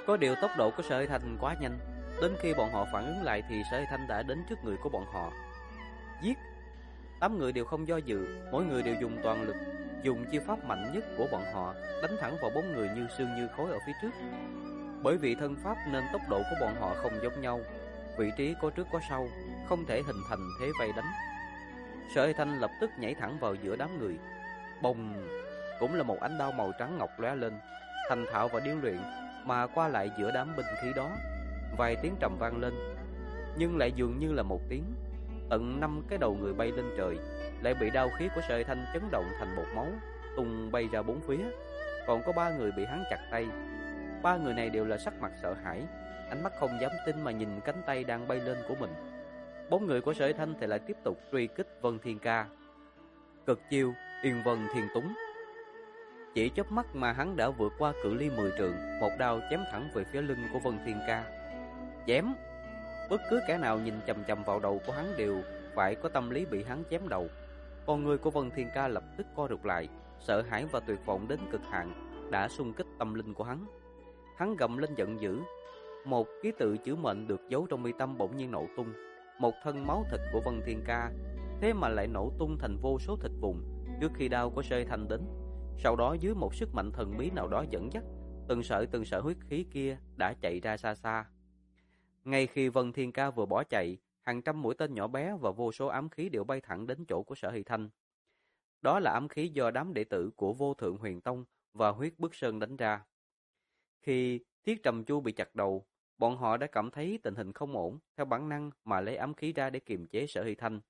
Có điều tốc độ của Sở Hải Thanh quá nhanh, đến khi bọn họ phản ứng lại thì Sở Hải Thanh đã đến trước người của bọn họ. Giết! 8 người đều không do dự, mỗi người đều dùng toàn lực, dùng chiêu pháp mạnh nhất của bọn họ đánh thẳng vào 4 người như sương như khói ở phía trước. Bởi vì thân pháp nên tốc độ của bọn họ không giống nhau, vị trí có trước có sau, không thể hình thành thế vây đánh. Sở Hải Thanh lập tức nhảy thẳng vào giữa đám người. Bồng! Cũng là một ánh đao màu trắng ngọc lóe lên, thành thạo và điêu luyện mà qua lại giữa đám binh khí đó. Vài tiếng trầm vang lên, nhưng lại dường như là một tiếng. Tận 5 cái đầu người bay lên trời, lại bị đao khí của Sở Hải Thanh chấn động thành bột máu, tung bay ra bốn phía. Còn có 3 người bị hắn chặt tay. 3 người này đều là sắc mặt sợ hãi, ánh mắt không dám tin mà nhìn cánh tay đang bay lên của mình. 4 người của Sở Hải Thanh thì lại tiếp tục truy kích Vân Thiên Ca. Cực chiêu Yên Vân Thiên Túng. Chỉ chớp mắt mà hắn đã vượt qua cự ly 10 trượng, một đao chém thẳng về phía lưng của Vân Thiên Ca. Chém! Bất cứ kẻ nào nhìn chằm chằm vào đầu của hắn đều phải có tâm lý bị hắn chém đầu. Con người của Vân Thiên Ca lập tức co rụt lại, sợ hãi và tuyệt vọng đến cực hạn đã xung kích tâm linh của hắn. Hắn gầm lên giận dữ, một ký tự chữ mệnh được giấu trong mi tâm bỗng nhiên nổ tung. Một thân máu thịt của Vân Thiên Ca thế mà lại nổ tung thành vô số thịt vụn trước khi đao của Sở Hải Thanh đến. Sau đó dưới một sức mạnh thần bí nào đó dẫn dắt, từng sợi huyết khí kia đã chạy ra xa xa. Ngay khi Vân Thiên Ca vừa bỏ chạy, hàng trăm mũi tên nhỏ bé và vô số ám khí đều bay thẳng đến chỗ của Sở Hải Thanh. Đó là ám khí do đám đệ tử của Vô Thượng Huyền Tông và Huyết Bức Sơn đánh ra. Khi Thiết Trầm Chu bị chặt đầu, bọn họ đã cảm thấy tình hình không ổn, theo bản năng mà lấy ám khí ra để kiềm chế Sở Hải Thanh.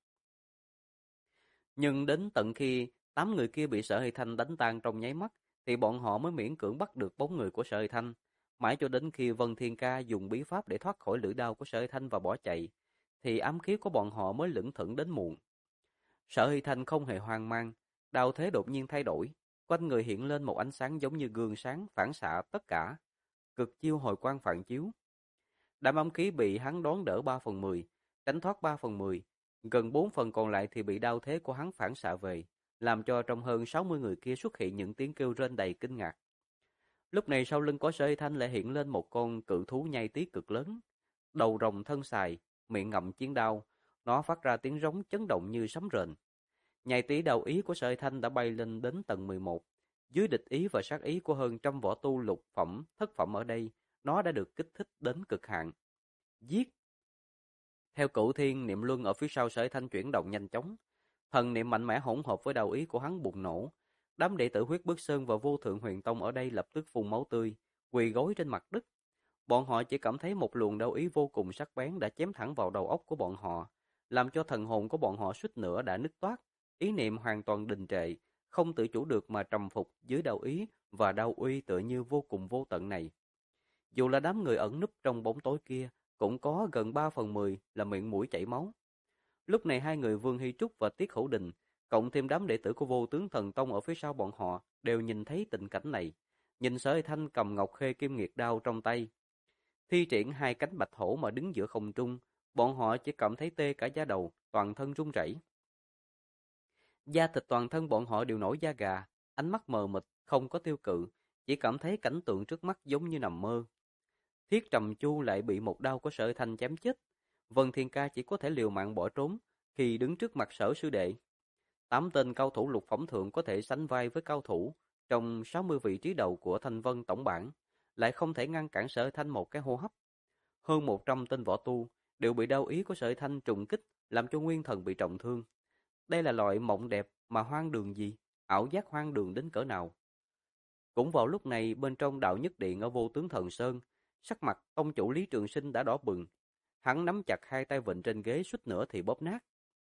Nhưng đến tận khi 8 người kia bị Sở Hải Thanh đánh tan trong nháy mắt, thì bọn họ mới miễn cưỡng bắt được 4 người của Sở Hải Thanh. Mãi cho đến khi Vân Thiên Ca dùng bí pháp để thoát khỏi lưỡi đao của Sở Hải Thanh và bỏ chạy, thì ám khí của bọn họ mới lững thững đến muộn. Sở Hải Thanh không hề hoang mang, đao thế đột nhiên thay đổi, quanh người hiện lên một ánh sáng giống như gương sáng phản xạ tất cả, cực chiêu hồi quang phản chiếu. Đám ám khí bị hắn đón đỡ 3/10, tránh thoát 3/10, gần 4 phần còn lại thì bị đao thế của hắn phản xạ về, làm cho trong hơn 60 người kia xuất hiện những tiếng kêu rên đầy kinh ngạc. Lúc này sau lưng của Sở Hải Thanh lại hiện lên một con cự thú nhai tí cực lớn, đầu rồng thân xài, miệng ngậm chiến đao, nó phát ra tiếng rống chấn động như sấm rền. Nhai tí đầu ý của Sở Hải Thanh đã bay lên đến tầng 11. Dưới địch ý và sát ý của hơn trăm võ tu lục phẩm, thất phẩm ở đây, nó đã được kích thích đến cực hạn. Giết! Theo Cửu Thiên, niệm luân ở phía sau Sở Hải Thanh chuyển động nhanh chóng, thần niệm mạnh mẽ hỗn hợp với đầu ý của hắn bùng nổ. Đám đệ tử Huyết Bức Sơn và Vô Thượng Huyền Tông ở đây lập tức phun máu tươi, quỳ gối trên mặt đất. Bọn họ chỉ cảm thấy một luồng đau ý vô cùng sắc bén đã chém thẳng vào đầu óc của bọn họ, làm cho thần hồn của bọn họ suýt nữa đã nứt toác, ý niệm hoàn toàn đình trệ, không tự chủ được mà trầm phục dưới đau ý và đau uy tựa như vô cùng vô tận này. Dù là đám người ẩn núp trong bóng tối kia, cũng có gần 3/10 là miệng mũi chảy máu. Lúc này hai người Vương Hy Trúc và Tiết Hữu Đình, cộng thêm đám đệ tử của Vô Tướng Thần Tông ở phía sau bọn họ, đều nhìn thấy tình cảnh này. Nhìn Sở Hải Thanh cầm Ngọc Khê Kim Nghiệt đao trong tay, thi triển hai cánh bạch hổ mà đứng giữa không trung, bọn họ chỉ cảm thấy tê cả da đầu, toàn thân run rẩy. Da thịt toàn thân bọn họ đều nổi da gà, ánh mắt mờ mịt, không có tiêu cự, chỉ cảm thấy cảnh tượng trước mắt giống như nằm mơ. Thiết Trầm Chu lại bị một đao của Sở Hải Thanh chém chết. Vân Thiên Ca chỉ có thể liều mạng bỏ trốn khi đứng trước mặt Sở sư đệ. 8 tên cao thủ lục phẩm thượng có thể sánh vai với cao thủ trong 60 vị trí đầu của Thanh Vân tổng bảng, lại không thể ngăn cản Sở Hải Thanh một cái hô hấp. Hơn 100 tên võ tu đều bị đao ý của Sở Hải Thanh trùng kích, làm cho nguyên thần bị trọng thương. Đây là loại mộng đẹp mà hoang đường gì, ảo giác hoang đường đến cỡ nào. Cũng vào lúc này, bên trong Đạo Nhất Điện ở Vô Tướng Thần Sơn, sắc mặt tông chủ Lý Trường Sinh đã đỏ bừng. Hắn nắm chặt hai tay vịn trên ghế suýt nữa thì bóp nát.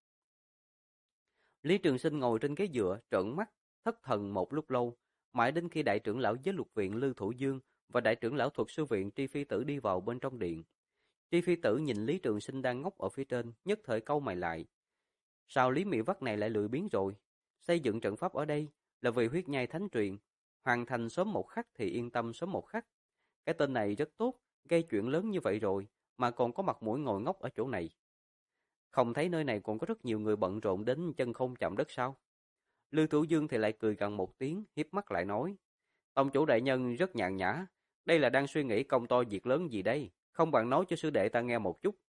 Lý Trường Sinh ngồi trên ghế dựa, trợn mắt, thất thần một lúc lâu, mãi đến khi đại trưởng lão Giới Luật viện Lưu Thủ Dương và đại trưởng lão Thuật Sư viện Tri Phi Tử đi vào bên trong điện. Tri Phi Tử nhìn Lý Trường Sinh đang ngốc ở phía trên, nhất thời cau mày lại. Sao Lý Mị Vắt này lại lười biếng rồi? Xây dựng trận pháp ở đây là vì huyết nhai thánh truyền, hoàn thành sớm một khắc thì yên tâm sớm một khắc. Cái tên này rất tốt, gây chuyện lớn như vậy rồi mà còn có mặt mũi ngồi ngốc ở chỗ này. Không thấy nơi này còn có rất nhiều người bận rộn đến chân không chạm đất sao? Lưu Thủ Dương thì lại cười gằn một tiếng, hiếp mắt lại nói: Tông chủ đại nhân rất nhàn nhã, Đây là đang suy nghĩ công to việc lớn gì đây? Không bằng nói cho sư đệ ta nghe một chút.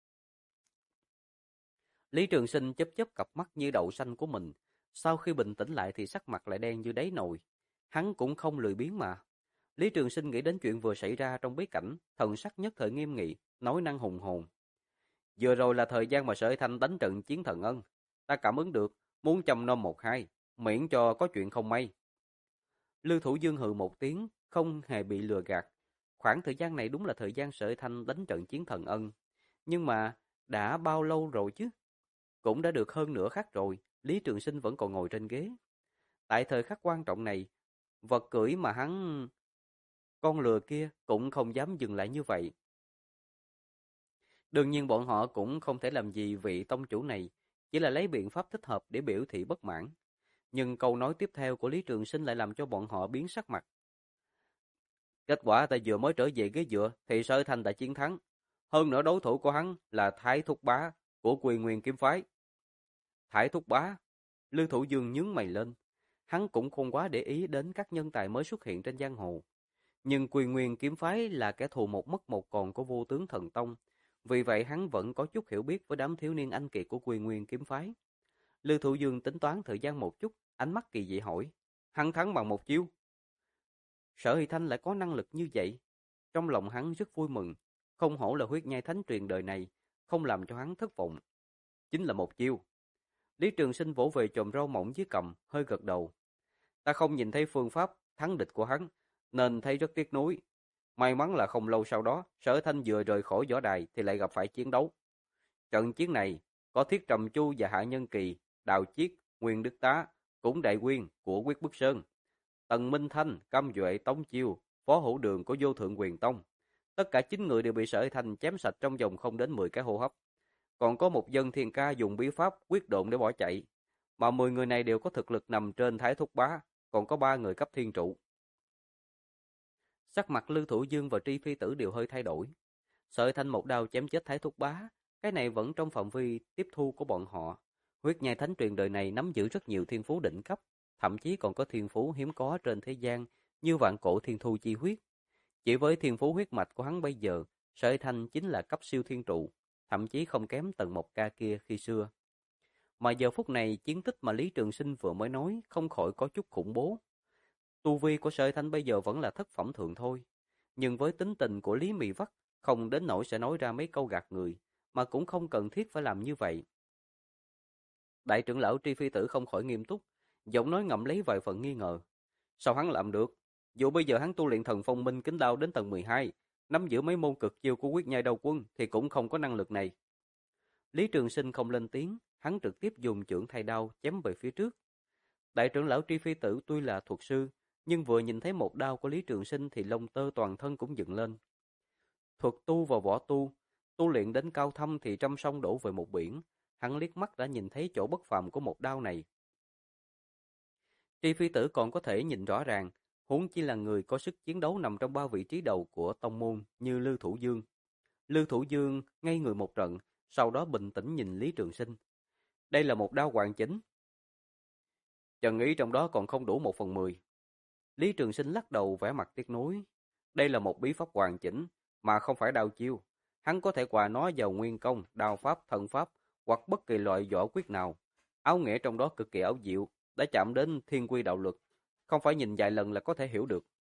Lý Trường Sinh chớp chớp cặp mắt như đậu xanh của mình. Sau khi bình tĩnh lại thì sắc mặt lại đen như đáy nồi. Hắn cũng không lười biếng mà. Lý Trường Sinh nghĩ đến chuyện vừa xảy ra trong bí cảnh, thần sắc nhất thời nghiêm nghị, nói năng hùng hồn. Vừa rồi là thời gian mà Sở Thanh đánh trận chiến thần ân. Ta cảm ứng được, muốn chăm nom một hai, miễn cho có chuyện không may. Lưu Thủ Dương hừ một tiếng, không hề bị lừa gạt. Khoảng thời gian này đúng là thời gian Sở Thanh đánh trận chiến thần ân. Nhưng mà, đã bao lâu rồi chứ? Cũng đã được hơn nửa khắc rồi, Lý Trường Sinh vẫn còn ngồi trên ghế. Tại thời khắc quan trọng này, vật cưỡi mà hắn... Con lừa kia cũng không dám dừng lại như vậy. Đương nhiên bọn họ cũng không thể làm gì vị tông chủ này, chỉ là lấy biện pháp thích hợp để biểu thị bất mãn. Nhưng câu nói tiếp theo của Lý Trường Sinh lại làm cho bọn họ biến sắc mặt. Kết quả ta vừa mới trở về ghế dựa thì Sở Thanh đã chiến thắng. Hơn nữa đối thủ của hắn là Thái Thúc Bá của Quy Nguyên Kiếm Phái. Thái Thúc Bá? Lưu Thủ Dương nhướng mày lên. Hắn cũng không quá để ý đến các nhân tài mới xuất hiện trên giang hồ. Nhưng Quy Nguyên Kiếm Phái là kẻ thù một mất một còn của Vô Tướng Thần Tông. Vì vậy hắn vẫn có chút hiểu biết với đám thiếu niên anh kiệt của Quy Nguyên Kiếm Phái. Lưu Thủ Dương tính toán thời gian một chút, ánh mắt kỳ dị hỏi. Hắn thắng bằng một chiêu. Sở Hy Thanh lại có năng lực như vậy. Trong lòng hắn rất vui mừng. Không hổ là huyết nhai thánh truyền đời này, không làm cho hắn thất vọng. Chính là một chiêu. Lý Trường Sinh vỗ về chòm râu mỏng dưới cằm, hơi gật đầu. Ta không nhìn thấy phương pháp thắng địch của hắn, nên thấy rất tiếc nuối. May mắn là không lâu sau đó, Sở Thanh vừa rời khỏi võ đài thì lại gặp phải chiến đấu. Trận chiến này có Thiết Trầm Chu và Hạ Nhân Kỳ, Đào Chiết, Nguyên Đức Tá, cũng đại quyên của Quyết Bức Sơn, Tần Minh Thanh, Cam Duệ, Tống Chiêu, Phó Hữu Đường của Vô Thượng Quyền Tông. Tất cả 9 người đều bị Sở Thanh chém sạch trong vòng không đến 10 cái hô hấp. Còn có một dân thiên ca dùng bí pháp quyết độn để bỏ chạy. Mà 10 người này đều có thực lực nằm trên Thái Thúc Bá, còn có 3 người cấp thiên trụ. Sắc mặt Lưu Thủ Dương và Tri Phi Tử đều hơi thay đổi. Sở Thanh một đao chém chết Thái Thúc Bá, cái này vẫn trong phạm vi tiếp thu của bọn họ. Huyết nhai thánh truyền đời này nắm giữ rất nhiều thiên phú đỉnh cấp, thậm chí còn có thiên phú hiếm có trên thế gian như vạn cổ thiên thu chi huyết. Chỉ với thiên phú huyết mạch của hắn bây giờ, Sở Thanh chính là cấp siêu thiên trụ, thậm chí không kém Tần Mộc Ca kia khi xưa. Mà giờ phút này chiến tích mà Lý Trường Sinh vừa mới nói không khỏi có chút khủng bố. Tu vi của Sở Thanh bây giờ vẫn là thất phẩm thượng thôi, nhưng với tính tình của Lý Mị Vắt, không đến nỗi sẽ nói ra mấy câu gạt người, mà cũng không cần thiết phải làm như vậy. Đại trưởng lão Tri Phi Tử không khỏi nghiêm túc, giọng nói ngậm lấy vài phần nghi ngờ. Sao hắn làm được? Dù bây giờ hắn tu luyện thần phong minh kính đao đến tầng 12, nắm giữ mấy môn cực chiêu của quyết nhai đầu quân thì cũng không có năng lực này. Lý Trường Sinh không lên tiếng, hắn trực tiếp dùng chưởng thay đao chém về phía trước. Đại trưởng lão Tri Phi Tử tuy là thuật sư, nhưng vừa nhìn thấy một đao của Lý Trường Sinh thì lông tơ toàn thân cũng dựng lên. Thuật tu và võ tu, tu luyện đến cao thâm thì trăm sông đổ về một biển, hắn liếc mắt đã nhìn thấy chỗ bất phàm của một đao này. Tri Phi Tử còn có thể nhìn rõ ràng, huống chi là người có sức chiến đấu nằm trong 3 vị trí đầu của tông môn như Lưu Thủ Dương. Lưu Thủ Dương ngây người một trận, sau đó bình tĩnh nhìn Lý Trường Sinh. Đây là một đao hoàn chỉnh. Trần ý trong đó còn không đủ 1/10. Lý Trường Sinh lắc đầu vẻ mặt tiếc nuối. Đây là một bí pháp hoàn chỉnh, mà không phải đao chiêu. Hắn có thể hòa nó vào nguyên công, đao pháp, thần pháp, hoặc bất kỳ loại võ quyết nào. Áo nghĩa trong đó cực kỳ ảo diệu, đã chạm đến thiên quy đạo luật. Không phải nhìn vài lần là có thể hiểu được.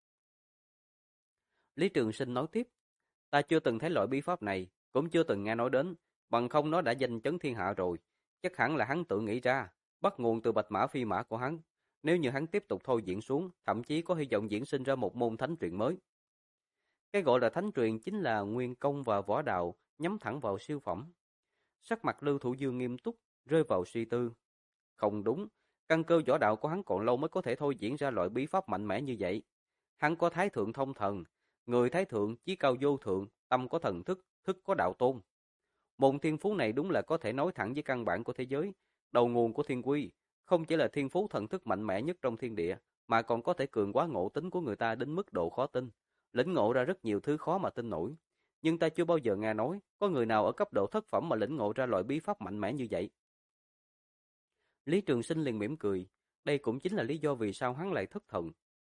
Lý Trường Sinh nói tiếp. Ta chưa từng thấy loại bí pháp này, cũng chưa từng nghe nói đến, bằng không nó đã danh chấn thiên hạ rồi. Chắc hẳn là hắn tự nghĩ ra, bắt nguồn từ bạch mã phi mã của hắn. Nếu như hắn tiếp tục thôi diễn xuống, thậm chí có hy vọng diễn sinh ra một môn thánh truyền mới. Cái gọi là thánh truyền chính là nguyên công và võ đạo, nhắm thẳng vào siêu phẩm. Sắc mặt Lưu Thủ Dương nghiêm túc, rơi vào suy tư. Không đúng, căn cơ võ đạo của hắn còn lâu mới có thể thôi diễn ra loại bí pháp mạnh mẽ như vậy. Hắn có thái thượng thông thần, người thái thượng chí cao vô thượng, tâm có thần thức, thức có đạo tôn. Môn thiên phú này đúng là có thể nói thẳng với căn bản của thế giới, đầu nguồn của thiên quy, không chỉ là thiên phú thần thức mạnh mẽ nhất trong thiên địa, mà còn có thể cường hóa ngộ tính của người ta đến mức độ khó tin, lĩnh ngộ ra rất nhiều thứ khó mà tin nổi. Nhưng ta chưa bao giờ nghe nói có người nào ở cấp độ thất phẩm mà lĩnh ngộ ra loại bí pháp mạnh mẽ như vậy. Lý Trường Sinh liền mỉm cười, đây cũng chính là lý do vì sao hắn lại thất thần.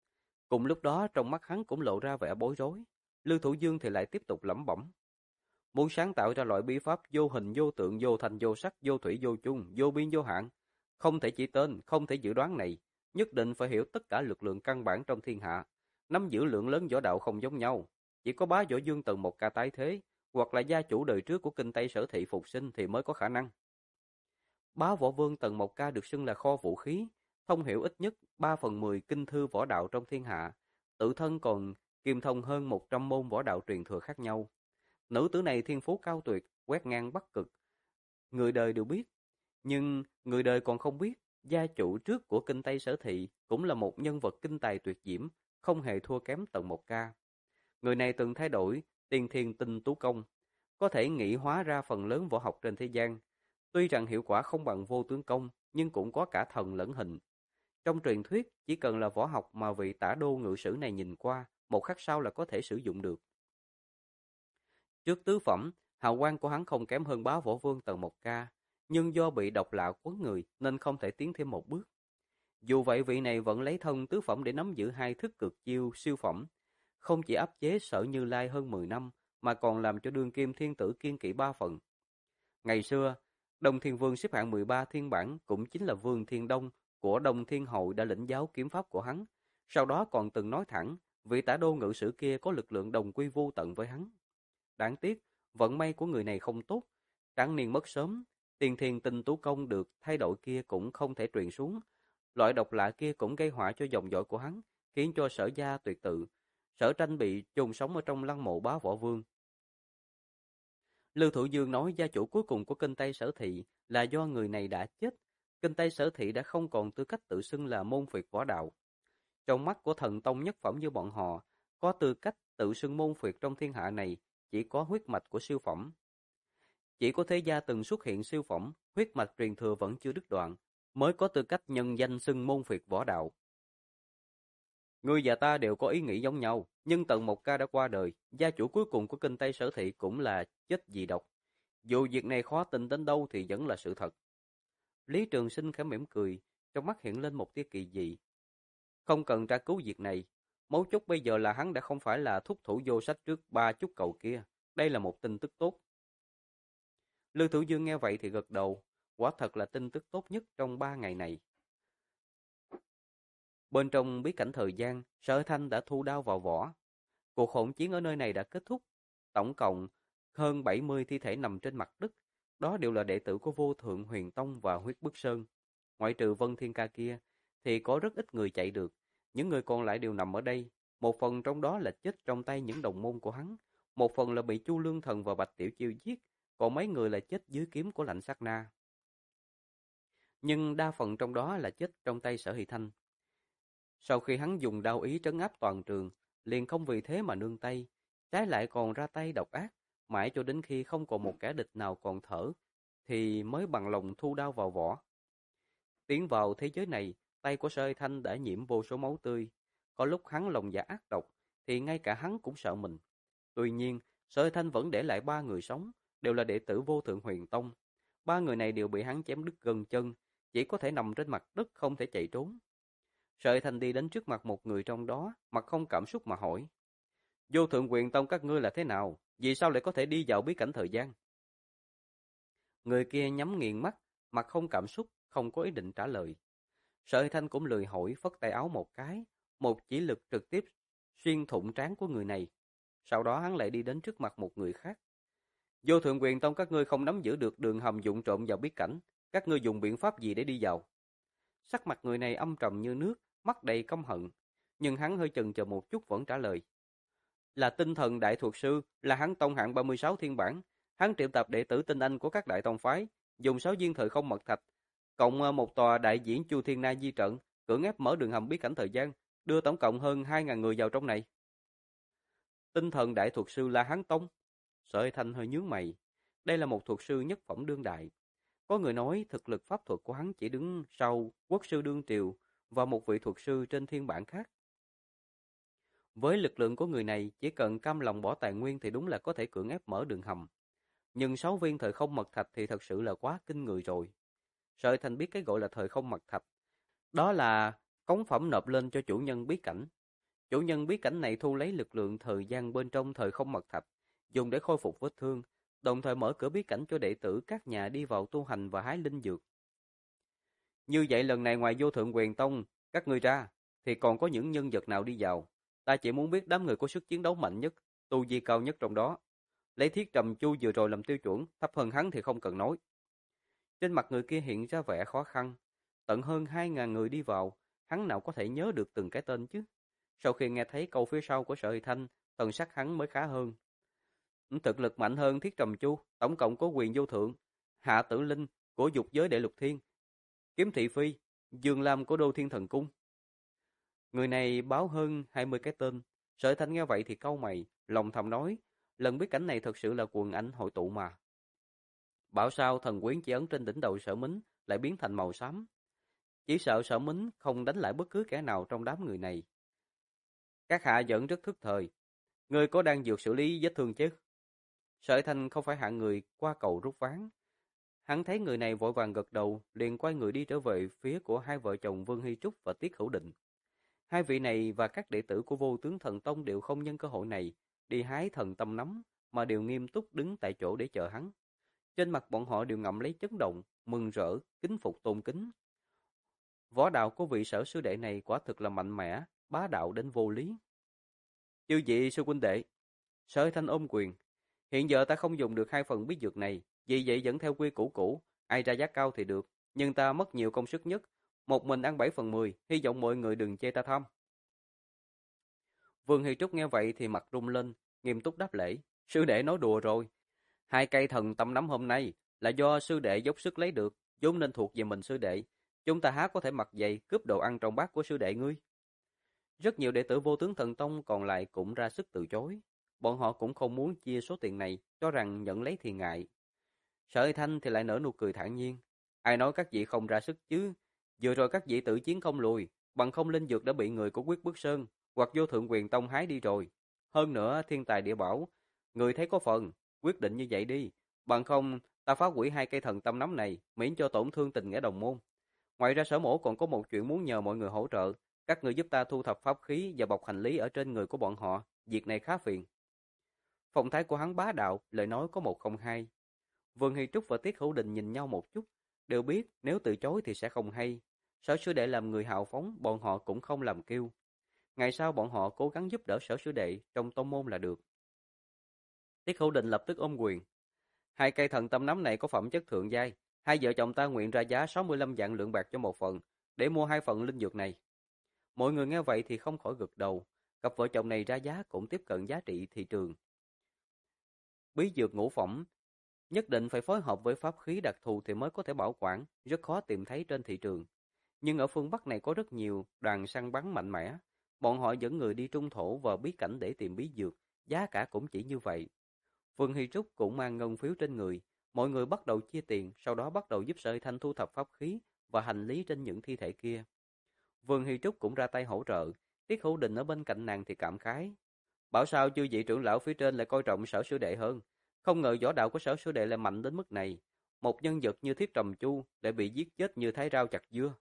Cùng lúc đó trong mắt hắn cũng lộ ra vẻ bối rối. Lưu Thủ Dương thì lại tiếp tục lẩm bẩm. Muốn sáng tạo ra loại bí pháp vô hình vô tượng vô thành vô sắc vô thủy vô chung vô biên vô hạn, không thể chỉ tên, không thể dự đoán này, nhất định phải hiểu tất cả lực lượng căn bản trong thiên hạ, nắm giữ lượng lớn võ đạo không giống nhau. Chỉ có bá võ dương Tần Một Ca tái thế, hoặc là gia chủ đời trước của kinh Tây Sở Thị phục sinh thì mới có khả năng. Bá võ vương Tần Một Ca được xưng là kho vũ khí, thông hiểu ít nhất 3/10 kinh thư võ đạo trong thiên hạ, tự thân còn kiêm thông hơn 100 môn võ đạo truyền thừa khác nhau. Nữ tử này thiên phú cao tuyệt, quét ngang Bắc Cực. Người đời đều biết, nhưng người đời còn không biết, gia chủ trước của kinh Tây Sở Thị cũng là một nhân vật kinh tài tuyệt diễm, không hề thua kém Tần Một Ca. Người này từng thay đổi tiên thiên tinh tú công, có thể nghĩ hóa ra phần lớn võ học trên thế gian. Tuy rằng hiệu quả không bằng vô tướng công, nhưng cũng có cả thần lẫn hình. Trong truyền thuyết, chỉ cần là võ học mà vị tả đô ngự sử này nhìn qua, một khắc sau là có thể sử dụng được. Trước tứ phẩm, hào quang của hắn không kém hơn bá võ vương Tần Một Ca, nhưng do bị độc lạ quấn người nên không thể tiến thêm một bước. Dù vậy vị này vẫn lấy thân tứ phẩm để nắm giữ hai thức cực chiêu siêu phẩm, không chỉ áp chế Sở Như Lai hơn 10 năm, mà còn làm cho đương kim thiên tử kiên kỵ 3 phần. Ngày xưa, Đông Thiên Vương xếp hạng 13 thiên bản cũng chính là Vương Thiên Đông của Đông Thiên Hội đã lĩnh giáo kiếm pháp của hắn, sau đó còn từng nói thẳng, vị tả đô ngự sử kia có lực lượng đồng quy vô tận với hắn. Đáng tiếc, vận may của người này không tốt, tráng niên mất sớm, tiền thiền tinh tú công được thay đổi kia cũng không thể truyền xuống. Loại độc lạ kia cũng gây họa cho dòng dõi của hắn, khiến cho Sở gia tuyệt tự. Sở Tranh bị chôn sống ở trong lăng mộ bá võ vương. Lưu Thủ Dương nói gia chủ cuối cùng của kinh Tây Sở Thị là do người này đã chết. Kinh Tây Sở Thị đã không còn tư cách tự xưng là môn phiệt võ đạo. Trong mắt của thần tông nhất phẩm như bọn họ, có tư cách tự xưng môn phiệt trong thiên hạ này chỉ có huyết mạch của siêu phẩm. Chỉ có thế gia từng xuất hiện siêu phẩm, huyết mạch truyền thừa vẫn chưa đứt đoạn, mới có tư cách nhân danh xưng môn phiệt võ đạo. Ngươi và ta đều có ý nghĩ giống nhau, nhưng Tần Một Ca đã qua đời, gia chủ cuối cùng của kinh Tây Sở Thị cũng là chết vì độc. Dù việc này khó tin đến đâu thì vẫn là sự thật. Lý Trường Sinh khẽ mỉm cười, trong mắt hiện lên một tia kỳ dị. Không cần tra cứu việc này, mấu chốt bây giờ là hắn đã không phải là thúc thủ vô sách trước 3 chút cầu kia, đây là một tin tức tốt. Lưu Thủ Dương nghe vậy thì gật đầu, quả thật là tin tức tốt nhất trong 3 ngày này. Bên trong bí cảnh thời gian, Sở Thanh đã thu đao vào vỏ. Cuộc hỗn chiến ở nơi này đã kết thúc. Tổng cộng hơn 70 thi thể nằm trên mặt đất. Đó đều là đệ tử của Vô Thượng Huyền Tông và Huyết Bức Sơn. Ngoại trừ Vân Thiên Ca kia, thì có rất ít người chạy được. Những người còn lại đều nằm ở đây. Một phần trong đó là chết trong tay những đồng môn của hắn. Một phần là bị Chu Lương Thần và Bạch Tiểu Chiêu giết. Còn mấy người là chết dưới kiếm của Lạnh Sát Na. Nhưng đa phần trong đó là chết trong tay Sở Hỷ Thanh. Sau khi hắn dùng đao ý trấn áp toàn trường, liền không vì thế mà nương tay, trái lại còn ra tay độc ác, mãi cho đến khi không còn một kẻ địch nào còn thở, thì mới bằng lòng thu đao vào vỏ. Tiến vào thế giới này, tay của Sở Thanh đã nhiễm vô số máu tươi. Có lúc hắn lòng dạ ác độc, thì ngay cả hắn cũng sợ mình. Tuy nhiên, Sở Thanh vẫn để lại 3 người sống, đều là đệ tử Vô Thượng Huyền Tông. 3 người này đều bị hắn chém đứt gân chân, chỉ có thể nằm trên mặt đất không thể chạy trốn. Sở Thanh đi đến trước mặt một người trong đó, mặt không cảm xúc mà hỏi. Vô Thượng Huyền Tông các ngươi là thế nào? Vì sao lại có thể đi vào bí cảnh thời gian? Người kia nhắm nghiền mắt, mặt không cảm xúc, không có ý định trả lời. Sở Thanh cũng lười hỏi, phất tay áo một cái, một chỉ lực trực tiếp xuyên thủng trán của người này. Sau đó hắn lại đi đến trước mặt một người khác. Vô Thượng Huyền Tông các ngươi không nắm giữ được đường hầm dụng trộm vào bí cảnh, các ngươi dùng biện pháp gì để đi vào? Sắc mặt người này âm trầm như nước, mắt đầy căm hận, nhưng hắn hơi chần chờ một chút vẫn trả lời. Là tinh thần đại thuật sư, là hắn tông hạng 36 thiên bản, hắn triệu tập đệ tử tinh anh của các đại tông phái, dùng 6 viên thời không mật thạch, cộng một tòa đại diễn Chu Thiên Na Di trận, cưỡng ép mở đường hầm bí cảnh thời gian, đưa tổng cộng hơn 2.000 người vào trong này. Tinh thần đại thuật sư là hắn tông. Sở Thanh hơi nhướng mày, đây là một thuật sư nhất phẩm đương đại. Có người nói thực lực pháp thuật của hắn chỉ đứng sau quốc sư đương triều và một vị thuật sư trên thiên bản khác. Với lực lượng của người này, chỉ cần cam lòng bỏ tài nguyên thì đúng là có thể cưỡng ép mở đường hầm. Nhưng 6 viên thời không mật thạch thì thật sự là quá kinh người rồi. Sở Thành biết cái gọi là thời không mật thạch. Đó là cống phẩm nộp lên cho chủ nhân bí cảnh. Chủ nhân bí cảnh này thu lấy lực lượng thời gian bên trong thời không mật thạch, dùng để khôi phục vết thương, đồng thời mở cửa bí cảnh cho đệ tử các nhà đi vào tu hành và hái linh dược. Như vậy lần này ngoài vô thượng quyền tông, các ngươi ra, thì còn có những nhân vật nào đi vào? Ta chỉ muốn biết đám người có sức chiến đấu mạnh nhất, tu vi cao nhất trong đó. Lấy Thiết Trầm Chu vừa rồi làm tiêu chuẩn, thấp hơn hắn thì không cần nói. Trên mặt người kia hiện ra vẻ khó khăn. Tận hơn 2.000 người đi vào, hắn nào có thể nhớ được từng cái tên chứ? Sau khi nghe thấy câu phía sau của Sở Huy Thanh, thần sắc hắn mới khá hơn. Thực lực mạnh hơn Thiết Trầm Chu, tổng cộng có quyền vô thượng, Hạ Tử Linh của dục giới đệ lục thiên, Kiếm Thị Phi, Dương Lam của Đô Thiên Thần Cung. Người này báo hơn 20 cái tên. Sở Huy Thanh nghe vậy thì cau mày, lòng thầm nói, lần bí cảnh này thật sự là quần ảnh hội tụ mà. Bảo sao thần quyến chỉ ấn trên đỉnh đầu Sở Mính lại biến thành màu xám. Chỉ sợ Sở Mính không đánh lại bất cứ kẻ nào trong đám người này. Các hạ vẫn rất thức thời. Ngươi có đang dược xử lý vết thương chứ? Sở Thanh không phải hạng người qua cầu rút ván. Hắn thấy người này vội vàng gật đầu, liền quay người đi trở về phía của hai vợ chồng Vương Hy Trúc và Tiết Hữu Định. Hai vị này và các đệ tử của Vô Tướng Thần Tông đều không nhân cơ hội này đi hái thần tâm nắm, mà đều nghiêm túc đứng tại chỗ để chờ hắn. Trên mặt bọn họ đều ngậm lấy chấn động, mừng rỡ, kính phục tôn kính. Võ đạo của vị Sở sư đệ này quả thực là mạnh mẽ, bá đạo đến vô lý. Chư vị sư huynh đệ, Sở Thanh ôm quyền. Hiện giờ ta không dùng được 2 phần bí dược này, vì vậy vẫn theo quy cũ, ai ra giá cao thì được, nhưng ta mất nhiều công sức nhất, một mình ăn 7/10, hy vọng mọi người đừng chê ta tham. Vương Hy Trúc nghe vậy thì mặt rung lên, nghiêm túc đáp lễ, sư đệ nói đùa rồi. 2 cây thần tâm nắm hôm nay là do sư đệ dốc sức lấy được, vốn nên thuộc về mình sư đệ. Chúng ta há có thể mặc dày cướp đồ ăn trong bát của sư đệ ngươi. Rất nhiều đệ tử Vô Tướng Thần Tông còn lại cũng ra sức từ chối. Bọn họ cũng không muốn chia số tiền này, cho rằng nhận lấy thì ngại. Sở Huy Thanh thì lại nở nụ cười thản nhiên. Ai nói các vị không ra sức chứ? Vừa rồi các vị tự chiến không lùi, bằng không linh dược đã bị người của Quyết Bức Sơn hoặc Vô Thượng Quyền Tông hái đi rồi. Hơn nữa thiên tài địa bảo, người thấy có phần, quyết định như vậy đi. Bằng không, ta phá hủy 2 cây thần tâm nắm này, miễn cho tổn thương tình nghĩa đồng môn. Ngoài ra Sở Mỗ còn có một chuyện muốn nhờ mọi người hỗ trợ. Các người giúp ta thu thập pháp khí và bọc hành lý ở trên người của bọn họ. Việc này khá phiền. Phong thái của hắn bá đạo, lời nói có một không hai. Vương Hy Trúc và Tiết Hữu Định nhìn nhau một chút, đều biết nếu từ chối thì sẽ không hay. Sở sư đệ làm người hào phóng, bọn họ cũng không làm kiêu. Ngày sau bọn họ cố gắng giúp đỡ sở sư đệ trong tông môn là được. Tiết Hữu Định lập tức ôm quyền. 2 cây thần tâm nắm này có phẩm chất thượng giai, hai vợ chồng ta nguyện ra giá 65 vạn lượng bạc cho một phần, để mua 2 phần linh dược này. Mọi người nghe vậy thì không khỏi gật đầu, cặp vợ chồng này ra giá cũng tiếp cận giá trị thị trường. Bí dược ngũ phẩm nhất định phải phối hợp với pháp khí đặc thù thì mới có thể bảo quản, rất khó tìm thấy trên thị trường. Nhưng ở phương Bắc này có rất nhiều đoàn săn bắn mạnh mẽ, bọn họ dẫn người đi trung thổ vào bí cảnh để tìm bí dược, giá cả cũng chỉ như vậy. Vương Hy Trúc cũng mang ngân phiếu trên người, mọi người bắt đầu chia tiền, sau đó bắt đầu giúp Sở Huy Thanh thu thập pháp khí và hành lý trên những thi thể kia. Vương Hy Trúc cũng ra tay hỗ trợ, Tiết Hữu Định ở bên cạnh nàng thì cảm khái. Bảo sao chư vị trưởng lão phía trên lại coi trọng Sở sư đệ hơn, không ngờ võ đạo của Sở sư đệ lại mạnh đến mức này. Một nhân vật như Thiết Trầm Chu lại bị giết chết như thái rau chặt dưa.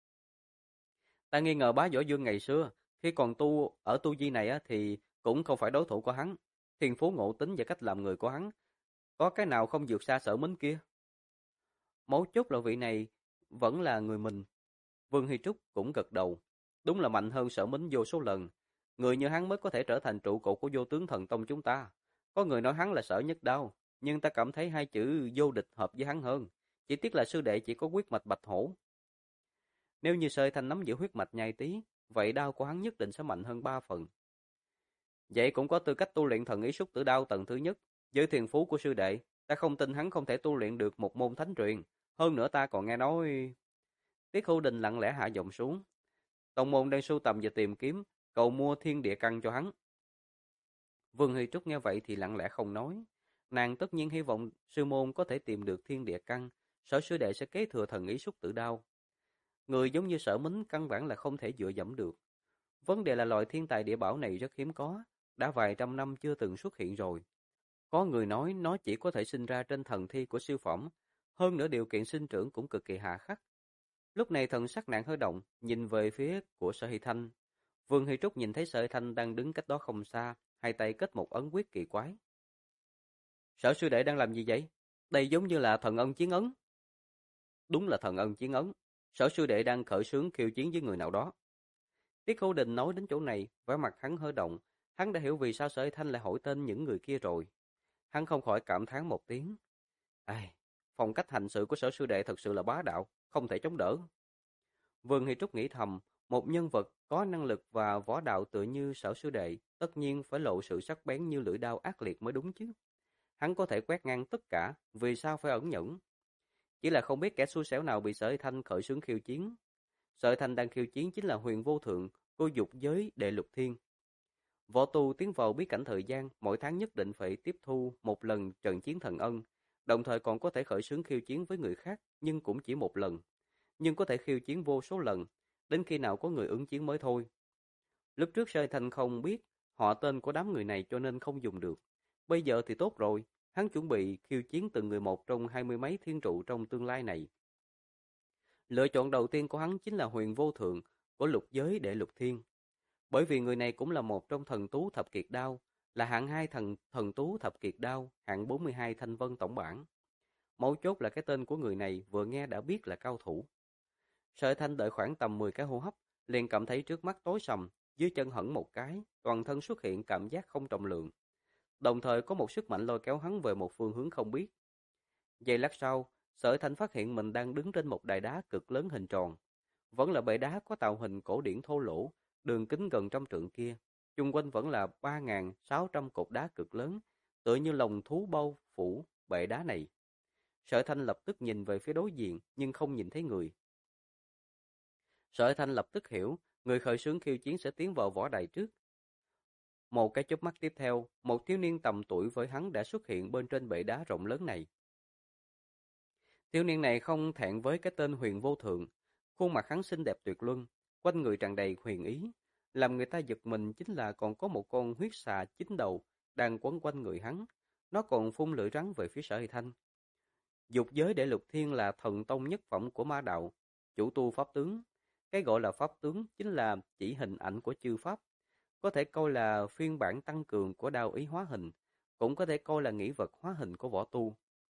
Ta nghi ngờ bá Võ Dương ngày xưa, khi còn tu ở tu vi này thì cũng không phải đối thủ của hắn. Thiên phú ngộ tính và cách làm người của hắn, có cái nào không vượt xa Sở Mính kia. Mấu chốt là vị này vẫn là người mình. Vương Hy Trúc cũng gật đầu. Đúng là mạnh hơn Sở Mính vô số lần. Người như hắn mới có thể trở thành trụ cột của Vô Tướng Thần Tông chúng ta. Có người nói hắn là Sở Nhất Đao, nhưng ta cảm thấy 2 chữ vô địch hợp với hắn hơn. Chỉ tiếc là sư đệ chỉ có huyết mạch bạch hổ. Nếu như Sở Thanh nắm giữ huyết mạch nhai tí, vậy đao của hắn nhất định sẽ mạnh hơn 3 phần. Vậy cũng có tư cách tu luyện thần ý xúc tử đao tầng thứ nhất. Với thiền phú của sư đệ, ta không tin hắn không thể tu luyện được một môn thánh truyền. Hơn nữa ta còn nghe nói... Tiết Hữu Đình lặng lẽ hạ giọng xuống. Tông môn đang sưu tầm và tìm kiếm, cầu mua thiên địa căn cho hắn. Vương Hy Trúc nghe vậy thì lặng lẽ không nói. Nàng tất nhiên hy vọng sư môn có thể tìm được thiên địa căn, Sở sư đệ sẽ kế thừa thần ý xúc tử đao. Người giống như Sở Mính căn bản là không thể dựa dẫm được. Vấn đề là loại thiên tài địa bảo này rất hiếm có, đã vài trăm năm chưa từng xuất hiện rồi. Có người nói nó chỉ có thể sinh ra trên thần thi của siêu phẩm, hơn nữa điều kiện sinh trưởng cũng cực kỳ hà khắc. Lúc này thần sắc nàng hơi động, nhìn về phía của Sở Hy Thanh. Vương Hy Trúc nhìn thấy Sở Hải Thanh đang đứng cách đó không xa, hai tay kết một ấn quyết kỳ quái. Sở sư đệ đang làm gì vậy? Đây giống như là thần ân chiến ấn. Đúng là thần ân chiến ấn. Sở sư đệ đang khởi xướng khiêu chiến với người nào đó. Tiết Khấu Định nói đến chỗ này, vẻ mặt hắn hơi động. Hắn đã hiểu vì sao Sở Hải Thanh lại hỏi tên những người kia rồi. Hắn không khỏi cảm thán một tiếng. Ai, phong cách hành sự của Sở sư đệ thật sự là bá đạo, không thể chống đỡ. Vương Hy Trúc nghĩ thầm, một nhân vật có năng lực và võ đạo tựa như Sở sư đệ, tất nhiên phải lộ sự sắc bén như lưỡi đao ác liệt mới đúng chứ. Hắn có thể quét ngang tất cả, vì sao phải ẩn nhẫn? Chỉ là không biết kẻ xui xẻo nào bị Sở Hải Thanh khởi xướng khiêu chiến. Sở Hải Thanh đang khiêu chiến chính là Huyền Vô Thượng, cô dục giới đệ lục thiên. Võ tu tiến vào bí cảnh thời gian, mỗi tháng nhất định phải tiếp thu một lần trận chiến thần ân, đồng thời còn có thể khởi xướng khiêu chiến với người khác, nhưng cũng chỉ một lần. Nhưng có thể khiêu chiến vô số lần, đến khi nào có người ứng chiến mới thôi. Lúc trước Sở Hải Thanh không biết họ tên của đám người này cho nên không dùng được. Bây giờ thì tốt rồi, hắn chuẩn bị khiêu chiến từng người một trong 20 mấy thiên trụ trong tương lai này. Lựa chọn đầu tiên của hắn chính là Huyền Vô Thượng của lục giới đệ lục thiên. Bởi vì người này cũng là một trong thần tú thập kiệt đao, là hạng 2 thần tú thập kiệt đao, hạng 42 thanh vân tổng bảng. Mấu chốt là cái tên của người này vừa nghe đã biết là cao thủ. Sở Thanh đợi khoảng tầm 10 cái hô hấp, liền cảm thấy trước mắt tối sầm, dưới chân hẫng một cái, toàn thân xuất hiện cảm giác không trọng lượng. Đồng thời có một sức mạnh lôi kéo hắn về một phương hướng không biết. Giây lát sau, Sở Thanh phát hiện mình đang đứng trên một đài đá cực lớn hình tròn. Vẫn là bệ đá có tạo hình cổ điển thô lỗ, đường kính gần trăm trượng kia. Chung quanh vẫn là 3.600 cột đá cực lớn, tựa như lồng thú bao phủ bệ đá này. Sở Thanh lập tức nhìn về phía đối diện, nhưng không nhìn thấy người. Sở Thanh lập tức hiểu, người khởi xướng khiêu chiến sẽ tiến vào võ đài trước. Một cái chớp mắt tiếp theo, một thiếu niên tầm tuổi với hắn đã xuất hiện bên trên bệ đá rộng lớn này. Thiếu niên này không thẹn với cái tên Huyền Vô Thượng, khuôn mặt hắn xinh đẹp tuyệt luân, quanh người tràn đầy huyền ý, làm người ta giật mình chính là còn có một con huyết xà 9 đầu đang quấn quanh người hắn, nó còn phun lưỡi rắn về phía Sở Hải Thanh. Dục giới đệ lục thiên là thần tông nhất phẩm của ma đạo, chủ tu pháp tướng. Cái gọi là pháp tướng chính là chỉ hình ảnh của chư pháp, có thể coi là phiên bản tăng cường của đao ý hóa hình, cũng có thể coi là nghĩ vật hóa hình của võ tu.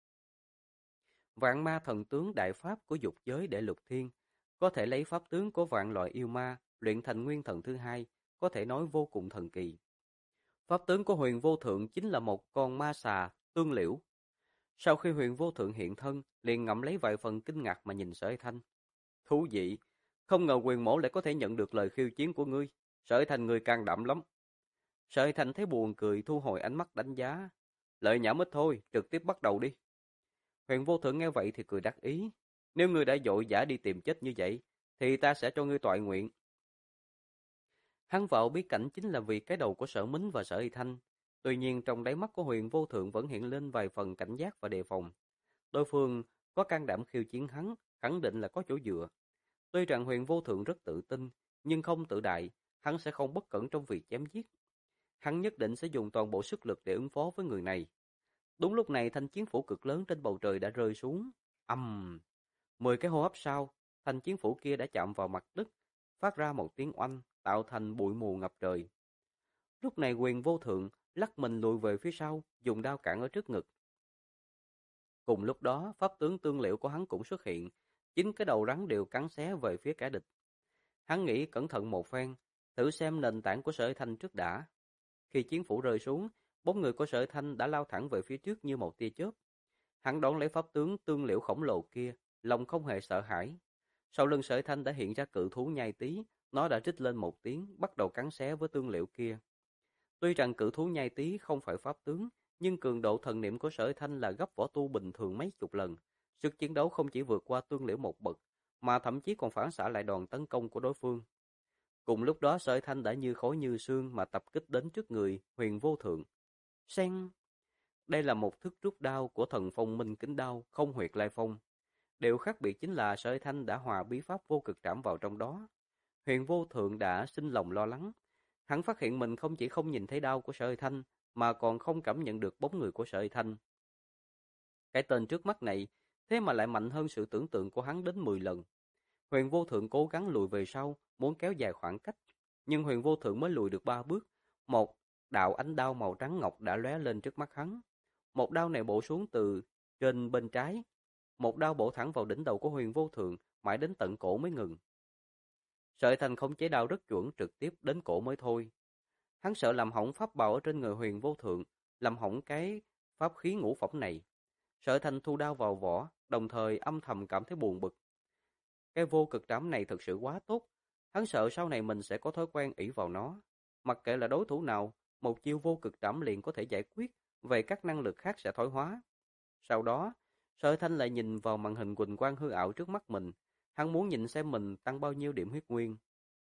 Vạn ma thần tướng đại pháp của dục giới đệ lục thiên, có thể lấy pháp tướng của vạn loại yêu ma, luyện thành nguyên thần thứ hai, có thể nói vô cùng thần kỳ. Pháp tướng của Huyền Vô Thượng chính là một con ma xà, tương liễu. Sau khi Huyền Vô Thượng hiện thân, liền ngậm lấy vài phần kinh ngạc mà nhìn Sở Hải Thanh. Thú vị, không ngờ Huyền mỗ lại có thể nhận được lời khiêu chiến của ngươi. Sở Hải Thanh ngươi can đảm lắm. Sở Hải Thanh thấy buồn cười, thu hồi ánh mắt đánh giá. Lợi nhảm ít thôi, trực tiếp bắt đầu đi. Huyền Vô Thượng nghe vậy thì cười đắc ý. Nếu ngươi đã vội vã đi tìm chết như vậy, thì ta sẽ cho ngươi toại nguyện. Hắn vào bí cảnh chính là vì cái đầu của Sở Mính và Sở Y Thanh. Tuy nhiên trong đáy mắt của Huyền Vô Thượng vẫn hiện lên vài phần cảnh giác và đề phòng. Đối phương có can đảm khiêu chiến hắn, khẳng định là có chỗ dựa. Tuy rằng Huyền Vô Thượng rất tự tin, nhưng không tự đại, hắn sẽ không bất cẩn trong việc chém giết. Hắn nhất định sẽ dùng toàn bộ sức lực để ứng phó với người này. Đúng lúc này thanh chiến phủ cực lớn trên bầu trời đã rơi xuống. Ầm! 10 cái hô hấp sau, thanh chiến phủ kia đã chạm vào mặt đất, phát ra một tiếng oanh, tạo thành bụi mù ngập trời. Lúc này Huyền Vô Thượng lắc mình lùi về phía sau, dùng đao cản ở trước ngực. Cùng lúc đó, pháp tướng tương liệu của hắn cũng xuất hiện, chính cái đầu rắn đều cắn xé về phía kẻ địch. Hắn nghĩ cẩn thận một phen, thử xem nền tảng của Sở Thanh trước đã. Khi chiến phủ rơi xuống, bóng người của Sở Thanh đã lao thẳng về phía trước như một tia chớp. Hắn đón lấy pháp tướng tương liễu khổng lồ kia, lòng không hề sợ hãi. Sau lưng Sở Thanh đã hiện ra cự thú nhai tí, nó đã rít lên một tiếng, bắt đầu cắn xé với tương liễu kia. Tuy rằng cự thú nhai tí không phải pháp tướng, nhưng cường độ thần niệm của Sở Thanh là gấp võ tu bình thường mấy chục lần. Sức chiến đấu không chỉ vượt qua tương liễu một bậc, mà thậm chí còn phản xạ lại đòn tấn công của đối phương. Cùng lúc đó Sở Thanh đã như khói như sương mà tập kích đến trước người Huyền Vô Thượng. Sen! Đây là một thức rút đao của thần phong minh kính đao, không huyệt lai phong. Điều khác biệt chính là Sở Thanh đã hòa bí pháp vô cực trảm vào trong đó. Huyền Vô Thượng đã sinh lòng lo lắng. Hắn phát hiện mình không chỉ không nhìn thấy đao của Sở Thanh, mà còn không cảm nhận được bóng người của Sở Thanh. Cái tên trước mắt này, thế mà lại mạnh hơn sự tưởng tượng của hắn đến 10 lần. Huyền Vô Thượng cố gắng lùi về sau, muốn kéo dài khoảng cách. Nhưng Huyền Vô Thượng mới lùi được 3 bước, một đạo ánh đao màu trắng ngọc đã lóe lên trước mắt hắn. Một đao này bổ xuống từ trên bên trái, một đao bổ thẳng vào đỉnh đầu của Huyền Vô Thượng, mãi đến tận cổ mới ngừng. Sợi Thành khống chế đao rất chuẩn, trực tiếp đến cổ mới thôi. Hắn sợ làm hỏng pháp bảo ở trên người Huyền Vô Thượng, làm hỏng cái pháp khí ngũ phẩm này. Sợi Thành thu đao vào vỏ, đồng thời âm thầm cảm thấy buồn bực. Cái vô cực trảm này thực sự quá tốt, hắn sợ sau này mình sẽ có thói quen ỷ vào nó. Mặc kệ là đối thủ nào, một chiêu vô cực trảm liền có thể giải quyết, về các năng lực khác sẽ thoái hóa. Sau đó, Sở Thanh lại nhìn vào màn hình quỳnh quang hư ảo trước mắt mình, hắn muốn nhìn xem mình tăng bao nhiêu điểm huyết nguyên.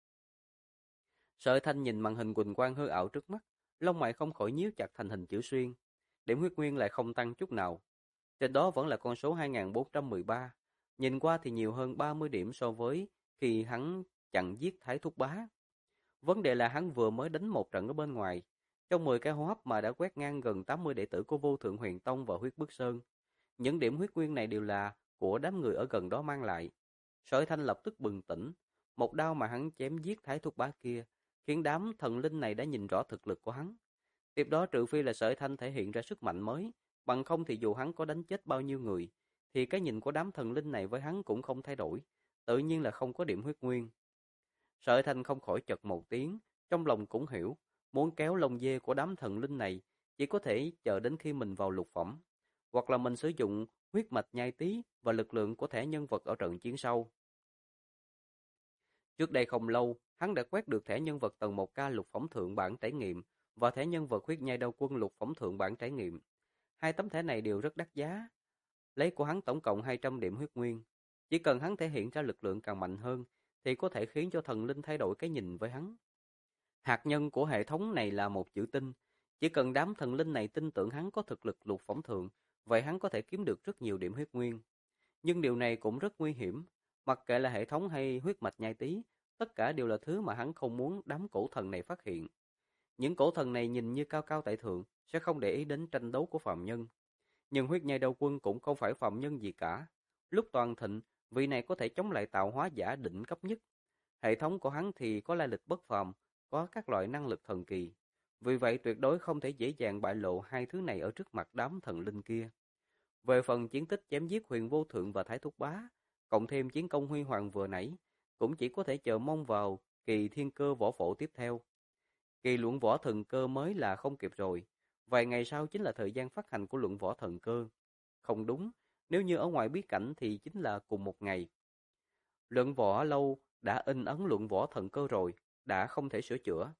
Sở Thanh nhìn màn hình quỳnh quang hư ảo trước mắt, lông mày không khỏi nhíu chặt thành hình chữ xuyên, điểm huyết nguyên lại không tăng chút nào. Trên đó vẫn là con số 2413, nhìn qua thì nhiều hơn 30 điểm so với khi hắn chặn giết Thái Thúc Bá. Vấn đề là hắn vừa mới đánh một trận ở bên ngoài, trong 10 cái hô hấp mà đã quét ngang gần 80 đệ tử của Vô Thượng Huyền Tông và Huyết Bức Sơn. Những điểm huyết nguyên này đều là của đám người ở gần đó mang lại. Sở Thanh lập tức bừng tỉnh, một đao mà hắn chém giết Thái Thúc Bá kia, khiến đám thần linh này đã nhìn rõ thực lực của hắn. Tiếp đó trừ phi là Sở Thanh thể hiện ra sức mạnh mới, bằng không thì dù hắn có đánh chết bao nhiêu người, thì cái nhìn của đám thần linh này với hắn cũng không thay đổi, tự nhiên là không có điểm huyết nguyên. Sở Thanh không khỏi chật một tiếng, trong lòng cũng hiểu, muốn kéo lông dê của đám thần linh này, chỉ có thể chờ đến khi mình vào lục phẩm, hoặc là mình sử dụng huyết mạch nhai tí và lực lượng của thẻ nhân vật ở trận chiến sau. Trước đây không lâu, hắn đã quét được thẻ nhân vật tầng 1K lục phẩm thượng bản trải nghiệm và thẻ nhân vật huyết nhai đao quân lục phẩm thượng bản trải nghiệm. Hai tấm thẻ này đều rất đắt giá, lấy của hắn tổng cộng 200 điểm huyết nguyên. Chỉ cần hắn thể hiện ra lực lượng càng mạnh hơn, thì có thể khiến cho thần linh thay đổi cái nhìn với hắn. Hạt nhân của hệ thống này là một chữ tin. Chỉ cần đám thần linh này tin tưởng hắn có thực lực lục phẩm thượng, vậy hắn có thể kiếm được rất nhiều điểm huyết nguyên. Nhưng điều này cũng rất nguy hiểm. Mặc kệ là hệ thống hay huyết mạch nhai tí, tất cả đều là thứ mà hắn không muốn đám cổ thần này phát hiện. Những cổ thần này nhìn như cao cao tại thượng, sẽ không để ý đến tranh đấu của phàm nhân. Nhưng huyết nhai đao quân cũng không phải phàm nhân gì cả. Lúc toàn thịnh, vị này có thể chống lại tạo hóa giả đỉnh cấp nhất. Hệ thống của hắn thì có lai lịch bất phàm, có các loại năng lực thần kỳ. Vì vậy tuyệt đối không thể dễ dàng bại lộ hai thứ này ở trước mặt đám thần linh kia. Về phần chiến tích chém giết Huyền Vô Thượng và Thái Thúc Bá, cộng thêm chiến công huy hoàng vừa nãy, cũng chỉ có thể chờ mong vào kỳ thiên cơ võ phổ tiếp theo. Kỳ luận võ thần cơ mới là không kịp rồi, vài ngày sau chính là thời gian phát hành của luận võ thần cơ. Không đúng, nếu như ở ngoài bí cảnh thì chính là cùng một ngày. Luận võ lâu đã in ấn luận võ thần cơ rồi, đã không thể sửa chữa.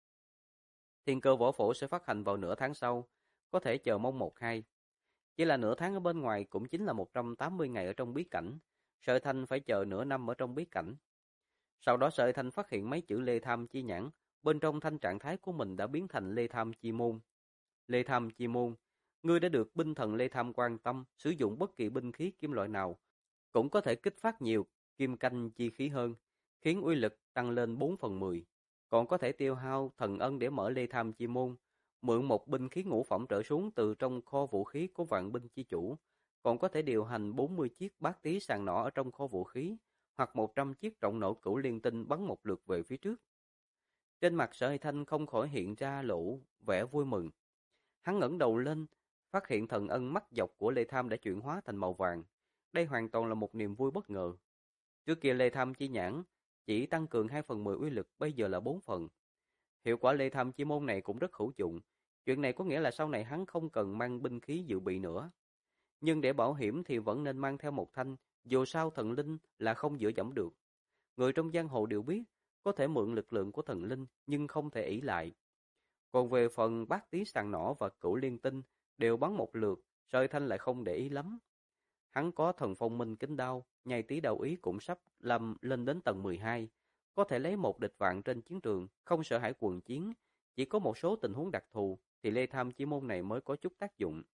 Thiên cơ võ phổ sẽ phát hành vào nửa tháng sau, có thể chờ mong 1-2. Chỉ là nửa tháng ở bên ngoài cũng chính là 180 ngày ở trong bí cảnh, Sở Thanh phải chờ nửa năm ở trong bí cảnh. Sau đó Sở Thanh phát hiện mấy chữ Lê Tham Chi Nhãn, bên trong thanh trạng thái của mình đã biến thành Lê Tham Chi Môn. Lê Tham Chi Môn, ngươi đã được binh thần Lê Tham quan tâm, sử dụng bất kỳ binh khí kim loại nào, cũng có thể kích phát nhiều kim canh chi khí hơn, khiến uy lực tăng lên 4/10. Còn có thể tiêu hao thần ân để mở Lê Tham Chi Môn, mượn một binh khí ngũ phẩm trở xuống từ trong kho vũ khí của vạn binh chi chủ, còn có thể điều hành 40 chiếc bát tí sàng nỏ ở trong kho vũ khí, hoặc 100 chiếc trọng nổ cửu liên tinh bắn một lượt về phía trước. Trên mặt Sở Hay Thanh không khỏi hiện ra lộ vẻ vui mừng. Hắn ngẩng đầu lên, phát hiện thần ân mắt dọc của Lê Tham đã chuyển hóa thành màu vàng. Đây hoàn toàn là một niềm vui bất ngờ. Trước kia Lê Tham Chi Nhãn chỉ tăng cường 2/10 uy lực, bây giờ là 4 phần. Hiệu quả Lê Tham Chi Môn này cũng rất hữu dụng. Chuyện này có nghĩa là sau này hắn không cần mang binh khí dự bị nữa. Nhưng để bảo hiểm thì vẫn nên mang theo một thanh, dù sao thần linh là không dựa dẫm được. Người trong giang hồ đều biết, có thể mượn lực lượng của thần linh nhưng không thể ỷ lại. Còn về phần bát tí sàng nỏ và cửu liên tinh đều bắn một lượt, Sợi Thanh lại không để ý lắm. Hắn có thần phong minh kính đao, nhai tí đạo ý cũng sắp lên đến tầng 12, có thể lấy một địch vạn trên chiến trường, không sợ hãi quần chiến. Chỉ có một số tình huống đặc thù thì Lê Tham Chi Môn này mới có chút tác dụng.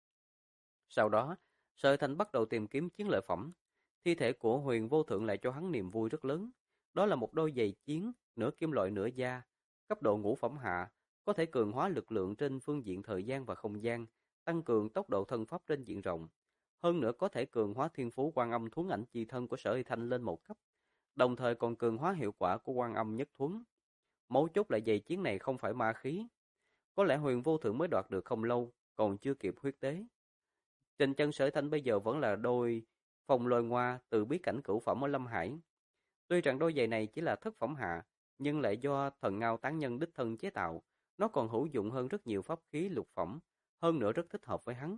Sau đó, Sợi Thanh bắt đầu tìm kiếm chiến lợi phẩm. Thi thể của Huyền Vô Thượng lại cho hắn niềm vui rất lớn. Đó là một đôi giày chiến, nửa kim loại nửa da, cấp độ ngũ phẩm hạ, có thể cường hóa lực lượng trên phương diện thời gian và không gian, tăng cường tốc độ thân pháp trên diện rộng. Hơn nữa có thể cường hóa thiên phú Quan Âm Thuấn Ảnh Chi Thân của Sở Hay Thanh lên một cấp, đồng thời còn cường hóa hiệu quả của Quan Âm Nhất Thuấn. Mấu chốt là giày chiến này không phải ma khí. Có lẽ Huyền Vô Thượng mới đoạt được không lâu, còn chưa kịp huyết tế. Trên chân Sở Thanh bây giờ vẫn là đôi phong lôi ngoa từ bí cảnh cửu phẩm ở Lâm Hải. Tuy rằng đôi giày này chỉ là thất phẩm hạ, nhưng lại do thần ngao tán nhân đích thân chế tạo, nó còn hữu dụng hơn rất nhiều pháp khí lục phẩm, hơn nữa rất thích hợp với hắn.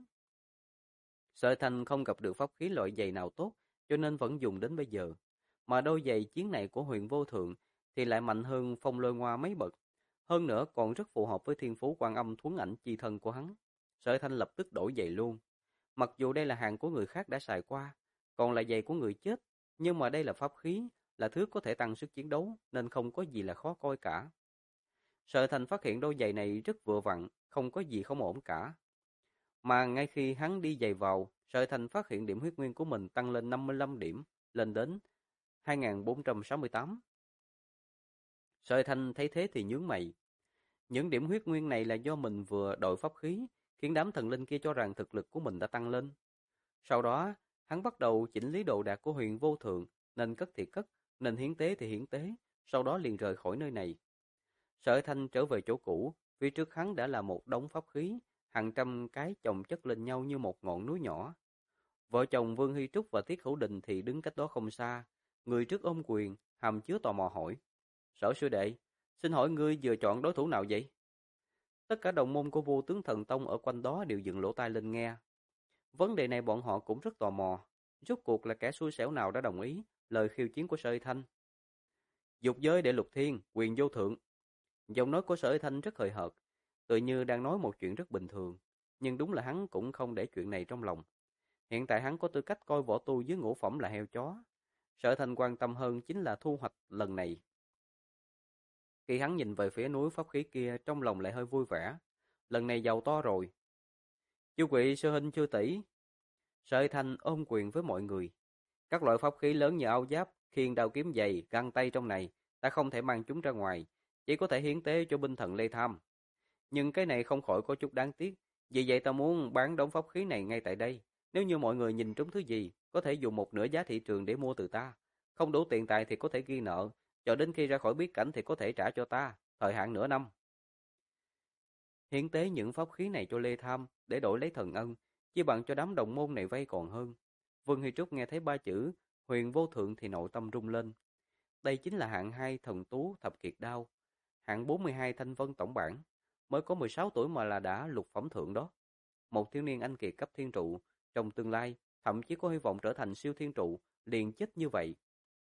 Sở Thanh không gặp được pháp khí loại giày nào tốt, cho nên vẫn dùng đến bây giờ. Mà đôi giày chiến này của Huyền Vô Thượng thì lại mạnh hơn phong lôi ngoa mấy bậc, hơn nữa còn rất phù hợp với thiên phú Quan Âm Thuấn Ảnh chi thân của hắn. Sở Thanh lập tức đổi giày luôn. Mặc dù đây là hàng của người khác đã xài qua, còn là giày của người chết, nhưng mà đây là pháp khí, là thứ có thể tăng sức chiến đấu, nên không có gì là khó coi cả. Sở Thành phát hiện đôi giày này rất vừa vặn, không có gì không ổn cả. Mà ngay khi hắn đi giày vào, Sở Thành phát hiện điểm huyết nguyên của mình tăng lên 55 điểm, lên đến 2468. Sở Thành thấy thế thì nhướng mày. Những điểm huyết nguyên này là do mình vừa đổi pháp khí, khiến đám thần linh kia cho rằng thực lực của mình đã tăng lên. Sau đó, hắn bắt đầu chỉnh lý đồ đạc của Huyền Vô Thượng, nên cất thì cất, nên hiến tế thì hiến tế, sau đó liền rời khỏi nơi này. Sở Thanh trở về chỗ cũ, phía trước hắn đã là một đống pháp khí, hàng trăm cái chồng chất lên nhau như một ngọn núi nhỏ. Vợ chồng Vương Hy Trúc và Tiết Hữu Đình thì đứng cách đó không xa, người trước ôm quyền, hàm chứa tò mò hỏi. Sở sư đệ, xin hỏi ngươi vừa chọn đối thủ nào vậy? Tất cả đồng môn của Vô Tướng Thần Tông ở quanh đó đều dựng lỗ tai lên nghe. Vấn đề này bọn họ cũng rất tò mò. Rốt cuộc là kẻ xui xẻo nào đã đồng ý lời khiêu chiến của Sở Thanh? Dục giới đệ lục thiên, quyền vô thượng. Giọng nói của Sở Thanh rất hời hợt, tự như đang nói một chuyện rất bình thường. Nhưng đúng là hắn cũng không để chuyện này trong lòng. Hiện tại hắn có tư cách coi võ tu dưới ngũ phẩm là heo chó. Sở Thanh quan tâm hơn chính là thu hoạch lần này. Khi hắn nhìn về phía núi pháp khí kia, trong lòng lại hơi vui vẻ. Lần này giàu to rồi. Chư quỵ sư huynh chư tỷ. Sở Thanh ôm quyền với mọi người. Các loại pháp khí lớn như áo giáp, khiên đao kiếm dày, găng tay trong này, ta không thể mang chúng ra ngoài, chỉ có thể hiến tế cho binh thần Lê Tham. Nhưng cái này không khỏi có chút đáng tiếc, vì vậy ta muốn bán đống pháp khí này ngay tại đây. Nếu như mọi người nhìn trúng thứ gì, có thể dùng một nửa giá thị trường để mua từ ta. Không đủ tiền tài thì có thể ghi nợ, cho đến khi ra khỏi bí cảnh thì có thể trả cho ta, thời hạn nửa năm. Hiến tế những pháp khí này cho Lê Tham để đổi lấy thần ân, chia bằng cho đám đồng môn này vay còn hơn. Vương Hy Trúc nghe thấy ba chữ Huyền Vô Thượng thì nội tâm rung lên. Đây chính là hạng 2 thần tú thập kiệt đao, hạng 42 thanh vân tổng bản, mới có 16 tuổi mà là đã lục phẩm thượng đó. Một thiếu niên anh kiệt cấp thiên trụ, trong tương lai thậm chí có hy vọng trở thành siêu thiên trụ, liền chết như vậy.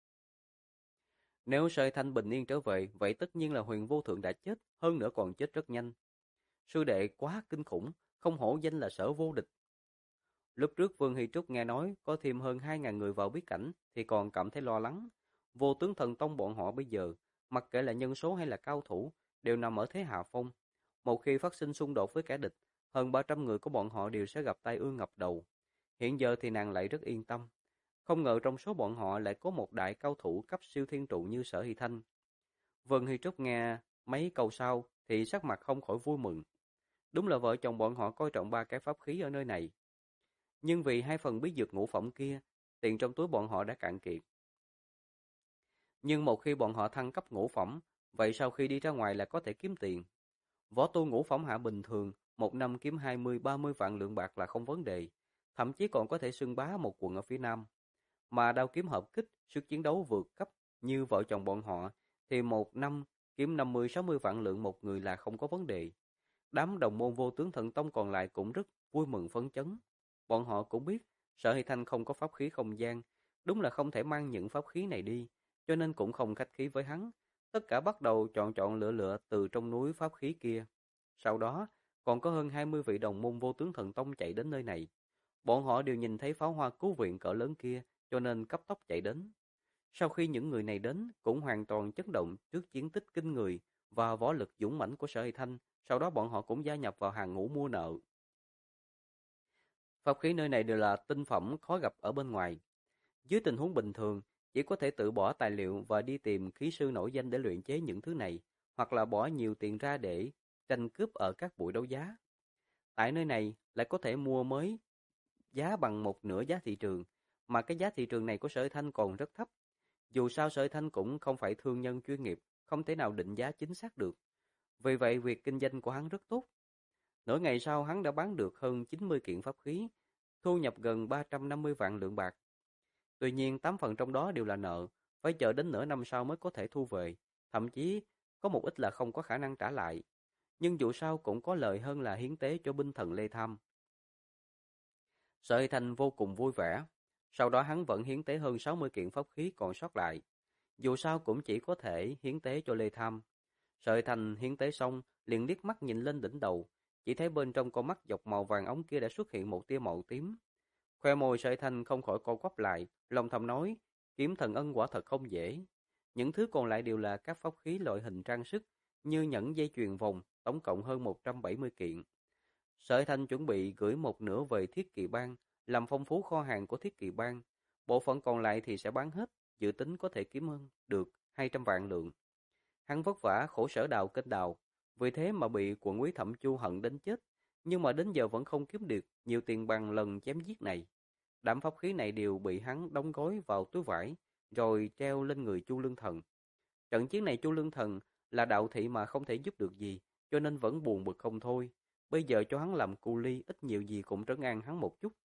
Nếu Sợi Thanh bình yên trở về, vậy tất nhiên là Huyền Vô Thượng đã chết, hơn nữa còn chết rất nhanh. Sư đệ quá kinh khủng, không hổ danh là Sở vô địch. Lúc trước Vương Hy Trúc nghe nói có thêm hơn 2.000 người vào bí cảnh thì còn cảm thấy lo lắng. Vô Tướng Thần Tông bọn họ bây giờ, mặc kệ là nhân số hay là cao thủ, đều nằm ở thế hạ phong. Một khi phát sinh xung đột với kẻ địch, hơn 300 người của bọn họ đều sẽ gặp tai ương ngập đầu. Hiện giờ thì nàng lại rất yên tâm. Không ngờ trong số bọn họ lại có một đại cao thủ cấp siêu thiên trụ như Sở Hy Thanh. Vương Hy Trúc nghe mấy câu sau thì sắc mặt không khỏi vui mừng. Đúng là vợ chồng bọn họ coi trọng ba cái pháp khí ở nơi này. Nhưng vì 2 phần bí dược ngũ phẩm kia, tiền trong túi bọn họ đã cạn kiệt. Nhưng một khi bọn họ thăng cấp ngũ phẩm, vậy sau khi đi ra ngoài là có thể kiếm tiền. Võ tu ngũ phẩm hạ bình thường, một năm kiếm 20-30 vạn lượng bạc là không vấn đề, thậm chí còn có thể xưng bá một quận ở phía Nam. Mà đao kiếm hợp kích, sức chiến đấu vượt cấp như vợ chồng bọn họ, thì một năm kiếm 50-60 vạn lượng một người là không có vấn đề. Đám đồng môn Vô Tướng Thần Tông còn lại cũng rất vui mừng phấn chấn. Bọn họ cũng biết, Sở Hy Thanh không có pháp khí không gian, đúng là không thể mang những pháp khí này đi, cho nên cũng không khách khí với hắn. Tất cả bắt đầu chọn lựa lựa từ trong núi pháp khí kia. Sau đó, còn có hơn 20 vị đồng môn Vô Tướng Thần Tông chạy đến nơi này. Bọn họ đều nhìn thấy pháo hoa cứu viện cỡ lớn kia, cho nên cấp tốc chạy đến. Sau khi những người này đến, cũng hoàn toàn chấn động trước chiến tích kinh người và võ lực dũng mãnh của Sở Hy Thanh, sau đó bọn họ cũng gia nhập vào hàng ngũ mua nợ. Pháp khí nơi này đều là tinh phẩm khó gặp ở bên ngoài. Dưới tình huống bình thường, chỉ có thể tự bỏ tài liệu và đi tìm khí sư nổi danh để luyện chế những thứ này, hoặc là bỏ nhiều tiền ra để tranh cướp ở các buổi đấu giá. Tại nơi này lại có thể mua mới giá bằng một nửa giá thị trường, mà cái giá thị trường này của Sở Thanh còn rất thấp. Dù sao Sở Thanh cũng không phải thương nhân chuyên nghiệp, không thể nào định giá chính xác được. Vì vậy, việc kinh doanh của hắn rất tốt. Nửa ngày sau, hắn đã bán được hơn 90 kiện pháp khí, thu nhập gần 350 vạn lượng bạc. Tuy nhiên, 8 phần trong đó đều là nợ, phải chờ đến nửa năm sau mới có thể thu về, thậm chí có một ít là không có khả năng trả lại. Nhưng dù sao cũng có lợi hơn là hiến tế cho binh thần Lê Tham. Sở Hy Thanh vô cùng vui vẻ. Sau đó hắn vẫn hiến tế hơn 60 kiện pháp khí còn sót lại. Dù sao cũng chỉ có thể hiến tế cho Lê Tham. Sở Hy Thanh hiến tế xong, liền liếc mắt nhìn lên đỉnh đầu, chỉ thấy bên trong con mắt dọc màu vàng ống kia đã xuất hiện một tia màu tím. Khoe môi Sở Hy Thanh không khỏi co quắp lại, lòng thầm nói, kiếm thần ân quả thật không dễ. Những thứ còn lại đều là các pháp khí loại hình trang sức, như nhẫn dây chuyền vòng, tổng cộng hơn 170 kiện. Sở Hy Thanh chuẩn bị gửi một nửa về Thiết Kỵ Bang, làm phong phú kho hàng của Thiết Kỵ Bang. Bộ phận còn lại thì sẽ bán hết, dự tính có thể kiếm hơn được 200 vạn lượng. Hắn vất vả khổ sở đào kênh đào, vì thế mà bị quận úy Thẩm Chu hận đến chết, nhưng mà đến giờ vẫn không kiếm được nhiều tiền bằng lần chém giết này. Đám pháp khí này đều bị hắn đóng gói vào túi vải, rồi treo lên người Chu Lương Thần. Trận chiến này Chu Lương Thần là đạo thị mà không thể giúp được gì, cho nên vẫn buồn bực không thôi. Bây giờ cho hắn làm cu ly, ít nhiều gì cũng trấn an hắn một chút.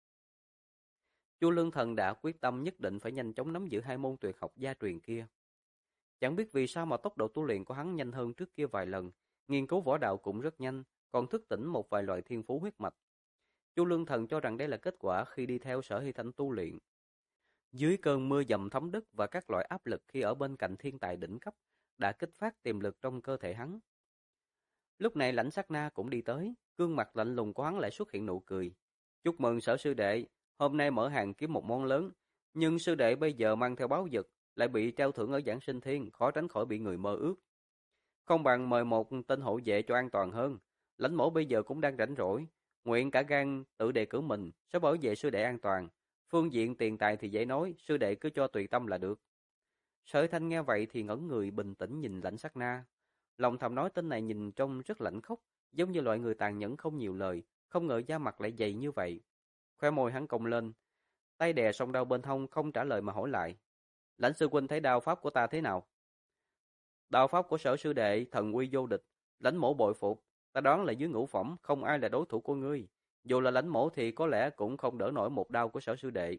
Chu Lương Thần đã quyết tâm nhất định phải nhanh chóng nắm giữ hai môn tuyệt học gia truyền kia. Chẳng biết vì sao mà tốc độ tu luyện của hắn nhanh hơn trước kia vài lần, nghiên cứu võ đạo cũng rất nhanh, còn thức tỉnh một vài loại thiên phú huyết mạch. Chu Lương Thần cho rằng đây là kết quả khi đi theo Sở Hy Thanh tu luyện. Dưới cơn mưa dầm thấm đất và các loại áp lực khi ở bên cạnh thiên tài đỉnh cấp, đã kích phát tiềm lực trong cơ thể hắn. Lúc này Lãnh Sát Na cũng đi tới, gương mặt lạnh lùng của hắn lại xuất hiện nụ cười. Chúc mừng Sở sư đệ, hôm nay mở hàng kiếm một món lớn, nhưng sư đệ bây giờ mang theo báu vật, lại bị treo thưởng ở Giảng Sinh Thiên, khó tránh khỏi bị người mơ ước. Không bằng mời một tên hộ vệ cho an toàn hơn. Lãnh mổ bây giờ cũng đang rảnh rỗi, nguyện cả gan tự đề cử mình, sẽ bảo vệ sư đệ an toàn. Phương diện tiền tài thì dễ nói, sư đệ cứ cho tùy tâm là được. Sở Thanh nghe vậy thì ngẩn người bình tĩnh nhìn Lãnh Sát Na. Lòng thầm nói tên này nhìn trông rất lạnh khốc, giống như loại người tàn nhẫn không nhiều lời, không ngờ da mặt lại dày như vậy. Khoe môi hắn cong lên, tay đè song đao bên hông không trả lời mà hỏi lại. Lãnh sư huynh thấy đao pháp của ta thế nào? Đao pháp của Sở sư đệ thần uy vô địch, lãnh mổ bội phục, ta đoán là dưới ngũ phẩm không ai là đối thủ của ngươi. Dù là lãnh mổ thì có lẽ cũng không đỡ nổi một đao của Sở sư đệ.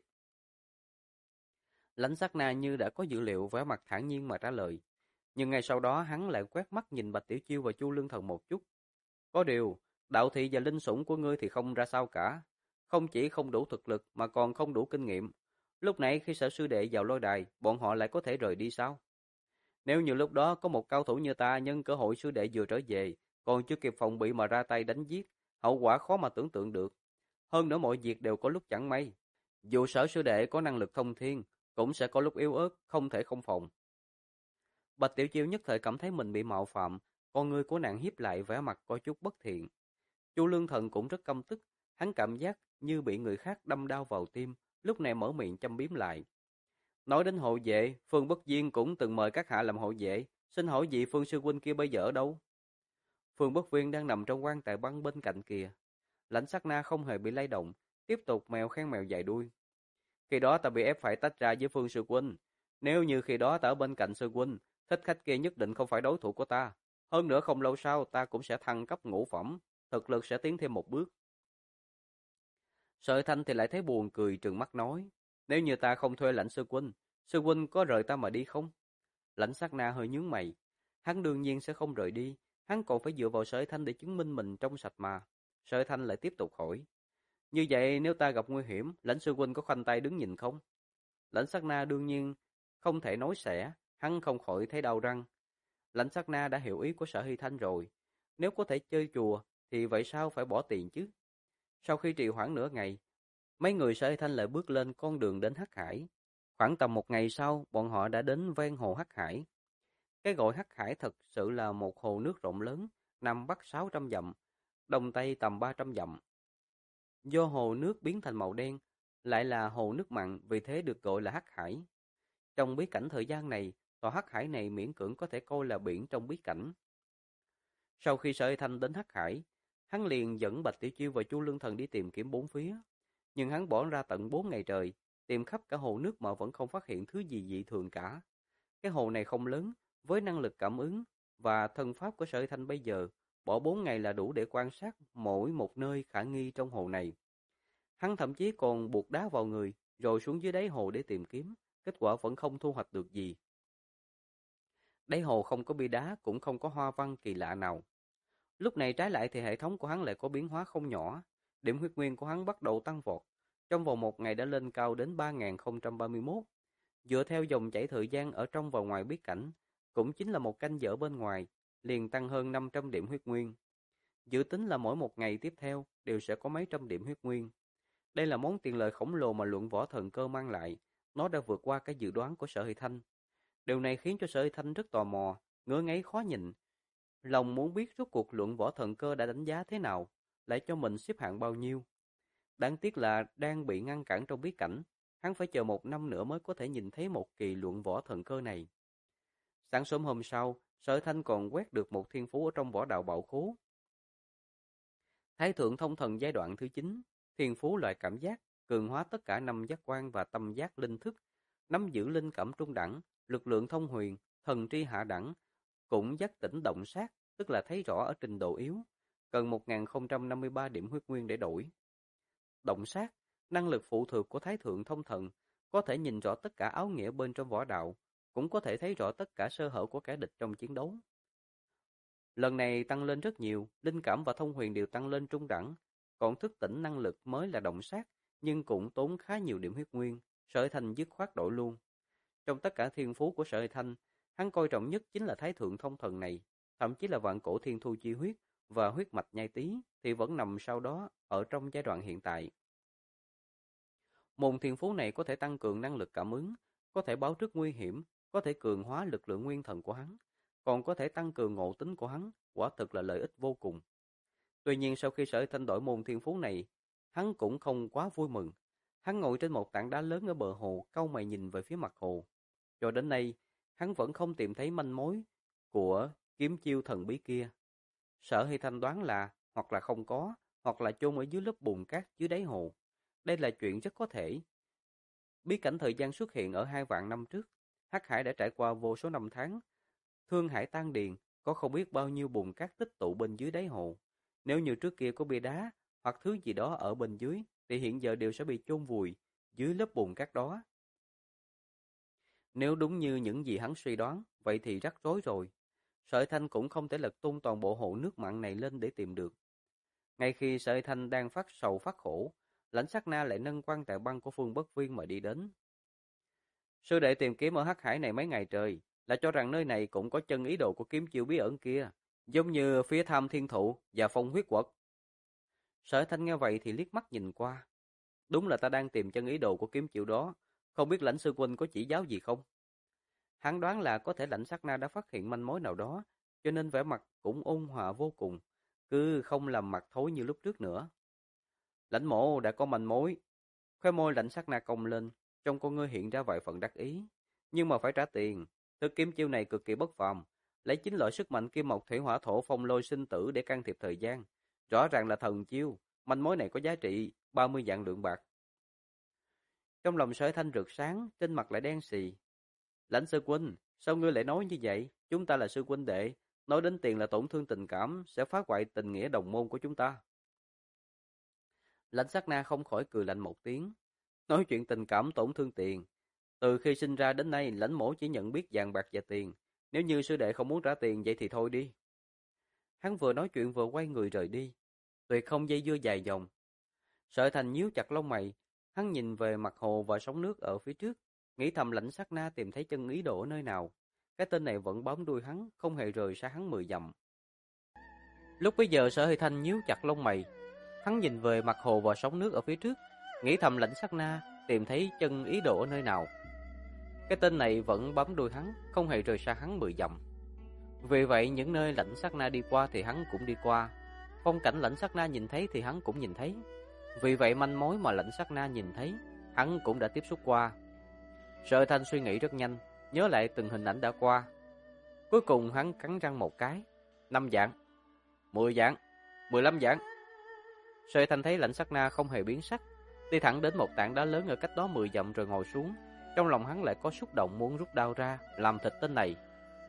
Lãnh Sát Na như đã có dự liệu, vẻ mặt thản nhiên mà trả lời. Nhưng ngay sau đó hắn lại quét mắt nhìn Bạch Tiểu Chiêu và Chu Lương Thần một chút. Có điều, đạo thị và linh sủng của ngươi thì không ra sao cả. Không chỉ không đủ thực lực mà còn không đủ kinh nghiệm. Lúc nãy khi Sở sư đệ vào lôi đài, bọn họ lại có thể rời đi sao? Nếu như lúc đó có một cao thủ như ta nhân cơ hội sư đệ vừa trở về, còn chưa kịp phòng bị mà ra tay đánh giết, hậu quả khó mà tưởng tượng được. Hơn nữa mọi việc đều có lúc chẳng may. Dù Sở sư đệ có năng lực thông thiên, cũng sẽ có lúc yếu ớt, không thể không phòng. Bạch Tiểu Chiêu nhất thời cảm thấy mình bị mạo phạm, con ngươi của nàng hiếp lại, vẻ mặt có chút bất thiện. Chu Lương Thần cũng rất căm tức, hắn cảm giác như bị người khác đâm đao vào tim, lúc này mở miệng châm biếm lại. Nói đến hộ vệ, Phương Bất Viên cũng từng mời các hạ làm hộ vệ, xin hỏi vị Phương sư huynh kia bây giờ ở đâu? Phương Bất Viên đang nằm trong quan tài băng bên cạnh kìa. Lãnh Sát Na không hề bị lay động, tiếp tục mèo khen mèo dài đuôi. Khi đó ta bị ép phải tách ra với Phương sư huynh, nếu như khi đó ta ở bên cạnh sư huynh, thích khách kia nhất định không phải đối thủ của ta. Hơn nữa không lâu sau ta cũng sẽ thăng cấp ngũ phẩm, thực lực sẽ tiến thêm một bước. Sở Thanh thì lại thấy buồn cười trừng mắt nói, nếu như ta không thuê Lãnh sư huynh có rời ta mà đi không? Lãnh Sát Na hơi nhướng mày, hắn đương nhiên sẽ không rời đi, hắn còn phải dựa vào Sở Thanh để chứng minh mình trong sạch mà. Sở Thanh lại tiếp tục hỏi, như vậy nếu ta gặp nguy hiểm, Lãnh sư huynh có khoanh tay đứng nhìn không? Lãnh Sát Na đương nhiên không thể nói sẽ, hắn không khỏi thấy đau răng. Lãnh Sát Na đã hiểu ý của Sở Hy Thanh rồi, nếu có thể chơi chùa thì vậy sao phải bỏ tiền chứ? Sau khi trì hoãn nửa ngày, mấy người Sở Hy Thanh lại bước lên con đường đến Hắc Hải. Khoảng tầm một ngày sau, bọn họ đã đến ven hồ Hắc Hải. Cái gọi Hắc Hải thật sự là một hồ nước rộng lớn, Nam Bắc 600 dặm, Đông Tây tầm 300 dặm. Do hồ nước biến thành màu đen, lại là hồ nước mặn, vì thế được gọi là Hắc Hải. Trong bí cảnh thời gian này, tòa Hắc Hải này miễn cưỡng có thể coi là biển trong bí cảnh. Sau khi Sở Hy Thanh đến Hắc Hải, hắn liền dẫn Bạch Tiểu Chiêu và Chu Lương Thần đi tìm kiếm bốn phía. Nhưng hắn bỏ ra tận 4 ngày trời, tìm khắp cả hồ nước mà vẫn không phát hiện thứ gì dị thường cả. Cái hồ này không lớn, Với năng lực cảm ứng và thân pháp của Sở Huy Thanh bây giờ, bỏ 4 ngày là đủ để quan sát mỗi một nơi khả nghi trong hồ này. Hắn thậm chí còn buộc đá vào người, rồi xuống dưới đáy hồ để tìm kiếm, kết quả vẫn không thu hoạch được gì. Đáy hồ không có bia đá, cũng không có hoa văn kỳ lạ nào. Lúc này trái lại thì hệ thống của hắn lại có biến hóa không nhỏ. Điểm huyết nguyên của hắn bắt đầu tăng vọt. Trong vòng một ngày đã lên cao đến 3031. Dựa theo dòng chảy thời gian ở trong và ngoài bí cảnh, cũng chính là một canh giờ bên ngoài, liền tăng hơn 500 điểm huyết nguyên. Dự tính là mỗi một ngày tiếp theo đều sẽ có mấy trăm điểm huyết nguyên. Đây là món tiền lợi khổng lồ mà luận võ thần cơ mang lại. Nó đã vượt qua cái dự đoán của Sở Huy Thanh. Điều này khiến cho Sở Huy Thanh rất tò mò, ngứa ngáy khó nhịn. Lòng muốn biết rốt cuộc luận võ thần cơ đã đánh giá thế nào, lại cho mình xếp hạng bao nhiêu. Đáng tiếc là đang bị ngăn cản trong bí cảnh, hắn phải chờ 1 năm nữa mới có thể nhìn thấy một kỳ luận võ thần cơ này. Sáng sớm hôm sau, Sở Huy Thanh còn quét được một thiên phú ở trong võ đạo bảo khố. Thái thượng thông thần giai đoạn thứ 9, thiên phú loại cảm giác, cường hóa tất cả 5 giác quan và tâm giác linh thức, nắm giữ linh cảm trung đẳng, lực lượng thông huyền, thần tri hạ đẳng, cũng giác tỉnh động sát, tức là thấy rõ ở trình độ yếu, cần 1053 điểm huyết nguyên để đổi. Động sát, năng lực phụ thuộc của Thái thượng thông thần, có thể nhìn rõ tất cả áo nghĩa bên trong võ đạo, cũng có thể thấy rõ tất cả sơ hở của kẻ địch trong chiến đấu. Lần này tăng lên rất nhiều, linh cảm và thông huyền đều tăng lên trung đẳng, còn thức tỉnh năng lực mới là động sát, nhưng cũng tốn khá nhiều điểm huyết nguyên, Sở Huy Thanh dứt khoát đổi luôn. Trong tất cả thiên phú của Sở Huy Thanh, hắn coi trọng nhất chính là Thái thượng thông thần này, thậm chí là vạn cổ thiên thu chi huyết và huyết mạch nhai tý thì vẫn nằm sau đó ở trong giai đoạn hiện tại. Môn thiên phú này có thể tăng cường năng lực cảm ứng, có thể báo trước nguy hiểm, có thể cường hóa lực lượng nguyên thần của hắn, còn có thể tăng cường ngộ tính của hắn, quả thực là lợi ích vô cùng. Tuy nhiên sau khi Sở Huy Thanh đổi môn thiên phú này, hắn cũng không quá vui mừng. Hắn ngồi trên một tảng đá lớn ở bờ hồ, cau mày nhìn về phía mặt hồ. Cho đến nay, hắn vẫn không tìm thấy manh mối của kiếm chiêu thần bí kia. Sở Huy Thanh đoán là hoặc là không có, hoặc là chôn ở dưới lớp bùn cát dưới đáy hồ. Đây là chuyện rất có thể. Bí cảnh thời gian xuất hiện ở 2 vạn năm trước. Hắc Hải đã trải qua vô số năm tháng. Thương Hải tan điền, có không biết bao nhiêu bùn cát tích tụ bên dưới đáy hồ. Nếu như trước kia có bia đá hoặc thứ gì đó ở bên dưới, thì hiện giờ đều sẽ bị chôn vùi dưới lớp bùn cát đó. Nếu đúng như những gì hắn suy đoán, vậy thì rắc rối rồi. Sở Thanh cũng không thể lật tung toàn bộ hồ nước mặn này lên để tìm được. Ngay khi Sở Thanh đang phát sầu phát khổ, Lãnh Sát Na lại nâng quan tài băng của Phương Bất Viên mà đi đến. Sư đệ tìm kiếm ở Hắc Hải này mấy ngày trời, là cho rằng nơi này cũng có chân ý đồ của kiếm chiêu bí ẩn kia, giống như phía Tham Thiên Thụ và Phong Huyết Quật. Sở Thanh nghe vậy thì liếc mắt nhìn qua. Đúng là ta đang tìm chân ý đồ của kiếm chiêu đó, không biết Lãnh sư huynh có chỉ giáo gì không? Hắn đoán là có thể Lãnh Sát Na đã phát hiện manh mối nào đó, cho nên vẻ mặt cũng ôn hòa vô cùng, cứ không làm mặt thối như lúc trước nữa. Lãnh mộ đã có manh mối. Khóe môi Lãnh Sát Na cong lên, trong con ngươi hiện ra vài phần đắc ý. Nhưng mà phải trả tiền. Thứ kiếm chiêu này cực kỳ bất phàm, lấy chính loại sức mạnh kim mộc thủy hỏa thổ phong lôi sinh tử để can thiệp thời gian. Rõ ràng là thần chiêu, manh mối này có giá trị 30 vạn lượng bạc. Trong lòng Sở Thanh rực sáng, trên mặt lại đen xì. Lãnh sư huynh, sao ngươi lại nói như vậy? Chúng ta là sư huynh đệ, nói đến tiền là tổn thương tình cảm, sẽ phá hoại tình nghĩa đồng môn của chúng ta. Lãnh Sát Na không khỏi cười lạnh một tiếng. Nói chuyện tình cảm tổn thương tiền. Từ khi sinh ra đến nay, Lãnh mỗ chỉ nhận biết vàng bạc và tiền. Nếu như sư đệ không muốn trả tiền, vậy thì thôi đi. Hắn vừa nói chuyện vừa quay người rời đi. Tuyệt không dây dưa dài dòng. Sở Thành nhíu chặt lông mày. Hắn nhìn về mặt hồ và sóng nước ở phía trước. Nghĩ thầm Lãnh Sát Na tìm thấy chân ý đồ ở nơi nào. Cái tên này vẫn bám đuôi hắn, không hề rời xa hắn 10 dặm. Lúc bấy giờ Sở Hơi Thanh nhíu chặt lông mày. Hắn nhìn về mặt hồ và sóng nước ở phía trước, nghĩ thầm Lãnh Sát Na tìm thấy chân ý đồ ở nơi nào. Cái tên này vẫn bám đuôi hắn, không hề rời xa hắn 10 dặm. Vì vậy những nơi Lãnh Sát Na đi qua thì hắn cũng đi qua, phong cảnh Lãnh Sát Na nhìn thấy thì hắn cũng nhìn thấy. Vì vậy manh mối mà Lãnh Sát Na nhìn thấy, hắn cũng đã tiếp xúc qua. Sở Thanh suy nghĩ rất nhanh, nhớ lại từng hình ảnh đã qua. Cuối cùng hắn cắn răng một cái, 5 vạn, 10 vạn, 15 vạn. Sở Thanh thấy Lãnh Sát Na không hề biến sắc, đi thẳng đến một tảng đá lớn ở cách đó 10 dặm rồi ngồi xuống. Trong lòng hắn lại có xúc động muốn rút đao ra làm thịt tên này.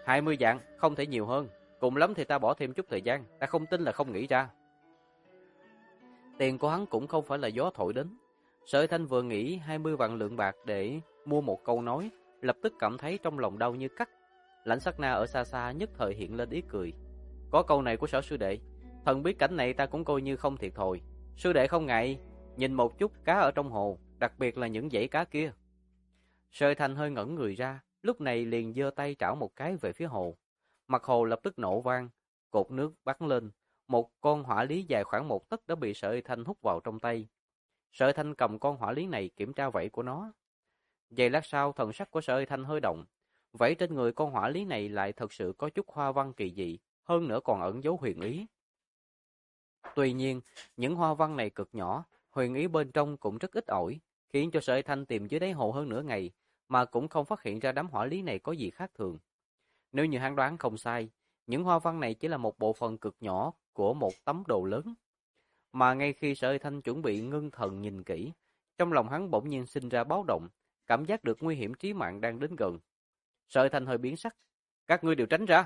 20 vạn, không thể nhiều hơn. Cùng lắm thì ta bỏ thêm chút thời gian, ta không tin là không nghĩ ra. Tiền của hắn cũng không phải là gió thổi đến. Sở Thanh vừa nghĩ 20 vạn lượng bạc để mua một câu nói, lập tức cảm thấy trong lòng đau như cắt. Lãnh Sắc Na ở xa xa nhất thời hiện lên ý cười. Có câu này của Sở sư đệ, thần biết cảnh này ta cũng coi như không thiệt thòi. Sư đệ không ngại, nhìn một chút cá ở trong hồ, đặc biệt là những dãy cá kia. Sở Thanh hơi ngẩn người ra, lúc này liền giơ tay trảo một cái về phía hồ. Mặt hồ lập tức nổ vang, cột nước bắn lên. Một con hỏa lý dài khoảng 1 tấc đã bị Sở Thanh hút vào trong tay. Sở Thanh cầm con hỏa lý này kiểm tra vảy của nó. Giây lát sau, thần sắc của Sở Thanh hơi động. Vảy trên người con hỏa lý này lại thật sự có chút hoa văn kỳ dị, hơn nữa còn ẩn dấu huyền ý. Tuy nhiên, những hoa văn này cực nhỏ, huyền ý bên trong cũng rất ít ỏi, khiến cho Sở Thanh tìm dưới đáy hồ hơn nửa ngày, mà cũng không phát hiện ra đám hỏa lý này có gì khác thường. Nếu như hắn đoán không sai, những hoa văn này chỉ là một bộ phận cực nhỏ của một tấm đồ lớn. Mà ngay khi Sở Thanh chuẩn bị ngưng thần nhìn kỹ, trong lòng hắn bỗng nhiên sinh ra báo động, cảm giác được nguy hiểm chí mạng đang đến gần. Sở Thanh hơi biến sắc, các ngươi đều tránh ra.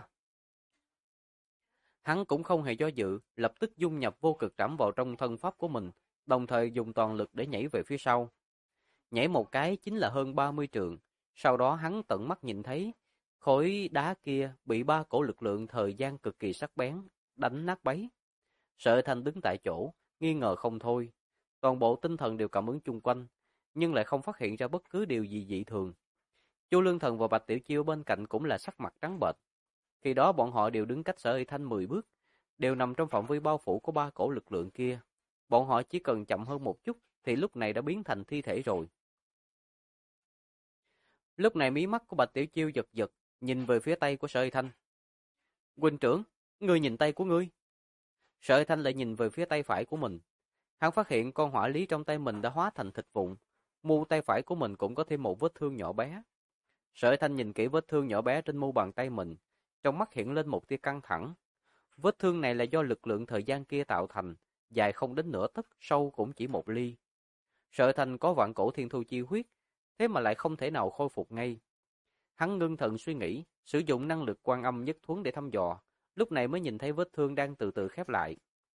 Hắn cũng không hề do dự, lập tức dung nhập vô cực trảm vào trong thân pháp của mình, đồng thời dùng toàn lực để nhảy về phía sau. Nhảy một cái chính là hơn 30 trượng, sau đó hắn tận mắt nhìn thấy khối đá kia bị 3 cổ lực lượng thời gian cực kỳ sắc bén đánh nát bấy. Sở Thanh đứng tại chỗ, nghi ngờ không thôi. Toàn bộ tinh thần đều cảm ứng chung quanh, nhưng lại không phát hiện ra bất cứ điều gì dị thường. Chu Lương Thần và Bạch Tiểu Chiêu bên cạnh cũng là sắc mặt trắng bệch. Khi đó bọn họ đều đứng cách Sở Thanh 10 bước, đều nằm trong phạm vi bao phủ của 3 cổ lực lượng kia. Bọn họ chỉ cần chậm hơn một chút thì lúc này đã biến thành thi thể rồi. Lúc này mí mắt của Bạch Tiểu Chiêu giật giật, nhìn về phía tay của Sở Thanh. Huynh trưởng, ngươi nhìn tay của ngươi. Sở Thanh lại nhìn về phía tay phải của mình. Hắn phát hiện con hỏa lý trong tay mình đã hóa thành thịt vụn. Mu tay phải của mình cũng có thêm một vết thương nhỏ bé. Sở Thanh nhìn kỹ vết thương nhỏ bé trên mu bàn tay mình, trong mắt hiện lên một tia căng thẳng. Vết thương này là do lực lượng thời gian kia tạo thành, dài không đến nửa tấc, sâu cũng chỉ 1 ly. Sở Thanh có vạn cổ thiên thu chi huyết, thế mà lại không thể nào khôi phục ngay. Hắn ngưng thần suy nghĩ, sử dụng năng lực quan âm nhất thuấn để thăm dò, lúc này mới nhìn thấy vết thương đang từ từ khép lại.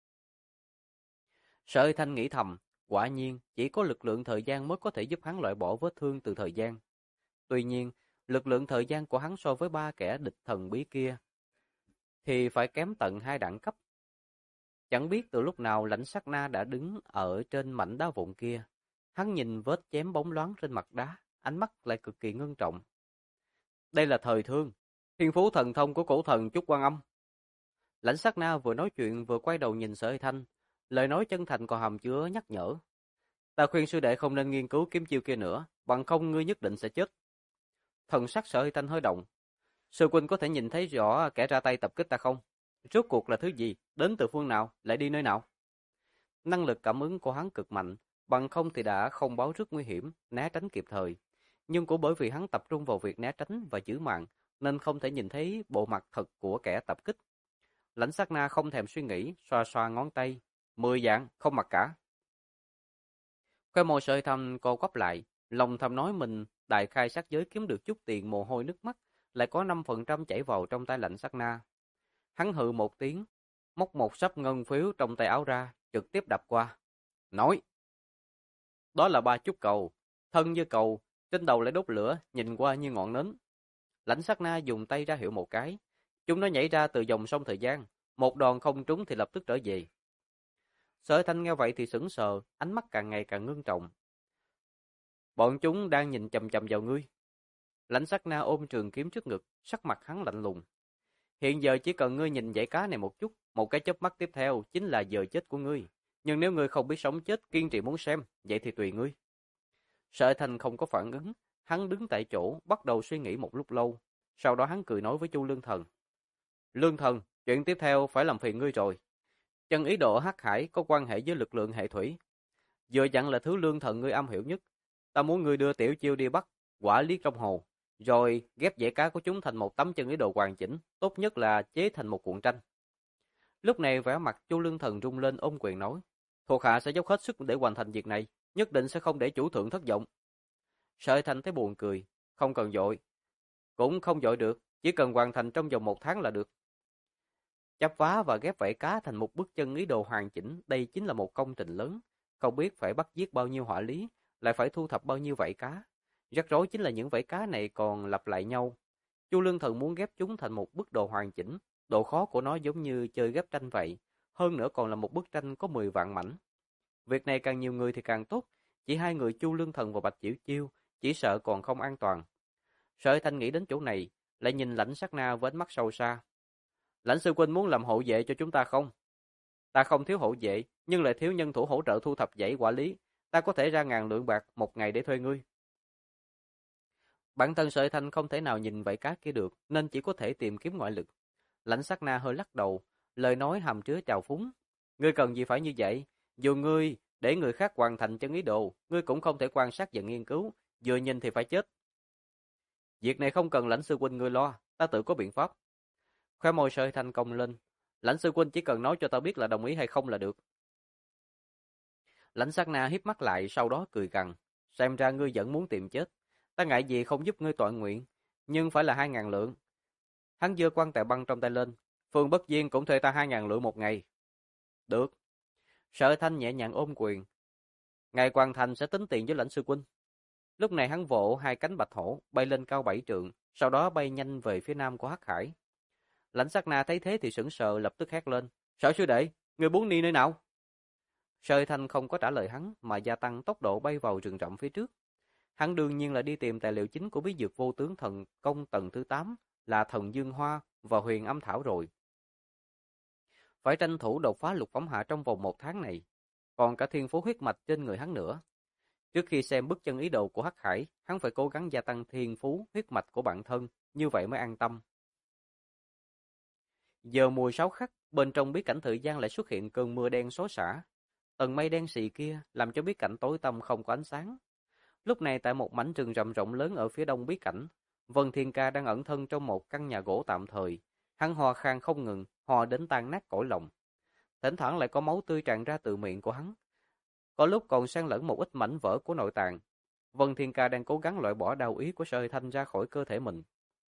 Sở Thanh nghĩ thầm, quả nhiên chỉ có lực lượng thời gian mới có thể giúp hắn loại bỏ vết thương từ thời gian. Tuy nhiên, lực lượng thời gian của hắn so với 3 kẻ địch thần bí kia thì phải kém tận 2 đẳng cấp. Chẳng biết từ lúc nào Lãnh Sắc Na đã đứng ở trên mảnh đá vụn kia. Hắn nhìn vết chém bóng loáng trên mặt đá, ánh mắt lại cực kỳ ngưng trọng. Đây là thời thương, thiên phú thần thông của cổ thần Trúc Quan Âm. Lãnh Sắc Na vừa nói chuyện vừa quay đầu nhìn Sở Thanh, lời nói chân thành còn hàm chứa nhắc nhở. Ta khuyên sư đệ không nên nghiên cứu kiếm chiêu kia nữa, bằng không ngươi nhất định sẽ chết. Thần sắc Sở Thanh hơi động. Sư huynh có thể nhìn thấy rõ kẻ ra tay tập kích ta không? Rốt cuộc là thứ gì? Đến từ phương nào? Lại đi nơi nào? Năng lực cảm ứng của hắn cực mạnh, bằng không thì đã không báo trước nguy hiểm, né tránh kịp thời. Nhưng cũng bởi vì hắn tập trung vào việc né tránh và giữ mạng, nên không thể nhìn thấy bộ mặt thật của kẻ tập kích. Lãnh Sắc Na không thèm suy nghĩ, xoa xoa ngón tay. 10 vạn, không mặc cả. Khoe môi Sở Thanh co quắp lại, lòng thầm nói mình đại khai sát giới kiếm được chút tiền mồ hôi nước mắt, lại có 5% chảy vào trong tay Lãnh Sắc Na. Hắn hừ một tiếng, móc một sấp ngân phiếu trong tay áo ra, trực tiếp đập qua. Nói, đó là 30 cầu, thân như cầu, trên đầu lại đốt lửa, nhìn qua như ngọn nến. Lãnh Sắc Na dùng tay ra hiệu một cái, chúng nó nhảy ra từ dòng sông thời gian, một đòn không trúng thì lập tức trở về. Sở Thanh nghe vậy thì sững sờ, ánh mắt càng ngày càng ngưng trọng. Bọn chúng đang nhìn chằm chằm vào ngươi. Lãnh Sắc Na ôm trường kiếm trước ngực, sắc mặt hắn lạnh lùng. Hiện giờ chỉ cần ngươi nhìn dãy cá này một chút, một cái chớp mắt tiếp theo chính là giờ chết của ngươi. Nhưng nếu ngươi không biết sống chết, kiên trì muốn xem, vậy thì tùy ngươi. Sở Thanh không có phản ứng, hắn đứng tại chỗ, bắt đầu suy nghĩ một lúc lâu. Sau đó hắn cười nói với Chu Lương Thần. Lương Thần, chuyện tiếp theo phải làm phiền ngươi rồi. Chân ý độ hắc hải có quan hệ với lực lượng hệ thủy. Vừa dặn là thứ Lương Thần ngươi am hiểu nhất. Ta muốn ngươi đưa Tiểu Chiêu đi bắt quả liếc trong hồ, rồi ghép dãy cá của chúng thành một tấm chân ý đồ hoàn chỉnh, tốt nhất là chế thành một cuộn tranh. Lúc này vẻ mặt Chu Lương Thần rung lên ôm quyền nói, thuộc hạ sẽ dốc hết sức để hoàn thành việc này, nhất định sẽ không để chủ thượng thất vọng. Sở Thanh thấy buồn cười, không cần vội, cũng không vội được, chỉ cần hoàn thành trong vòng 1 tháng là được. Chắp vá và ghép vảy cá thành một bức chân ý đồ hoàn chỉnh, đây chính là một công trình lớn. Không biết phải bắt giết bao nhiêu họa lý, lại phải thu thập bao nhiêu vảy cá. Rắc rối chính là những vảy cá này còn lặp lại nhau. Chu Lương Thần muốn ghép chúng thành một bức đồ hoàn chỉnh, độ khó của nó giống như chơi ghép tranh vậy, hơn nữa còn là một bức tranh có 10 vạn mảnh. Việc này càng nhiều người thì càng tốt, chỉ 2 người Chu Lương Thần và Bạch Chiểu Chiêu, chỉ sợ còn không an toàn. Sở Thanh nghĩ đến chỗ này, lại nhìn Lãnh Sát Na với ánh mắt sâu xa. Lãnh sư huynh muốn làm hộ vệ cho chúng ta không? Ta không thiếu hộ vệ, nhưng lại thiếu nhân thủ hỗ trợ thu thập dãy quả lý. Ta có thể ra 1000 lượng bạc 1 ngày để thuê ngươi. Bản thân Sở Thanh không thể nào nhìn vậy cá kia được, nên chỉ có thể tìm kiếm ngoại lực. Lãnh Sát Na hơi lắc đầu, lời nói hàm chứa trào phúng. Ngươi cần gì phải như vậy? Dù ngươi để người khác hoàn thành chân ý đồ, ngươi cũng không thể quan sát và nghiên cứu, vừa nhìn thì phải chết. Việc này không cần Lãnh sư huynh ngươi lo, ta tự có biện pháp. Khóe môi Sở Thanh cong lên, Lãnh sư huynh chỉ cần nói cho ta biết là đồng ý hay không là được. Lãnh Sát Na híp mắt lại, sau đó cười gằn, xem ra ngươi vẫn muốn tìm chết. Ta ngại gì không giúp ngươi toại nguyện, nhưng phải là 2000 lượng. Hắn giơ quan tài băng trong tay lên, Phương Bất Diên cũng thuê ta 2000 lượng 1 ngày. Được. Sở Thanh nhẹ nhàng ôm quyền. Ngày hoàn thành sẽ tính tiền với Lãnh sư huynh. Lúc này hắn vỗ 2 cánh bạch hổ, bay lên cao 7 trượng, sau đó bay nhanh về phía nam của Hắc Hải. Lãnh Sát Na thấy thế thì sững sờ, lập tức hét lên, Sở sư đệ, người muốn đi nơi nào? Sở Thanh không có trả lời hắn, mà gia tăng tốc độ bay vào rừng rậm phía trước. Hắn đương nhiên là đi tìm tài liệu chính của bí dược vô tướng thần công tầng thứ 8, là thần dương hoa và huyền âm thảo rồi. Phải tranh thủ đột phá lục phẩm hạ trong vòng 1 tháng này, còn cả thiên phú huyết mạch trên người hắn nữa. Trước khi xem bức chân ý đồ của Hắc Hải, hắn phải cố gắng gia tăng thiên phú huyết mạch của bản thân, như vậy mới an tâm. Giờ mùa 6 khắc, bên trong bí cảnh thời gian lại xuất hiện cơn mưa đen xối xả. Tầng mây đen xì kia làm cho bí cảnh tối tăm không có ánh sáng. Lúc này tại một mảnh rừng rậm rộng lớn ở phía đông bí cảnh, Vân Thiên Ca đang ẩn thân trong một căn nhà gỗ tạm thời. Hắn ho khan không ngừng, ho đến tan nát cõi lòng. Thỉnh thoảng lại có máu tươi tràn ra từ miệng của hắn. Có lúc còn xen lẫn một ít mảnh vỡ của nội tạng. Vân Thiên Ca đang cố gắng loại bỏ đau ý của Sở Thanh ra khỏi cơ thể mình.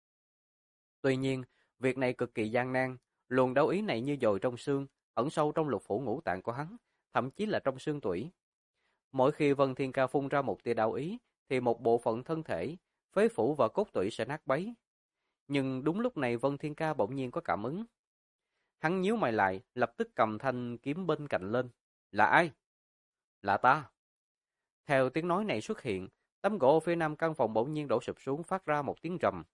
Tuy nhiên, việc này cực kỳ gian nan, luồng đau ý này như dồi trong xương, ẩn sâu trong lục phủ ngũ tạng của hắn, thậm chí là trong xương tủy. Mỗi khi Vân Thiên Ca phun ra một tia đau ý, thì một bộ phận thân thể, phế phủ và cốt tủy sẽ nát bấy. Nhưng đúng lúc này Vân Thiên Ca bỗng nhiên có cảm ứng. Hắn nhíu mày lại, lập tức cầm thanh kiếm bên cạnh lên. Là ai? Là ta. Theo tiếng nói này xuất hiện, tấm gỗ phía nam căn phòng bỗng nhiên đổ sụp xuống, phát ra một tiếng rầm.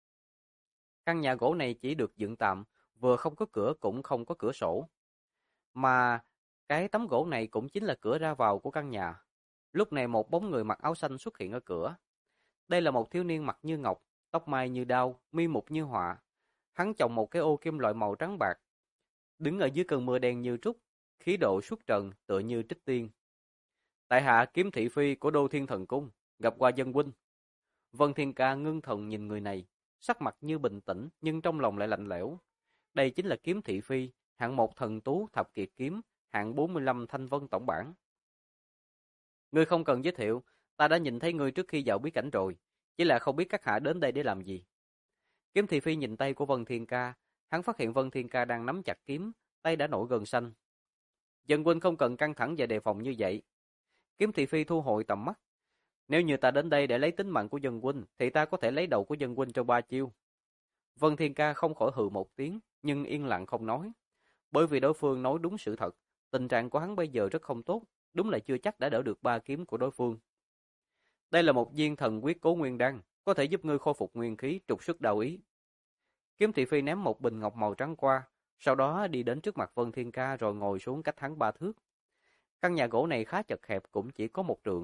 Căn nhà gỗ này chỉ được dựng tạm, vừa không có cửa cũng không có cửa sổ. Mà cái tấm gỗ này cũng chính là cửa ra vào của căn nhà. Lúc này một bóng người mặc áo xanh xuất hiện ở cửa. Đây là một thiếu niên mặt như ngọc, tóc mai như đao, mi mục như họa. Hắn chồng một cái ô kim loại màu trắng bạc, đứng ở dưới cơn mưa đen như trút, khí độ xuất trần tựa như trích tiên. Tại hạ Kiếm thị phi của Đô Thiên Thần Cung, gặp qua dân huynh. Vân Thiên Ca ngưng thần nhìn người này, sắc mặt như bình tĩnh nhưng trong lòng lại lạnh lẽo. Đây chính là Kiếm thị phi, hạng 1 thần tú thập kiệt kiếm, hạng 45 thanh vân tổng bản. Ngươi không cần giới thiệu, ta đã nhìn thấy ngươi trước khi vào bí cảnh rồi, chỉ là không biết các hạ đến đây để làm gì. Kiếm thị phi nhìn tay của Vân Thiên Ca, hắn phát hiện Vân Thiên Ca đang nắm chặt kiếm, tay đã nổi gần xanh. Dân huynh không cần căng thẳng và đề phòng như vậy. Kiếm thị phi thu hồi tầm mắt. Nếu như ta đến đây để lấy tính mạng của dân huynh, thì ta có thể lấy đầu của dân huynh trong 3 chiêu. Vân Thiên Ca không khỏi hừ một tiếng, nhưng yên lặng không nói. Bởi vì đối phương nói đúng sự thật, tình trạng của hắn bây giờ rất không tốt, đúng là chưa chắc đã đỡ được 3 kiếm của đối phương. Đây là một viên thần quyết cố nguyên đan, có thể giúp ngươi khôi phục nguyên khí, trục xuất đau ý. Kiếm thị phi ném một bình ngọc màu trắng qua, sau đó đi đến trước mặt Vân Thiên Ca rồi ngồi xuống cách hắn 3 thước. Căn nhà gỗ này khá chật hẹp, cũng chỉ có 1 trượng.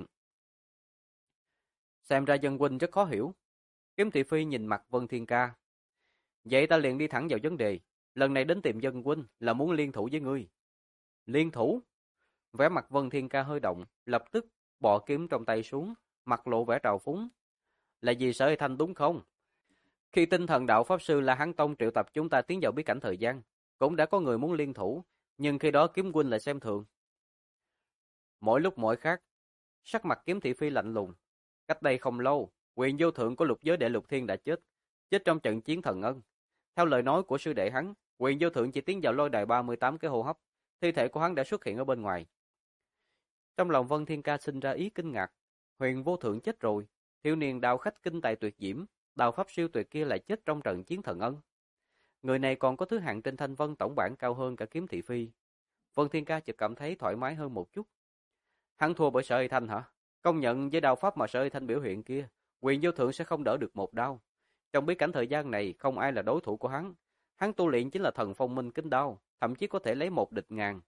Xem ra dân huynh rất khó hiểu. Kiếm thị phi nhìn mặt Vân Thiên Ca. Vậy ta liền đi thẳng vào vấn đề. Lần này đến tìm dân huynh là muốn liên thủ với ngươi. Liên thủ? Vẻ mặt Vân Thiên Ca hơi động, lập tức bỏ kiếm trong tay xuống, mặt lộ vẻ trào phúng. Là vì Sở Thanh đúng không? Khi tinh thần đạo Pháp Sư La Hán Tông triệu tập chúng ta tiến vào bí cảnh thời gian, cũng đã có người muốn liên thủ, nhưng khi đó Kiếm huynh lại xem thường. Mỗi lúc mỗi khác, sắc mặt Kiếm thị phi lạnh lùng. Cách đây không lâu, quyền vô thượng của lục giới đệ lục thiên đã chết. chết trong trận chiến Thần Ân. Theo lời nói của sư đệ hắn, Huyền Vô Thượng chỉ tiến vào lôi đài 38 cái hô hấp, thi thể của hắn đã xuất hiện ở bên ngoài. Trong lòng Vân Thiên Ca sinh ra ý kinh ngạc, Huyền Vô Thượng chết rồi, thiếu niên đao khách kinh tài tuyệt diễm, đao pháp siêu tuyệt kia lại chết trong trận chiến Thần Ân. Người này còn có thứ hạng trên Thanh Vân tổng bảng cao hơn cả Kiếm Thị Phi. Vân Thiên Ca chợt cảm thấy thoải mái hơn một chút. Hắn thua bởi Sở Hy Thanh hả? Công nhận với đao pháp mà Sở Hy Thanh biểu hiện kia, Huyền Vô Thượng sẽ không đỡ được một đao. Trong bí cảnh thời gian này, không ai là đối thủ của hắn. Hắn tu luyện chính là thần phong minh kính đao, thậm chí có thể lấy một địch ngàn.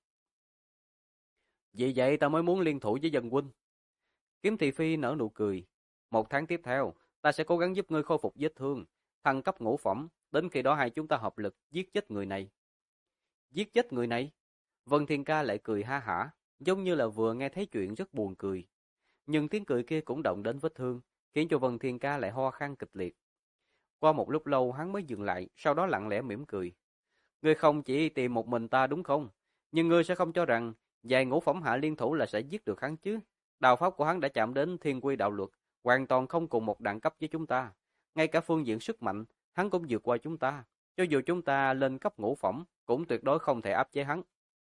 Vì vậy ta mới muốn liên thủ với dân huynh. Kiếm Thị Phi nở nụ cười. 1 tháng tiếp theo, ta sẽ cố gắng giúp ngươi khôi phục vết thương, thăng cấp ngũ phẩm, đến khi đó hai chúng ta hợp lực giết chết người này. Giết chết người này? Vân Thiên Ca lại cười ha hả, giống như là vừa nghe thấy chuyện rất buồn cười. Nhưng tiếng cười kia cũng động đến vết thương, khiến cho Vân Thiên Ca lại ho khan kịch liệt. Qua một lúc lâu hắn mới dừng lại, sau đó lặng lẽ mỉm cười. Ngươi không chỉ tìm một mình ta đúng không? Nhưng ngươi sẽ không cho rằng vài ngũ phẩm hạ liên thủ là sẽ giết được hắn chứ? Đao pháp của hắn đã chạm đến thiên quy đạo luật, hoàn toàn không cùng một đẳng cấp với chúng ta. Ngay cả phương diện sức mạnh, hắn cũng vượt qua chúng ta. Cho dù chúng ta lên cấp ngũ phẩm, cũng tuyệt đối không thể áp chế hắn.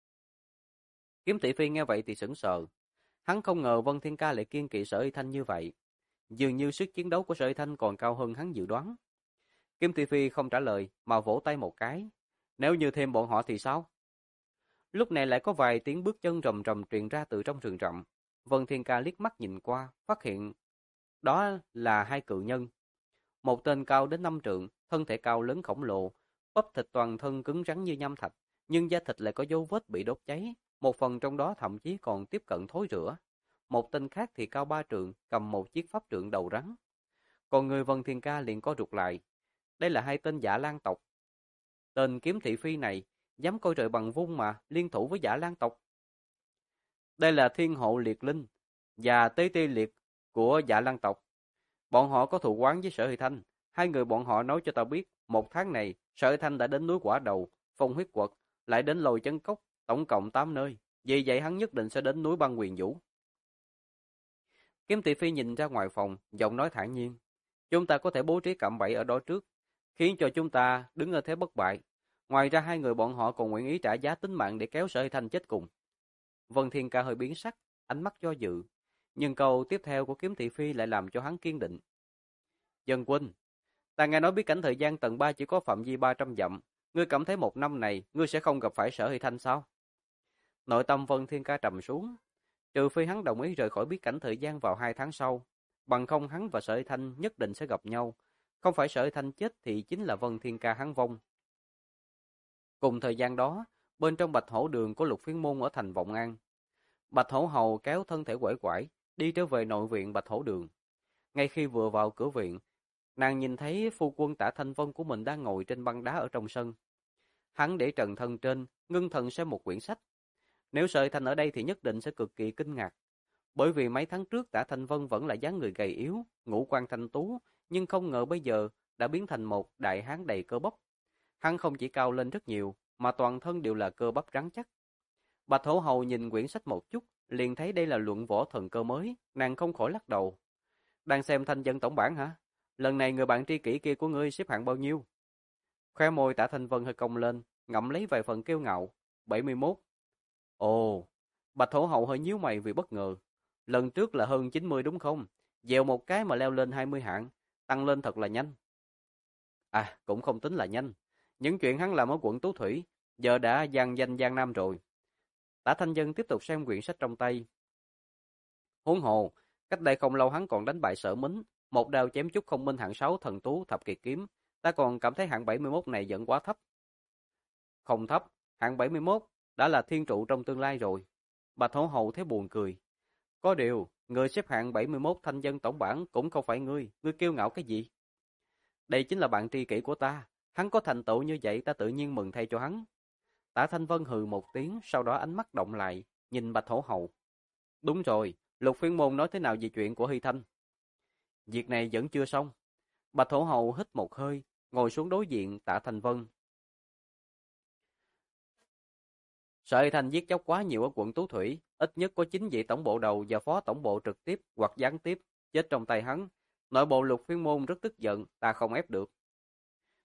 Kiếm Thị Phi nghe vậy thì sững sờ. Hắn không ngờ Vân Thiên Ca lại kiên kỵ Sở Y Thanh như vậy. Dường như sức chiến đấu của Sở Y Thanh còn cao hơn hắn dự đoán. Kiếm Thị Phi không trả lời mà vỗ tay một cái. Nếu như thêm bọn họ thì sao? Lúc này lại có vài tiếng bước chân rầm rầm truyền ra từ trong rừng rậm. Vân Thiên Ca liếc mắt nhìn qua, phát hiện đó là hai cự nhân. Một tên cao đến 5 trượng, thân thể cao lớn khổng lồ, bắp thịt toàn thân cứng rắn như nham thạch, nhưng da thịt lại có dấu vết bị đốt cháy, một phần trong đó thậm chí còn tiếp cận thối rữa. Một tên khác thì cao 3 trượng, cầm một chiếc pháp trượng đầu rắn. Còn người Vân Thiên Ca liền co rụt lại. Đây là hai tên Dạ Lan tộc. Tên Kiếm Thị Phi này dám coi trời bằng vung mà liên thủ với Dạ Lan tộc. Đây là Thiên Hộ Liệt Linh và Tế Ti Liệt của Dạ Lan tộc. Bọn họ có thù oán với Sở Hy Thanh. Hai người bọn họ nói cho ta biết, 1 tháng này, Sở Hy Thanh đã đến núi Quả Đầu, Phong Huyết Quật, lại đến Lồi Chân Cốc, tổng cộng 8 nơi. Vì vậy hắn nhất định sẽ đến núi Băng Huyền Vũ. Kiếm Thị Phi nhìn ra ngoài phòng, giọng nói thản nhiên. Chúng ta có thể bố trí cạm bẫy ở đó trước, khiến cho chúng ta đứng ở thế bất bại. Ngoài ra hai người bọn họ còn nguyện ý trả giá tính mạng để kéo Sở Hy Thanh chết cùng. Vân Thiên Ca hơi biến sắc, ánh mắt do dự. Nhưng câu tiếp theo của Kiếm Thị Phi lại làm cho hắn kiên định. Dân huynh, ta nghe nói bí cảnh thời gian tầng 3 chỉ có phạm vi 300 dặm. Ngươi cảm thấy 1 năm này, ngươi sẽ không gặp phải Sở Hy Thanh sao? Nội tâm Vân Thiên Ca trầm xuống. Trừ phi hắn đồng ý rời khỏi bí cảnh thời gian vào 2 tháng sau. Bằng không hắn và Sở Hy Thanh nhất định sẽ gặp nhau. Không phải Sở Hy Thanh chết thì chính là Vân Thiên Ca hắn vong. Cùng thời gian đó, bên trong Bạch Hổ Đường có Lục Phiến Môn ở thành Vọng An. Bạch Hổ Hầu kéo thân thể uể oải đi trở về nội viện Bạch Hổ Đường. Ngay khi vừa vào cửa viện, nàng nhìn thấy phu quân Tạ Thanh Vân của mình đang ngồi trên băng đá ở trong sân. Hắn để trần thân trên, ngưng thần xem một quyển sách. Nếu Sở Hy Thanh ở đây thì nhất định sẽ cực kỳ kinh ngạc. Bởi vì mấy tháng trước Tạ Thanh Vân vẫn là dáng người gầy yếu, ngũ quan thanh tú, nhưng không ngờ bây giờ đã biến thành một đại hán đầy cơ bắp. Hắn không chỉ cao lên rất nhiều, mà toàn thân đều là cơ bắp rắn chắc. Bạch Hổ Hầu nhìn quyển sách một chút, liền thấy đây là luận võ thần cơ mới, nàng không khỏi lắc đầu. Đang xem Thanh Dân tổng bản hả? Lần này người bạn tri kỷ kia của ngươi xếp hạng bao nhiêu? Khóe môi Tạ Thanh Vân hơi cong lên, ngậm lấy vài phần kiêu ngạo. 71. Ồ, Bạch Hổ Hầu hơi nhíu mày vì bất ngờ. Lần trước là hơn 90 đúng không? Dèo một cái mà leo lên 20 hạng, tăng lên thật là nhanh. À, cũng không tính là nhanh. Những chuyện hắn làm ở quận Tú Thủy, giờ đã vang danh Giang Nam rồi. Tả Thanh Dân tiếp tục xem quyển sách trong tay. Huống hồ, cách đây không lâu hắn còn đánh bại Sở Mính, một đao chém chút không minh hạng 6 thần tú thập kiệt kiếm. Ta còn cảm thấy hạng 71 này vẫn quá thấp. Không thấp, hạng 71 đã là thiên trụ trong tương lai rồi. Bạch Hổ Hầu thấy buồn cười. Có điều, người xếp hạng 71 Thanh Dân tổng bản cũng không phải ngươi kiêu ngạo cái gì? Đây chính là bạn tri kỷ của ta, hắn có thành tựu như vậy ta tự nhiên mừng thay cho hắn. Tả Thanh Vân hừ một tiếng, sau đó ánh mắt động lại, nhìn Bạch Hổ Hầu. Đúng rồi, Lục Phiên Môn nói thế nào về chuyện của Hy Thanh? Việc này vẫn chưa xong. Bạch Hổ Hầu hít một hơi, ngồi xuống đối diện Tả Thanh Vân. Sở Hy Thanh giết chóc quá nhiều ở quận Tú Thủy, ít nhất có 9 vị tổng bộ đầu và phó tổng bộ trực tiếp hoặc gián tiếp chết trong tay hắn. Nội bộ Lục Phiên Môn rất tức giận, ta không ép được.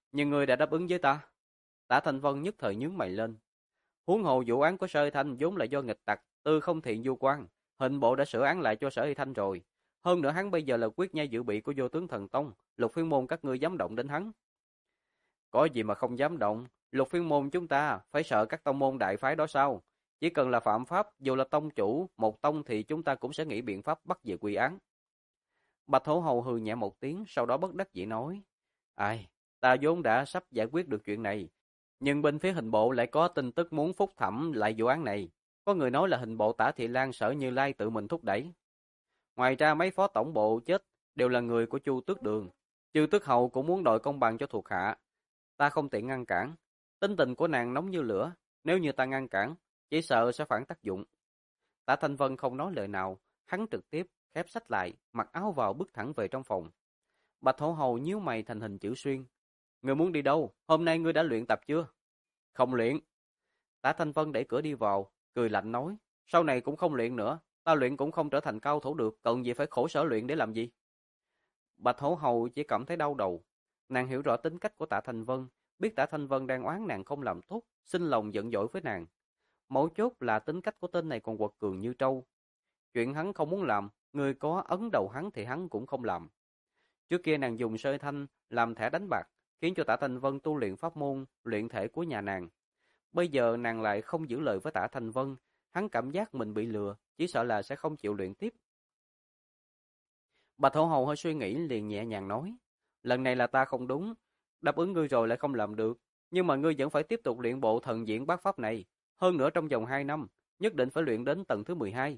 Nhưng ngươi đã đáp ứng với ta. Tả Thanh Vân nhất thời nhướng mày lên. Huống hồ vụ án của Sở Hy Thanh vốn là do nghịch tặc, tư không thiện du quan, hình bộ đã sửa án lại cho Sở Hy Thanh rồi. Hơn nữa hắn bây giờ là quyết nhai dự bị của vô tướng thần tông, Lục Phiên môn các ngươi dám động đến hắn. Có gì mà không dám động, Lục Phiên môn chúng ta phải sợ các tông môn đại phái đó sao? Chỉ cần là phạm pháp, dù là tông chủ, một tông thì chúng ta cũng sẽ nghĩ biện pháp bắt về quy án. Bạch Hổ Hầu hừ nhẹ một tiếng, sau đó bất đắc dĩ nói: Ai, ta vốn đã sắp giải quyết được chuyện này, nhưng bên phía hình bộ lại có tin tức muốn phúc thẩm lại vụ án này. Có người nói là hình bộ Tả Thị Lan Sở Như Lai tự mình thúc đẩy. Ngoài ra mấy phó tổng bộ chết đều là người của Chu Tước Đường. Chu Tước Hầu cũng muốn đòi công bằng cho thuộc hạ. Ta không tiện ngăn cản. Tính tình của nàng nóng như lửa, nếu như ta ngăn cản, chỉ sợ sẽ phản tác dụng. Tả Thanh Vân không nói lời nào, hắn trực tiếp khép sách lại, mặc áo vào bước thẳng về trong phòng. Bạch Hổ Hầu nhíu mày thành hình chữ xuyên. Ngươi muốn đi đâu? Hôm nay ngươi đã luyện tập chưa? Không luyện. Tả Thanh Vân đẩy cửa đi vào, cười lạnh nói, sau này cũng không luyện nữa, ta luyện cũng không trở thành cao thủ được, cần gì phải khổ sở luyện để làm gì? Bạch Hổ Hầu chỉ cảm thấy đau đầu. Nàng hiểu rõ tính cách của Tả Thanh Vân, biết Tả Thanh Vân đang oán nàng không làm tốt, sinh lòng giận dỗi với nàng. Mấu chốt là tính cách của tên này còn quật cường như trâu. Chuyện hắn không muốn làm, người có ấn đầu hắn thì hắn cũng không làm. Trước kia nàng dùng sơ thanh làm thẻ đánh bạc, khiến cho Tả Thanh Vân tu luyện pháp môn, luyện thể của nhà nàng. Bây giờ nàng lại không giữ lời với Tả Thanh Vân, hắn cảm giác mình bị lừa, chỉ sợ là sẽ không chịu luyện tiếp. Bạch Hổ Hầu hơi suy nghĩ liền nhẹ nhàng nói, lần này là ta không đúng, đáp ứng ngươi rồi lại không làm được, nhưng mà ngươi vẫn phải tiếp tục luyện bộ thần diễn bát pháp này, hơn nữa trong vòng 2 năm, nhất định phải luyện đến tầng thứ 12.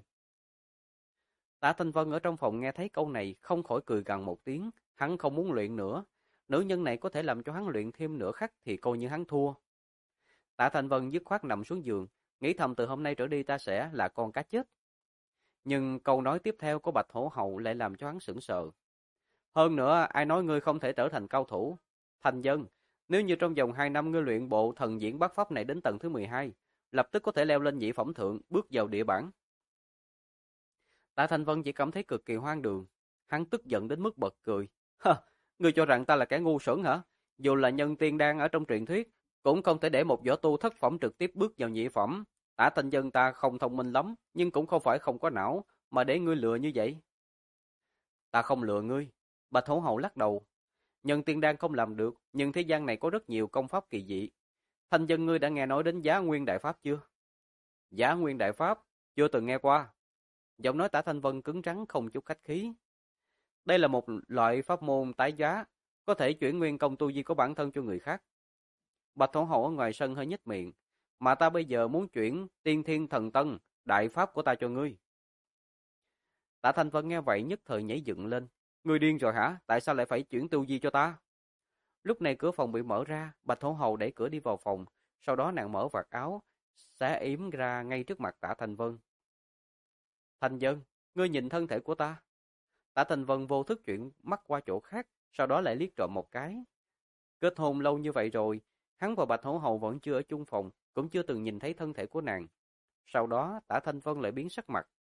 Tả Thanh Vân ở trong phòng nghe thấy câu này không khỏi cười gằn một tiếng, hắn không muốn luyện nữa, nữ nhân này có thể làm cho hắn luyện thêm nửa khắc thì coi như hắn thua. Tạ Thanh Vân dứt khoát nằm xuống giường, nghĩ thầm từ hôm nay trở đi ta sẽ là con cá chết. Nhưng câu nói tiếp theo của Bạch Hổ Hầu lại làm cho hắn sững sờ. Hơn nữa, ai nói ngươi không thể trở thành cao thủ? Thành Dân, nếu như trong vòng 2 năm ngươi luyện bộ thần diễn bát pháp này đến tầng thứ 12, lập tức có thể leo lên nhị phẩm thượng, bước vào địa bản. Tạ Thanh Vân chỉ cảm thấy cực kỳ hoang đường. Hắn tức giận đến mức bật cười. Hơ, ngươi cho rằng ta là kẻ ngu xuẩn hả? Dù là nhân tiên đang ở trong truyền thuyết, cũng không thể để một võ tu thất phẩm trực tiếp bước vào nhị phẩm. Tả Thanh Dân ta không thông minh lắm, nhưng cũng không phải không có não, mà để ngươi lừa như vậy. Ta không lừa ngươi. Bạch Hổ Hầu lắc đầu. Nhân tiên đan không làm được, nhưng thế gian này có rất nhiều công pháp kỳ dị. Thanh Dân ngươi đã nghe nói đến Giá Nguyên Đại Pháp chưa? Giá Nguyên Đại Pháp? Chưa từng nghe qua. Giọng nói Tả Thanh Vân cứng rắn không chút khách khí. Đây là một loại pháp môn tái giá, có thể chuyển nguyên công tu vi của bản thân cho người khác. Bạch Thổ Hầu ở ngoài sân hơi nhếch miệng, mà ta bây giờ muốn chuyển Tiên Thiên Thần Tân, đại pháp của ta cho ngươi. Tả Thanh Vân nghe vậy nhất thời nhảy dựng lên. Ngươi điên rồi hả? Tại sao lại phải chuyển tu vi cho ta? Lúc này cửa phòng bị mở ra, Bạch Thổ Hầu đẩy cửa đi vào phòng, sau đó nàng mở vạt áo, xé yếm ra ngay trước mặt Tả Thanh Vân. Thanh Vân, ngươi nhìn thân thể của ta. Tả Thanh Vân vô thức chuyển mắt qua chỗ khác, sau đó lại liếc trộm một cái. Kết hôn lâu như vậy rồi, hắn và Bạch Hổ Hầu vẫn chưa ở chung phòng, cũng chưa từng nhìn thấy thân thể của nàng. Sau đó, Tả Thanh Vân lại biến sắc mặt.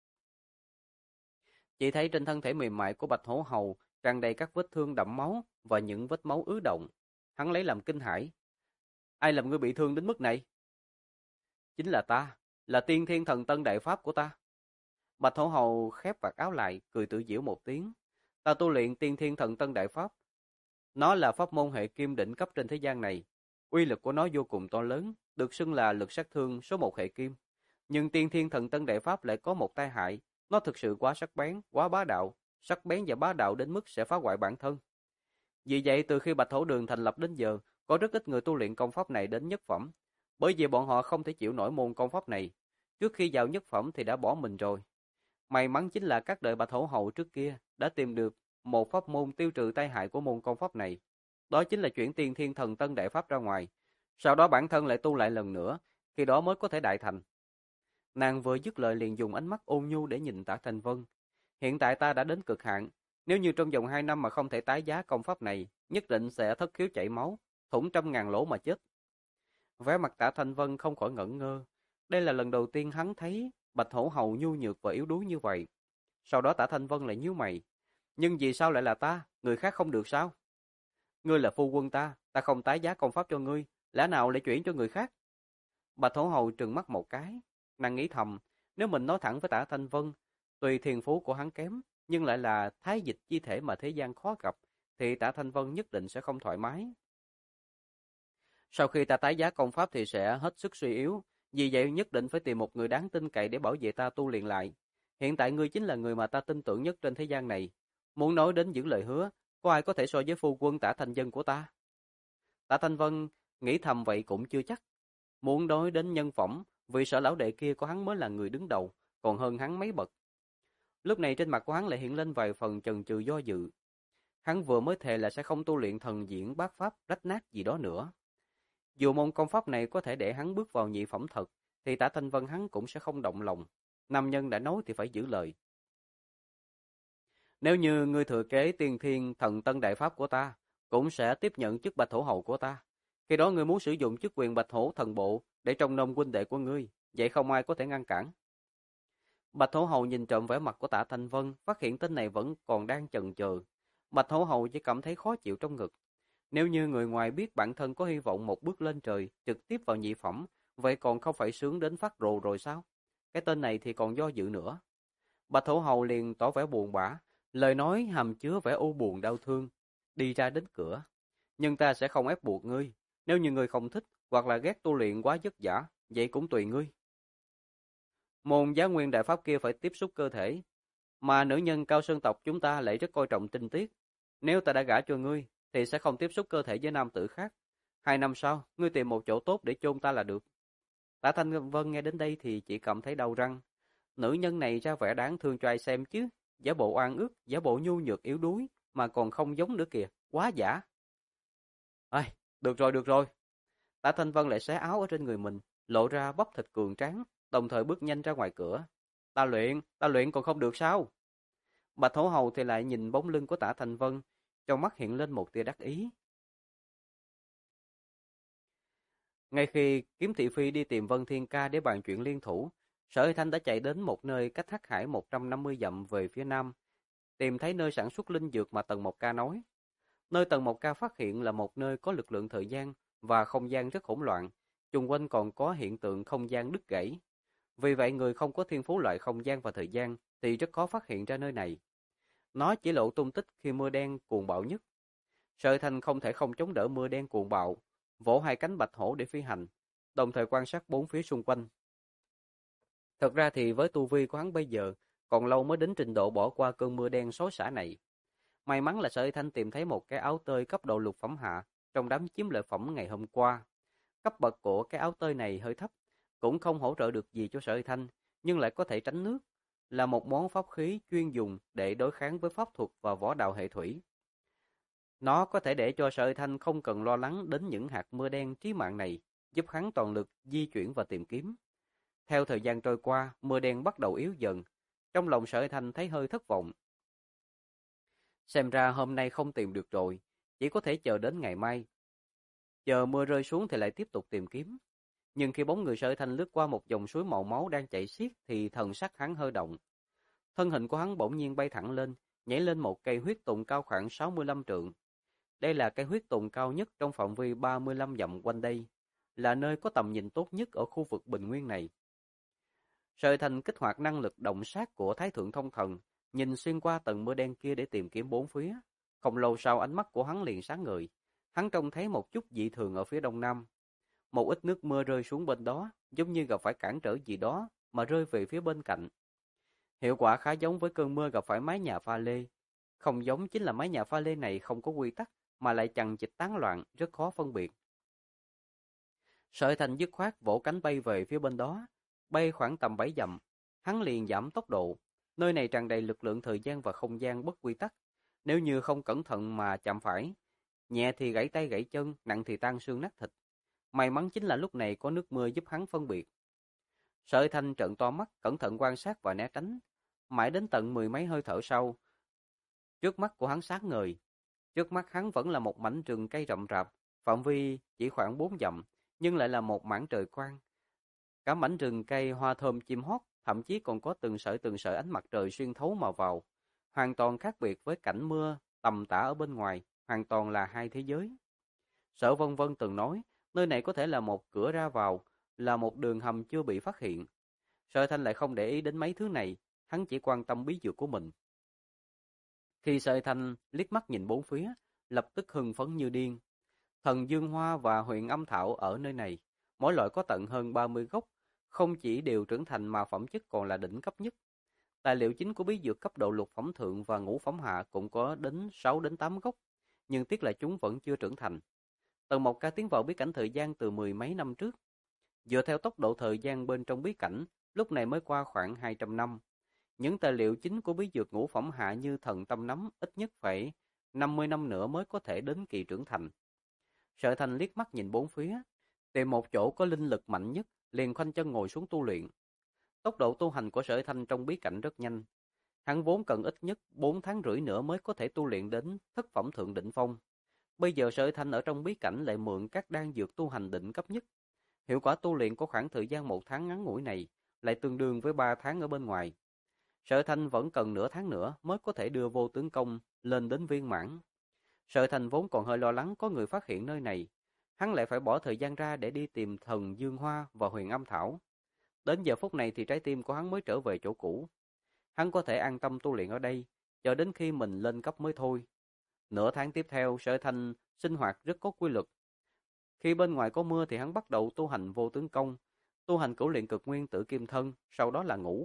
Chỉ thấy trên thân thể mềm mại của Bạch Hổ Hầu tràn đầy các vết thương đẫm máu và những vết máu ứ động. Hắn lấy làm kinh hãi. Ai làm ngươi bị thương đến mức này? Chính là ta, là Tiên Thiên Thần Tân đại pháp của ta. Bạch Hổ Hầu khép vạt áo lại, cười tự giễu một tiếng. Ta tu luyện Tiên Thiên Thần Tân đại pháp. Nó là pháp môn hệ kim đỉnh cấp trên thế gian này. Uy lực của nó vô cùng to lớn, được xưng là lực sát thương số 1 hệ kim. Nhưng Tiên Thiên Thần Tân đại pháp lại có một tai hại, nó thực sự quá sắc bén, quá bá đạo, sắc bén và bá đạo đến mức sẽ phá hoại bản thân. Vì vậy từ khi Bạch Hổ Đường thành lập đến giờ, có rất ít người tu luyện công pháp này đến nhất phẩm, bởi vì bọn họ không thể chịu nổi môn công pháp này. Trước khi vào nhất phẩm thì đã bỏ mình rồi. May mắn chính là các đời Bạch Hổ Hầu trước kia đã tìm được một pháp môn tiêu trừ tai hại của môn công pháp này. Đó chính là chuyển Tiên Thiên Thần Tân đại pháp ra ngoài, sau đó bản thân lại tu lại lần nữa, khi đó mới có thể đại thành. Nàng vừa dứt lời liền dùng ánh mắt ôn nhu để nhìn Tả Thanh Vân. Hiện tại ta đã đến cực hạn, nếu như trong vòng 2 năm mà không thể tái giá công pháp này, nhất định sẽ thất khiếu chảy máu, thủng trăm ngàn lỗ mà chết. Vẻ mặt Tả Thanh Vân không khỏi ngẩn ngơ. Đây là lần đầu tiên hắn thấy Bạch Hổ Hầu nhu nhược và yếu đuối như vậy. Sau đó Tả Thanh Vân lại nhíu mày. Nhưng vì sao lại là ta, người khác không được sao? Ngươi là phu quân ta không tái giá công pháp cho ngươi, lẽ nào lại chuyển cho người khác? Bạch Thổ Hầu trừng mắt một cái, nàng nghĩ thầm, nếu mình nói thẳng với Tả Thanh Vân, tuy thiên phú của hắn kém, nhưng lại là thái dịch chi thể mà thế gian khó gặp, thì Tả Thanh Vân nhất định sẽ không thoải mái. Sau khi ta tái giá công pháp thì sẽ hết sức suy yếu, vì vậy nhất định phải tìm một người đáng tin cậy để bảo vệ ta tu luyện lại. Hiện tại ngươi chính là người mà ta tin tưởng nhất trên thế gian này. Muốn nói đến giữ lời hứa, có ai có thể so với phu quân Tả Thanh Vân của ta? Tả Thanh Vân nghĩ thầm vậy cũng chưa chắc. Muốn nói đến nhân phẩm, vì sợ lão đệ kia của hắn mới là người đứng đầu, còn hơn hắn mấy bậc. Lúc này trên mặt của hắn lại hiện lên vài phần chần chừ do dự. Hắn vừa mới thề là sẽ không tu luyện thần diễn bát pháp rách nát gì đó nữa. Dù môn công pháp này có thể để hắn bước vào nhị phẩm thật, thì Tả Thanh Vân hắn cũng sẽ không động lòng. Nam nhân đã nói thì phải giữ lời. Nếu như ngươi thừa kế tiên thiên thần tân đại pháp của ta, cũng sẽ tiếp nhận chức bạch thổ hầu của ta. Khi đó ngươi muốn sử dụng chức quyền bạch thổ thần bộ để trông nom huynh đệ của ngươi, vậy không ai có thể ngăn cản. Bạch thổ hầu nhìn trộm vẻ mặt của Tả Thanh Vân, phát hiện tên này vẫn còn đang chần chừ. Bạch thổ hầu chỉ cảm thấy khó chịu trong ngực. Nếu như người ngoài biết bản thân có hy vọng một bước lên trời, trực tiếp vào nhị phẩm, vậy còn không phải sướng đến phát rồ rồi sao? Cái tên này thì còn do dự nữa. Bạch thổ hầu liền tỏ vẻ buồn bã, lời nói hàm chứa vẻ u buồn đau thương, đi ra đến cửa. Nhưng ta sẽ không ép buộc ngươi, nếu như ngươi không thích, hoặc là ghét tu luyện quá vất vả, vậy cũng tùy ngươi. Môn giá nguyên đại pháp kia phải tiếp xúc cơ thể, mà nữ nhân cao sơn tộc chúng ta lại rất coi trọng tinh tiết. Nếu ta đã gả cho ngươi, thì sẽ không tiếp xúc cơ thể với nam tử khác. 2 năm sau, ngươi tìm một chỗ tốt để chôn ta là được. Tả Thanh Vân nghe đến đây thì chỉ cảm thấy đau răng. Nữ nhân này ra vẻ đáng thương cho ai xem chứ, giả bộ oan ức, giả bộ nhu nhược yếu đuối, mà còn không giống nữa kìa, quá giả. Ai, được rồi. Tả Thanh Vân lại xé áo ở trên người mình, lộ ra bắp thịt cường tráng, đồng thời bước nhanh ra ngoài cửa. Ta luyện còn không được sao? Bạch Thổ Hầu thì lại nhìn bóng lưng của Tả Thanh Vân, trong mắt hiện lên một tia đắc ý. Ngay khi Kiếm Thị Phi đi tìm Vân Thiên Ca để bàn chuyện liên thủ, Sở Hy Thanh đã chạy đến một nơi cách Hắc Hải 150 dặm về phía nam, tìm thấy nơi sản xuất linh dược mà Tần Mộc Ca nói. Nơi Tần Mộc Ca phát hiện là một nơi có lực lượng thời gian và không gian rất hỗn loạn, xung quanh còn có hiện tượng không gian đứt gãy. Vì vậy người không có thiên phú loại không gian và thời gian thì rất khó phát hiện ra nơi này. Nó chỉ lộ tung tích khi mưa đen cuồng bạo nhất. Sở Hy Thanh không thể không chống đỡ mưa đen cuồng bạo, vỗ hai cánh bạch hổ để phi hành, đồng thời quan sát bốn phía xung quanh. Thật ra thì với tu vi của hắn bây giờ, còn lâu mới đến trình độ bỏ qua cơn mưa đen xối xả này. May mắn là Sở Hy Thanh tìm thấy một cái áo tơi cấp độ lục phẩm hạ trong đám chiếm lợi phẩm ngày hôm qua. Cấp bậc của cái áo tơi này hơi thấp, cũng không hỗ trợ được gì cho Sở Hy Thanh, nhưng lại có thể tránh nước, là một món pháp khí chuyên dùng để đối kháng với pháp thuật và võ đạo hệ thủy. Nó có thể để cho Sở Hy Thanh không cần lo lắng đến những hạt mưa đen trí mạng này, giúp hắn toàn lực di chuyển và tìm kiếm. Theo thời gian trôi qua, mưa đen bắt đầu yếu dần. Trong lòng Sở Hy Thanh thấy hơi thất vọng. Xem ra hôm nay không tìm được rồi, chỉ có thể chờ đến ngày mai. Chờ mưa rơi xuống thì lại tiếp tục tìm kiếm. Nhưng khi bóng người Sở Hy Thanh lướt qua một dòng suối màu máu đang chảy xiết thì thần sắc hắn hơi động. Thân hình của hắn bỗng nhiên bay thẳng lên, nhảy lên một cây huyết tùng cao khoảng 65 trượng. Đây là cây huyết tùng cao nhất trong phạm vi 35 dặm quanh đây, là nơi có tầm nhìn tốt nhất ở khu vực bình nguyên này. Sở Thành kích hoạt năng lực động sát của Thái Thượng Thông Thần, nhìn xuyên qua tầng mưa đen kia để tìm kiếm bốn phía. Không lâu sau ánh mắt của hắn liền sáng ngời, hắn trông thấy một chút dị thường ở phía đông nam. Một ít nước mưa rơi xuống bên đó, giống như gặp phải cản trở gì đó mà rơi về phía bên cạnh. Hiệu quả khá giống với cơn mưa gặp phải mái nhà pha lê. Không giống chính là mái nhà pha lê này không có quy tắc, mà lại chằng chịt tán loạn, rất khó phân biệt. Sở Thành dứt khoát vỗ cánh bay về phía bên đó, bay khoảng tầm 7 dặm, hắn liền giảm tốc độ. Nơi này tràn đầy lực lượng thời gian và không gian bất quy tắc, nếu như không cẩn thận mà chạm phải, nhẹ thì gãy tay gãy chân, nặng thì tan xương nát thịt. May mắn chính là lúc này có nước mưa giúp hắn phân biệt. Sở Thanh trợn to mắt, cẩn thận quan sát và né tránh, mãi đến tận 10 mấy hơi thở sau, trước mắt của hắn sáng ngời. Trước mắt hắn vẫn là một mảnh rừng cây rậm rạp, phạm vi chỉ khoảng 4 dặm, nhưng lại là một mảng trời quang. Cả mảnh rừng cây hoa thơm chim hót, thậm chí còn có từng sợi ánh mặt trời xuyên thấu mà vào, hoàn toàn khác biệt với cảnh mưa tầm tã ở bên ngoài, hoàn toàn là hai thế giới. Sở Vân Vân từng nói, nơi này có thể là một cửa ra vào, là một đường hầm chưa bị phát hiện. Sở Thanh lại không để ý đến mấy thứ này, hắn chỉ quan tâm bí dược của mình. Khi Sở Thanh liếc mắt nhìn bốn phía, lập tức hưng phấn như điên. Thần Dương Hoa và Huyền Âm Thảo ở nơi này, mỗi loại có tận hơn 30 gốc, không chỉ đều trưởng thành mà phẩm chất còn là đỉnh cấp nhất. Tài liệu chính của bí dược cấp độ lục phẩm thượng và ngũ phẩm hạ cũng có đến 6 đến 8 gốc, nhưng tiếc là chúng vẫn chưa trưởng thành. Tần Mộc Ca tiến vào bí cảnh thời gian từ mười mấy năm trước. Dựa theo tốc độ thời gian bên trong bí cảnh, lúc này mới qua khoảng 200 năm. Những tài liệu chính của bí dược ngũ phẩm hạ như thần tâm nắm ít nhất phải 50 năm nữa mới có thể đến kỳ trưởng thành. Sở Thành liếc mắt nhìn bốn phía, tìm một chỗ có linh lực mạnh nhất, liền khoanh chân ngồi xuống tu luyện. Tốc độ tu hành của Sở Thanh trong bí cảnh rất nhanh. Hắn vốn cần ít nhất 4 tháng rưỡi nữa mới có thể tu luyện đến thất phẩm thượng đỉnh phong. Bây giờ Sở Thanh ở trong bí cảnh lại mượn các đan dược tu hành đỉnh cấp nhất. Hiệu quả tu luyện của khoảng thời gian 1 tháng ngắn ngủi này lại tương đương với 3 tháng ở bên ngoài. Sở Thanh vẫn cần nửa tháng nữa mới có thể đưa vô tướng công lên đến viên mãn. Sở Thanh vốn còn hơi lo lắng có người phát hiện nơi này, hắn lại phải bỏ thời gian ra để đi tìm thần Dương Hoa và Huyền Âm Thảo. Đến giờ phút này thì trái tim của hắn mới trở về chỗ cũ. Hắn có thể an tâm tu luyện ở đây, chờ đến khi mình lên cấp mới thôi. Nửa tháng tiếp theo, Sở Thanh sinh hoạt rất có quy luật. Khi bên ngoài có mưa thì hắn bắt đầu tu hành vô tướng công, tu hành cửu luyện cực nguyên tử kim thân, sau đó là ngủ.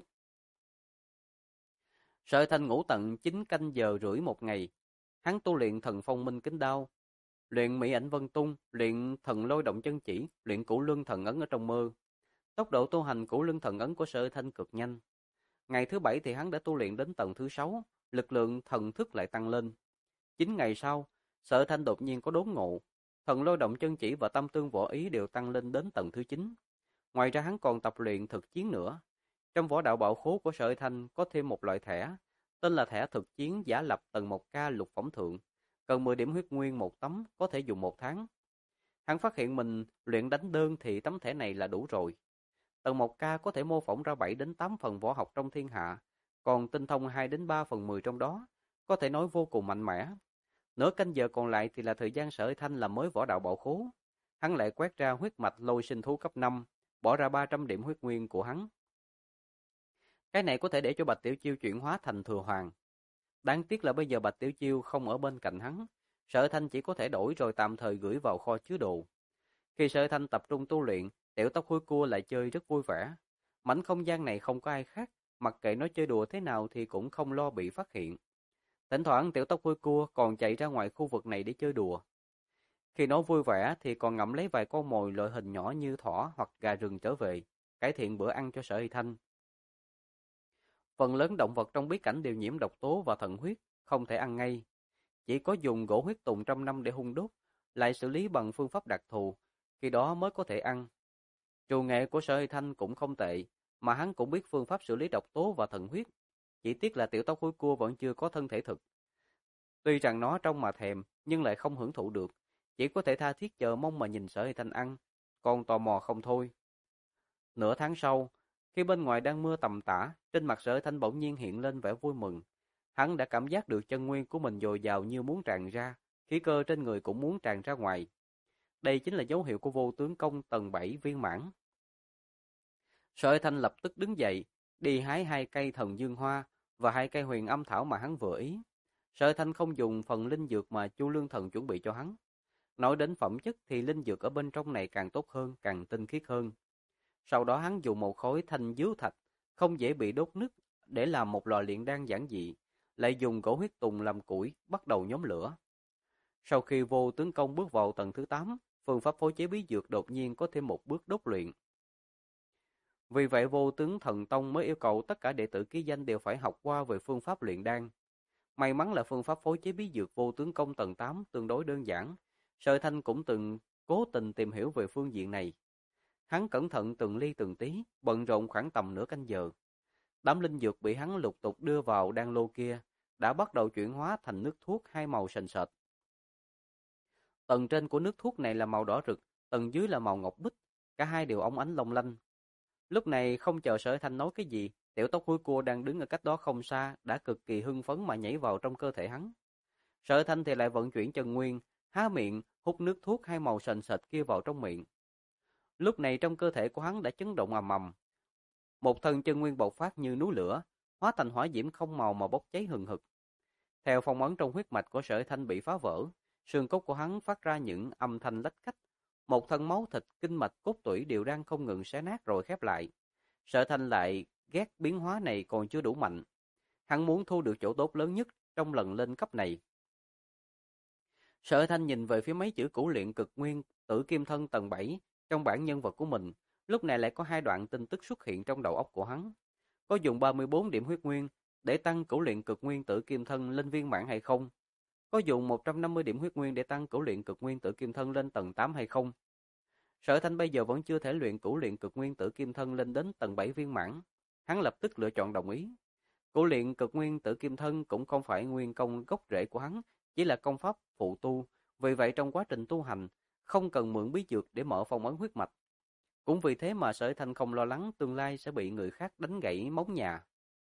Sở Thanh ngủ tận 9 canh giờ rưỡi một ngày. Hắn tu luyện thần phong minh kính đao, luyện mỹ ảnh vân tung, luyện thần lôi động chân chỉ, luyện cửu luân thần ấn ở trong mơ. Tốc độ tu hành cửu luân thần ấn của Sở Thanh cực nhanh. Ngày thứ 7 thì hắn đã tu luyện đến tầng thứ 6, lực lượng thần thức lại tăng lên. 9 ngày sau, Sở Thanh đột nhiên có đốn ngộ, thần lôi động chân chỉ và tâm tương võ ý đều tăng lên đến tầng thứ 9. Ngoài ra hắn còn tập luyện thực chiến nữa. Trong võ đạo bảo khố của Sở Thanh có thêm một loại thẻ, tên là thẻ thực chiến giả lập tầng 1K lục phẩm thượng, cần 10 điểm huyết nguyên một tấm, có thể dùng 1 tháng. Hắn phát hiện mình luyện đánh đơn thì tấm thẻ này là đủ rồi. Tầng 1K có thể mô phỏng ra 7 đến 8 phần võ học trong thiên hạ, còn tinh thông 2 đến 3 phần 10 trong đó, có thể nói vô cùng mạnh mẽ. Nửa canh giờ còn lại thì là thời gian Sở Thanh làm mới võ đạo bảo khố. Hắn lại quét ra huyết mạch lôi sinh thú cấp 5, bỏ ra 300 điểm huyết nguyên của hắn. Cái này có thể để cho Bạch Tiểu Chiêu chuyển hóa thành thừa hoàng. Đáng tiếc là bây giờ Bạch Tiểu Chiêu không ở bên cạnh hắn, Sở Thanh chỉ có thể đổi rồi tạm thời gửi vào kho chứa đồ. Khi Sở Thanh tập trung tu luyện, Tiểu Tóc Hôi Cua lại chơi rất vui vẻ. Mảnh không gian này không có ai khác, mặc kệ nó chơi đùa thế nào thì cũng không lo bị phát hiện. Thỉnh thoảng Tiểu Tóc Hôi Cua còn chạy ra ngoài khu vực này để chơi đùa. Khi nó vui vẻ thì còn ngậm lấy vài con mồi loại hình nhỏ như thỏ hoặc gà rừng trở về, cải thiện bữa ăn cho Sở Hy Thanh. Phần lớn động vật trong bí cảnh đều nhiễm độc tố và thần huyết, không thể ăn ngay. Chỉ có dùng gỗ huyết tùng trăm năm để hun đốt, lại xử lý bằng phương pháp đặc thù, khi đó mới có thể ăn. Trù nghệ của Sở Hy Thanh cũng không tệ, mà hắn cũng biết phương pháp xử lý độc tố và thần huyết. Chỉ tiếc là Tiểu Tóc Hôi Cua vẫn chưa có thân thể thực. Tuy rằng nó trông mà thèm, nhưng lại không hưởng thụ được, chỉ có thể tha thiết chờ mong mà nhìn Sở Hy Thanh ăn, còn tò mò không thôi. Nửa tháng sau, khi bên ngoài đang mưa tầm tã, trên mặt Sở Thanh bỗng nhiên hiện lên vẻ vui mừng. Hắn đã cảm giác được chân nguyên của mình dồi dào như muốn tràn ra, khí cơ trên người cũng muốn tràn ra ngoài. Đây chính là dấu hiệu của vô tướng công tầng 7 viên mãn. Sở Thanh lập tức đứng dậy, đi hái 2 cây thần dương hoa và 2 cây huyền âm thảo mà hắn vừa ý. Sở Thanh không dùng phần linh dược mà Chu Lương Thần chuẩn bị cho hắn. Nói đến phẩm chất thì linh dược ở bên trong này càng tốt hơn, càng tinh khiết hơn. Sau đó hắn dùng một khối thanh dứu thạch, không dễ bị đốt nứt, để làm một lò luyện đan giản dị, lại dùng gỗ huyết tùng làm củi, bắt đầu nhóm lửa. Sau khi vô tướng công bước vào tầng thứ 8, phương pháp phối chế bí dược đột nhiên có thêm một bước đốt luyện. Vì vậy vô tướng thần tông mới yêu cầu tất cả đệ tử ký danh đều phải học qua về phương pháp luyện đan. May mắn là phương pháp phối chế bí dược vô tướng công tầng 8 tương đối đơn giản, Sở Thanh cũng từng cố tình tìm hiểu về phương diện này. Hắn cẩn thận từng ly từng tí, bận rộn khoảng tầm nửa canh giờ. Đám linh dược bị hắn lục tục đưa vào đan lô kia đã bắt đầu chuyển hóa thành nước thuốc hai màu sền sệt. Tầng trên của nước thuốc này là màu đỏ rực, tầng dưới là màu ngọc bích, cả hai đều óng ánh long lanh. Lúc này không chờ Sở Thanh nói cái gì, Tiểu Tóc Hôi Cua đang đứng ở cách đó không xa đã cực kỳ hưng phấn mà nhảy vào trong cơ thể hắn. Sở Thanh thì lại vận chuyển chân nguyên, há miệng, hút nước thuốc hai màu sền sệt kia vào trong miệng. Lúc này trong cơ thể của hắn đã chấn động ầm ầm, một thân chân nguyên bộc phát như núi lửa, hóa thành hỏa diễm không màu mà bốc cháy hừng hực. Theo phong ấn trong huyết mạch của Sở Thanh bị phá vỡ, xương cốt của hắn phát ra những âm thanh lách cách, một thân máu thịt, kinh mạch, cốt tủy đều đang không ngừng xé nát rồi khép lại. Sở Thanh lại ghét biến hóa này còn chưa đủ mạnh. Hắn muốn thu được chỗ tốt lớn nhất trong lần lên cấp này. Sở Thanh nhìn về phía mấy chữ cũ luyện cực nguyên tử kim thân tầng 7 trong bản nhân vật của mình, lúc này lại có hai đoạn tin tức xuất hiện trong đầu óc của hắn. Có dùng 34 điểm huyết nguyên để tăng cửu luyện cực nguyên tử kim thân lên viên mãn hay không? Có dùng 150 điểm huyết nguyên để tăng cửu luyện cực nguyên tử kim thân lên tầng 8 hay không? Sở Thanh bây giờ vẫn chưa thể luyện cửu luyện cực nguyên tử kim thân lên đến tầng 7 viên mãn. Hắn lập tức lựa chọn đồng ý. Cửu luyện cực nguyên tử kim thân cũng không phải nguyên công gốc rễ của hắn, chỉ là công pháp phụ tu, vì vậy trong quá trình tu hành, không cần mượn bí dược để mở phong ấn huyết mạch. Cũng vì thế mà Sở Thanh không lo lắng tương lai sẽ bị người khác đánh gãy móng nhà.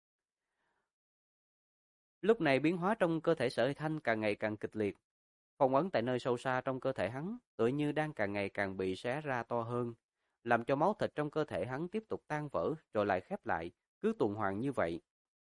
Lúc này biến hóa trong cơ thể Sở Thanh càng ngày càng kịch liệt. Phong ấn tại nơi sâu xa trong cơ thể hắn tựa như đang càng ngày càng bị xé ra to hơn, làm cho máu thịt trong cơ thể hắn tiếp tục tan vỡ rồi lại khép lại, cứ tuần hoàn như vậy.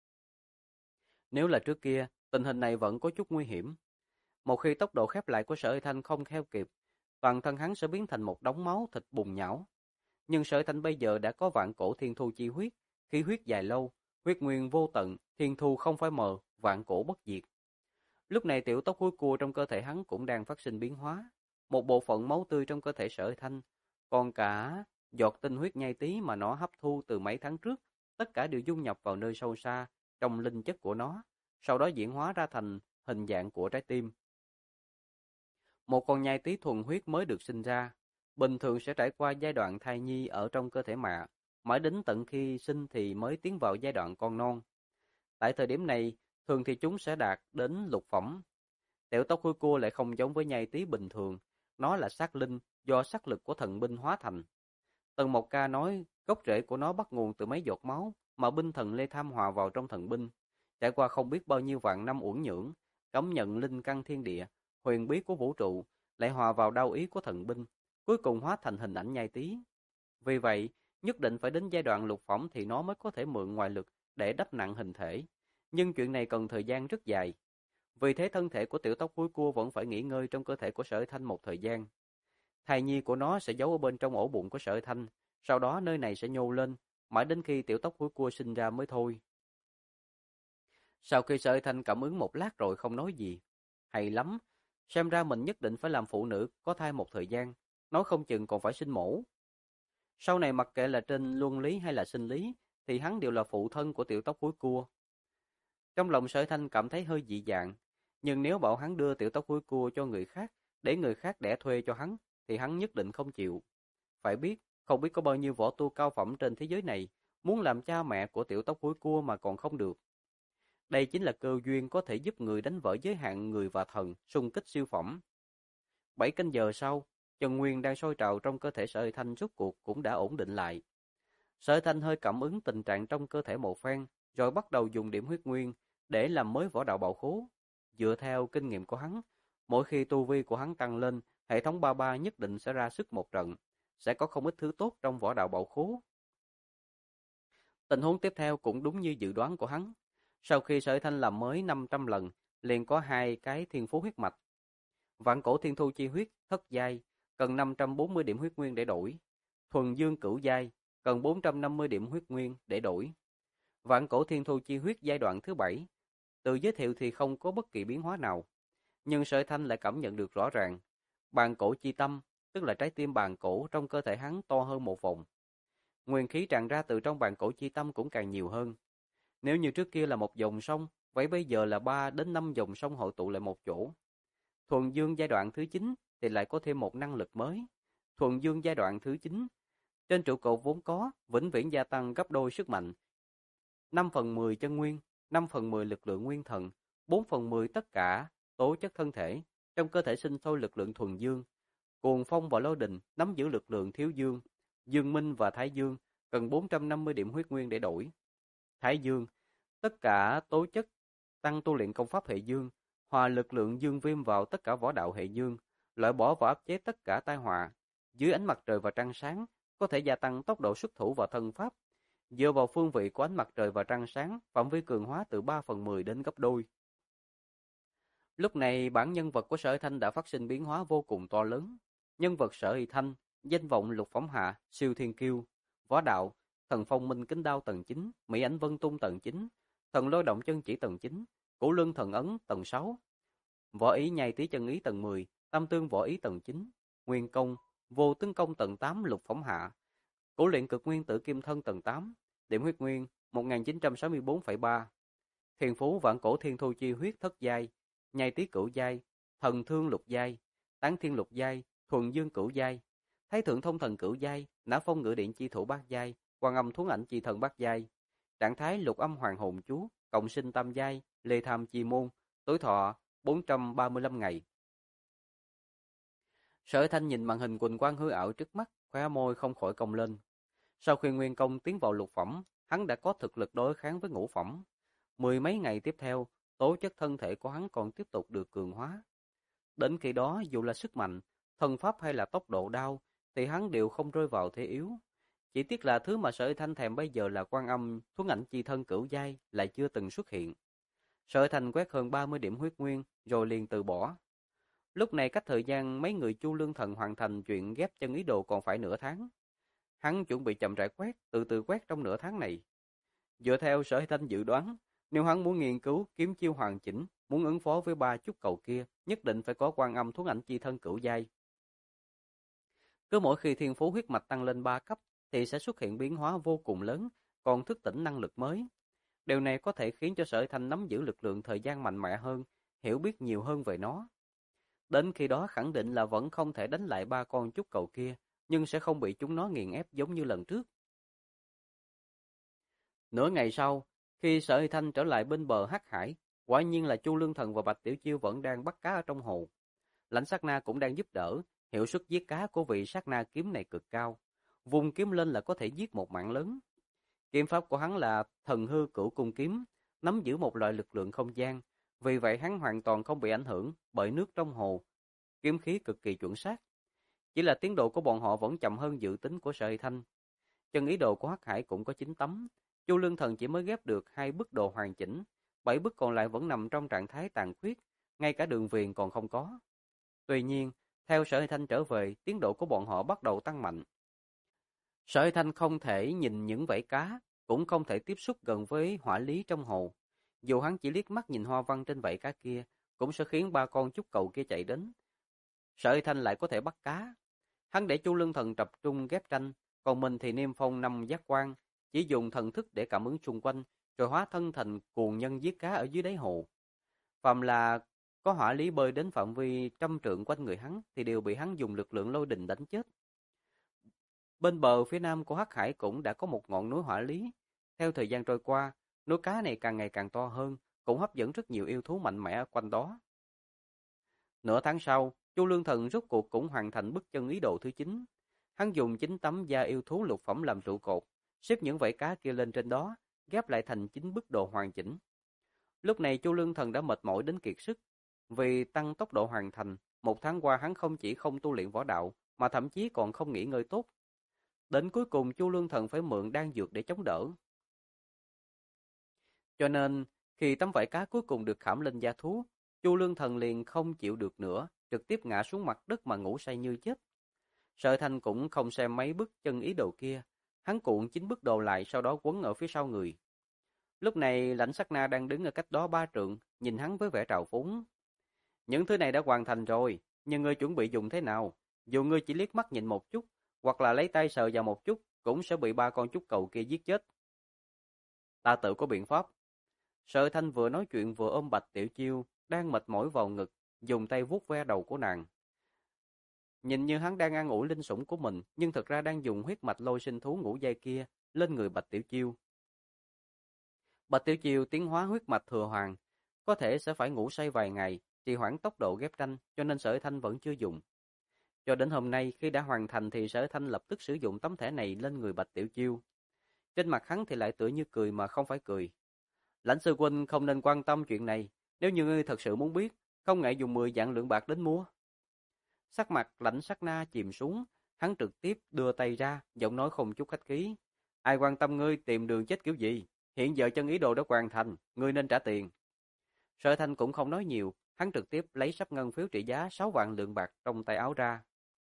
Nếu là trước kia, tình hình này vẫn có chút nguy hiểm. Một khi tốc độ khép lại của Sở Thanh không theo kịp, toàn thân hắn sẽ biến thành một đống máu thịt bùn nhão. Nhưng Sở Thanh bây giờ đã có vạn cổ thiên thu chi huyết, khí huyết dài lâu, huyết nguyên vô tận, thiên thu không phải mờ, vạn cổ bất diệt. Lúc này tiểu tóc húi cua trong cơ thể hắn cũng đang phát sinh biến hóa. Một bộ phận máu tươi trong cơ thể Sở Thanh, còn cả giọt tinh huyết nhai tí mà nó hấp thu từ mấy tháng trước, tất cả đều dung nhập vào nơi sâu xa trong linh chất của nó, sau đó diễn hóa ra thành hình dạng của trái tim. Một con nhai tí thuần huyết mới được sinh ra, bình thường sẽ trải qua giai đoạn thai nhi ở trong cơ thể mẹ, mãi đến tận khi sinh thì mới tiến vào giai đoạn con non. Tại thời điểm này, thường thì chúng sẽ đạt đến lục phẩm. Tiểu tóc hôi cua lại không giống với nhai tí bình thường, nó là sát linh do sát lực của thần binh hóa thành. Tần Mộc Ca nói gốc rễ của nó bắt nguồn từ mấy giọt máu mà binh thần Lê Tham hòa vào trong thần binh, trải qua không biết bao nhiêu vạn năm uẩn nhưỡng, cảm nhận linh căn thiên địa, huyền bí của vũ trụ, lại hòa vào đao ý của thần binh, cuối cùng hóa thành hình ảnh nhai tí. Vì vậy, nhất định phải đến giai đoạn lục phẩm thì nó mới có thể mượn ngoại lực để đắp nặng hình thể. Nhưng chuyện này cần thời gian rất dài. Vì thế thân thể của tiểu tóc húi cua vẫn phải nghỉ ngơi trong cơ thể của Sở Thanh một thời gian. Thai nhi của nó sẽ giấu ở bên trong ổ bụng của Sở Thanh, sau đó nơi này sẽ nhô lên, mãi đến khi tiểu tóc húi cua sinh ra mới thôi. Sau khi Sở Thanh cảm ứng một lát rồi không nói gì. Hay lắm, xem ra mình nhất định phải làm phụ nữ có thai một thời gian, nói không chừng còn phải sinh mổ. Sau này mặc kệ là trên luân lý hay là sinh lý, thì hắn đều là phụ thân của tiểu tóc húi cua. Trong lòng Sở Thanh cảm thấy hơi dị dạng, nhưng nếu bảo hắn đưa tiểu tóc húi cua cho người khác, để người khác đẻ thuê cho hắn, thì hắn nhất định không chịu. Phải biết, không biết có bao nhiêu võ tu cao phẩm trên thế giới này, muốn làm cha mẹ của tiểu tóc húi cua mà còn không được. Đây chính là cơ duyên có thể giúp người đánh vỡ giới hạn người và thần, xung kích siêu phẩm. 7 canh giờ sau, chân nguyên đang sôi trào trong cơ thể Sở Thanh rốt cuộc cũng đã ổn định lại. Sở Thanh hơi cảm ứng tình trạng trong cơ thể một phen, rồi bắt đầu dùng điểm huyết nguyên để làm mới võ đạo bảo khố. Dựa theo kinh nghiệm của hắn, mỗi khi tu vi của hắn tăng lên, hệ thống ba ba nhất định sẽ ra sức một trận, sẽ có không ít thứ tốt trong võ đạo bảo khố. Tình huống tiếp theo cũng đúng như dự đoán của hắn. Sau khi Sở Thanh làm mới 500 lần, liền có hai cái thiên phú huyết mạch. Vạn cổ thiên thu chi huyết thất giai, cần 540 điểm huyết nguyên để đổi. Thuần dương cửu giai, cần 450 điểm huyết nguyên để đổi. Vạn cổ thiên thu chi huyết giai đoạn thứ 7, từ giới thiệu thì không có bất kỳ biến hóa nào, nhưng Sở Thanh lại cảm nhận được rõ ràng. Bàn cổ chi tâm, tức là trái tim bàn cổ trong cơ thể hắn to hơn một vòng. Nguyên khí tràn ra từ trong bàn cổ chi tâm cũng càng nhiều hơn. Nếu như trước kia là một dòng sông, vậy bây giờ là 3 đến 5 dòng sông hội tụ lại một chỗ. Thuần dương giai đoạn thứ 9 thì lại có thêm một năng lực mới. Thuần dương giai đoạn thứ 9, trên trụ cột vốn có, vĩnh viễn gia tăng gấp đôi sức mạnh. 5/10 chân nguyên, 5/10 lực lượng nguyên thần, 4/10 tất cả tố chất thân thể, trong cơ thể sinh sôi lực lượng thuần dương. Cuồng phong và lôi đình nắm giữ lực lượng thiếu dương, dương minh và thái dương, cần 450 điểm huyết nguyên để đổi. Thái dương, tất cả tố chất tăng tu luyện công pháp hệ dương, hòa lực lượng dương viêm vào tất cả võ đạo hệ dương, loại bỏ và áp chế tất cả tai họa. Dưới ánh mặt trời và trăng sáng, có thể gia tăng tốc độ xuất thủ và thân pháp. Dựa vào phương vị của ánh mặt trời và trăng sáng, phạm vi cường hóa từ 3/10 đến gấp đôi. Lúc này bản nhân vật của Sở Hy Thanh đã phát sinh biến hóa vô cùng to lớn. Nhân vật Sở Hy Thanh, danh vọng lục phẩm hạ, siêu thiên kiêu, võ đạo, thần phong minh kính đao tầng 9, Mỹ ảnh vân tung tầng 9, thần lôi động chân chỉ tầng 9, cửu lưng thần ấn tầng 6, võ ý nhai tí chân ý tầng 10, tam tương võ ý tầng 9, nguyên công, vô tướng công tầng 8 lục phẩm hạ, cổ luyện cực nguyên tử kim thân tầng 8, điểm huyết nguyên 1964,3, thiên phú vạn cổ thiên thu chi huyết thất giai, nhai tí cửu giai, thần thương lục giai, tán thiên lục giai, thuần dương cửu giai, thái thượng thông thần cửu giai, nã phong ngự điện chi thủ bát giai, quan âm thuấn ảnh chi thần bát giai, trạng thái lục âm hoàng hồn chú, cộng sinh tam giai, lê tham chi môn, tuổi thọ 435 ngày. Sở Thanh nhìn màn hình quỳnh quang hư ảo trước mắt, khóe môi không khỏi cong lên. Sau khi nguyên công tiến vào lục phẩm, hắn đã có thực lực đối kháng với ngũ phẩm. Mười mấy ngày tiếp theo, tố chất thân thể của hắn còn tiếp tục được cường hóa. Đến khi đó, dù là sức mạnh, thần pháp hay là tốc độ đao, thì hắn đều không rơi vào thế yếu. Chỉ tiếc là thứ mà Sở Thanh thèm bây giờ là quan âm, thuấn ảnh chi thân cửu giai lại chưa từng xuất hiện. Sở Thanh quét hơn 30 điểm huyết nguyên, rồi liền từ bỏ. Lúc này cách thời gian mấy người Chu Lương Thần hoàn thành chuyện ghép chân ý đồ còn phải nửa tháng. Hắn chuẩn bị chậm rãi quét, từ từ quét trong nửa tháng này. Dựa theo Sở Thanh dự đoán, nếu hắn muốn nghiên cứu kiếm chiêu hoàn chỉnh, muốn ứng phó với ba chút cầu kia, nhất định phải có quan âm thuấn ảnh chi thân cửu giai. Cứ mỗi khi thiên phú huyết mạch tăng lên 3 cấp, thì sẽ xuất hiện biến hóa vô cùng lớn, còn thức tỉnh năng lực mới. Điều này có thể khiến cho Sở Thanh nắm giữ lực lượng thời gian mạnh mẽ hơn, hiểu biết nhiều hơn về nó. Đến khi đó khẳng định là vẫn không thể đánh lại ba con trúc cầu kia, nhưng sẽ không bị chúng nó nghiền ép giống như lần trước. Nửa ngày sau, khi Sở Hy Thanh trở lại bên bờ Hắc Hải, quả nhiên là Chu Lương Thần và Bạch Tiểu Chiêu vẫn đang bắt cá ở trong hồ. Lãnh Sát Na cũng đang giúp đỡ, hiệu suất giết cá của vị Sát Na kiếm này cực cao. Vùng kiếm lên là có thể giết một mạng lớn. Kiếm pháp của hắn là thần hư cửu cung kiếm, nắm giữ một loại lực lượng không gian, vì vậy hắn hoàn toàn không bị ảnh hưởng bởi nước trong hồ. Kiếm khí cực kỳ chuẩn xác. Chỉ là tiến độ của bọn họ vẫn chậm hơn dự tính của Sở Hy Thanh. Chân ý đồ của Hắc Hải cũng có 9 tấm, Chu Lương Thần chỉ mới ghép được 2 bức đồ hoàn chỉnh, 7 bức còn lại vẫn nằm trong trạng thái tàn khuyết, ngay cả đường viền còn không có. Tuy nhiên, theo Sở Hy Thanh trở về, tiến độ của bọn họ bắt đầu tăng mạnh. Sở Hy Thanh không thể nhìn những vảy cá, cũng không thể tiếp xúc gần với hỏa lý trong hồ. Dù hắn chỉ liếc mắt nhìn hoa văn trên vảy cá kia, cũng sẽ khiến ba con trúc cầu kia chạy đến. Sở Hy Thanh lại có thể bắt cá. Hắn để Chu Lương Thần tập trung ghép tranh, còn mình thì niêm phong 5 giác quan, chỉ dùng thần thức để cảm ứng xung quanh, rồi hóa thân thành cuồng nhân giết cá ở dưới đáy hồ. Phàm là có hỏa lý bơi đến phạm vi trăm trượng quanh người hắn, thì đều bị hắn dùng lực lượng lôi đình đánh chết. Bên bờ phía nam của Hắc Hải cũng đã có một ngọn núi hỏa lý. Theo thời gian trôi qua, núi cá này càng ngày càng to hơn, cũng hấp dẫn rất nhiều yêu thú mạnh mẽ quanh đó. Nửa tháng sau, Chu Lương Thần rốt cuộc cũng hoàn thành bức chân ý đồ thứ 9. Hắn dùng 9 tấm da yêu thú lục phẩm làm trụ cột, xếp những vảy cá kia lên trên đó, ghép lại thành 9 bức đồ hoàn chỉnh. Lúc này Chu Lương Thần đã mệt mỏi đến kiệt sức. Vì tăng tốc độ hoàn thành, một tháng qua hắn không chỉ không tu luyện võ đạo, mà thậm chí còn không nghỉ ngơi tốt. Đến cuối cùng Chu Lương Thần phải mượn đan dược để chống đỡ. Cho nên, khi tấm vảy cá cuối cùng được khảm lên da thú, Chu Lương Thần liền không chịu được nữa, trực tiếp ngã xuống mặt đất mà ngủ say như chết. Sở Thanh cũng không xem mấy bức chân ý đồ kia, hắn cuộn 9 bức đồ lại sau đó quấn ở phía sau người. Lúc này Lãnh Sát Na đang đứng ở cách đó 3 trượng, nhìn hắn với vẻ trào phúng. Những thứ này đã hoàn thành rồi, nhưng ngươi chuẩn bị dùng thế nào? Dù ngươi chỉ liếc mắt nhìn một chút, hoặc là lấy tay sờ vào một chút, cũng sẽ bị ba con trúc cầu kia giết chết. Ta tự có biện pháp. Sở Thanh vừa nói chuyện vừa ôm Bạch Tiểu Chiêu, đang mệt mỏi vào ngực, dùng tay vuốt ve đầu của nàng. Nhìn như hắn đang an ủi linh sủng của mình, nhưng thực ra đang dùng huyết mạch lôi sinh thú ngũ giai kia lên người Bạch Tiểu Chiêu. Bạch Tiểu Chiêu tiến hóa huyết mạch thừa hoàng, có thể sẽ phải ngủ say vài ngày, trì hoãn tốc độ ghép tranh, cho nên Sở Thanh vẫn chưa dùng. Cho đến hôm nay khi đã hoàn thành thì Sở Thanh lập tức sử dụng tấm thẻ này lên người Bạch Tiểu Chiêu. Trên mặt hắn thì lại tựa như cười mà không phải cười. Lãnh sư huynh không nên quan tâm chuyện này, Nếu như ngươi thật sự muốn biết, không ngại dùng 10 vạn lượng bạc đến mua. Sắc mặt Lãnh Sắc Na chìm xuống, hắn trực tiếp đưa tay ra, giọng nói không chút khách khí. Ai quan tâm ngươi tìm đường chết kiểu gì? Hiện giờ chân ý đồ đã hoàn thành, ngươi nên trả tiền. Sở Thanh cũng không nói nhiều, hắn trực tiếp lấy sắp ngân phiếu trị giá 6 vạn lượng bạc trong tay áo ra.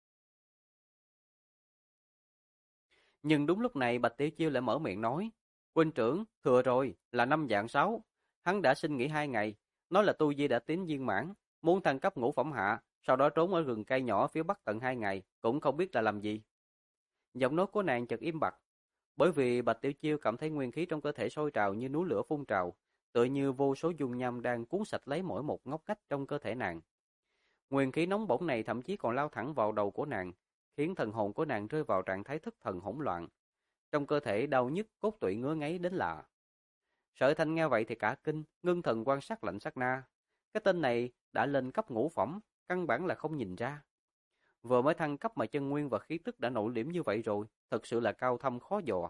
Nhưng đúng lúc này Bạch Tiểu Chiêu lại mở miệng nói, huynh trưởng, thừa rồi, là 5 vạn 6. Hắn đã xin nghỉ 2 ngày, nói là tu vi đã tiến viên mãn, muốn thăng cấp ngũ phẩm hạ, sau đó trốn ở rừng cây nhỏ phía bắc tận 2 ngày, cũng không biết là làm gì. Giọng nói của nàng chợt im bặt, bởi vì Bạch Tiểu Chiêu cảm thấy nguyên khí trong cơ thể sôi trào như núi lửa phun trào, tựa như vô số dung nham đang cuốn sạch lấy mỗi một ngóc ngách trong cơ thể nàng. Nguyên khí nóng bỏng này thậm chí còn lao thẳng vào đầu của nàng, khiến thần hồn của nàng rơi vào trạng thái thất thần hỗn loạn. Trong cơ thể đau nhức, cốt tủy ngứa ngáy đến lạ. Sở Thanh nghe vậy thì cả kinh, ngưng thần quan sát Lãnh Sắc Na. Cái tên này đã lên cấp ngũ phẩm, căn bản là không nhìn ra. Vừa mới thăng cấp mà chân nguyên và khí tức đã nội liễm như vậy rồi, thật sự là cao thâm khó dò.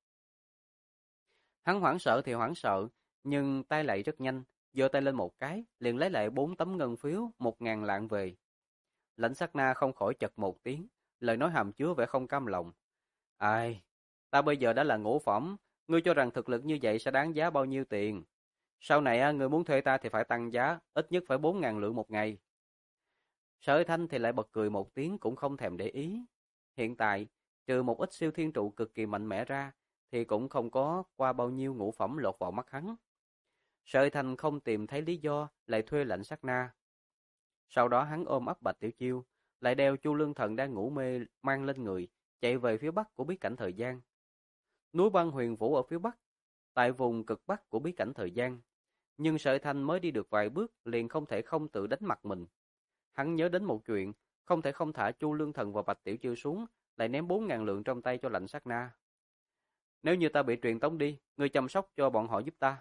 Hắn hoảng sợ thì hoảng sợ, nhưng tay lại rất nhanh, giơ tay lên một cái, liền lấy lại 4 tấm ngân phiếu, 1.000 lạng về. Lãnh Sắc Na không khỏi chật một tiếng, lời nói hàm chứa vẻ không cam lòng. Ai, ta bây giờ đã là ngũ phẩm, ngươi cho rằng thực lực như vậy sẽ đáng giá bao nhiêu tiền? Sau này ngươi muốn thuê ta thì phải tăng giá, ít nhất phải 4.000 lượng một ngày. Sở Thanh thì lại bật cười một tiếng cũng không thèm để ý. Hiện tại, trừ một ít siêu thiên trụ cực kỳ mạnh mẽ ra, thì cũng không có qua bao nhiêu ngũ phẩm lọt vào mắt hắn. Sở Thanh không tìm thấy lý do, lại thuê Lãnh Sắc Na. Sau đó hắn ôm ấp Bạch Tiểu Chiêu, lại đeo Chu Lương Thần đang ngủ mê mang lên người, chạy về phía bắc của bí cảnh thời gian. Núi băng huyền vũ ở phía bắc, tại vùng cực bắc của bí cảnh thời gian. Nhưng Sở Thanh mới đi được vài bước liền không thể không tự đánh mặt mình. Hắn nhớ đến một chuyện, không thể không thả Chu Lương Thần và Bạch Tiểu Chiêu xuống, lại ném 4.000 lượng trong tay cho Lãnh Sắc Na. Nếu như ta bị truyền tống đi, ngươi chăm sóc cho bọn họ giúp ta.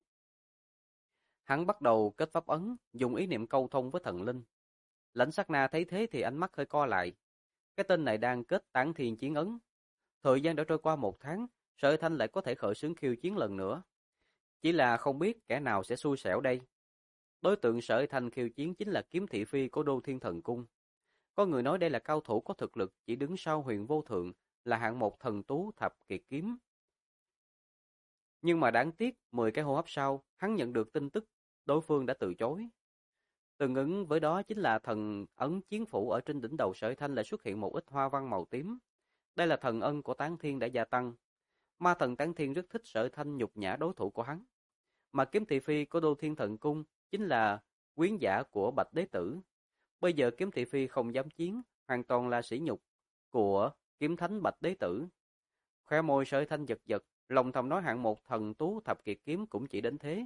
Hắn bắt đầu kết pháp ấn, dùng ý niệm câu thông với thần linh. Lãnh Sắc Na thấy thế thì ánh mắt hơi co lại. Cái tên này đang kết tán thiên chiến ấn. Thời gian đã trôi qua 1 tháng, Sở Thanh lại có thể khởi xướng khiêu chiến lần nữa. Chỉ là không biết kẻ nào sẽ xui xẻo đây. Đối tượng Sở Thanh khiêu chiến chính là Kiếm Thị Phi của Đô Thiên Thần Cung. Có người nói đây là cao thủ có thực lực chỉ đứng sau Huyền Vô Thượng, là hạng một thần tú thập kiệt kiếm. Nhưng mà đáng tiếc, 10 cái hô hấp sau, hắn nhận được tin tức đối phương đã từ chối. Tương ứng với đó chính là thần ấn chiến phủ ở trên đỉnh đầu Sở Thanh lại xuất hiện một ít hoa văn màu tím. Đây là thần ân của Tán Thiên đã gia tăng. Ma thần Tán Thiên rất thích Sở Thanh nhục nhã đối thủ của hắn. Mà Kiếm Thị Phi của Đô Thiên Thần Cung chính là quyến giả của Bạch Đế Tử. Bây giờ Kiếm Thị Phi không dám chiến, hoàn toàn là sỉ nhục của Kiếm Thánh Bạch Đế Tử. Khóe môi Sở Thanh giật giật, lòng thầm nói hạng một thần tú thập kiệt kiếm cũng chỉ đến thế.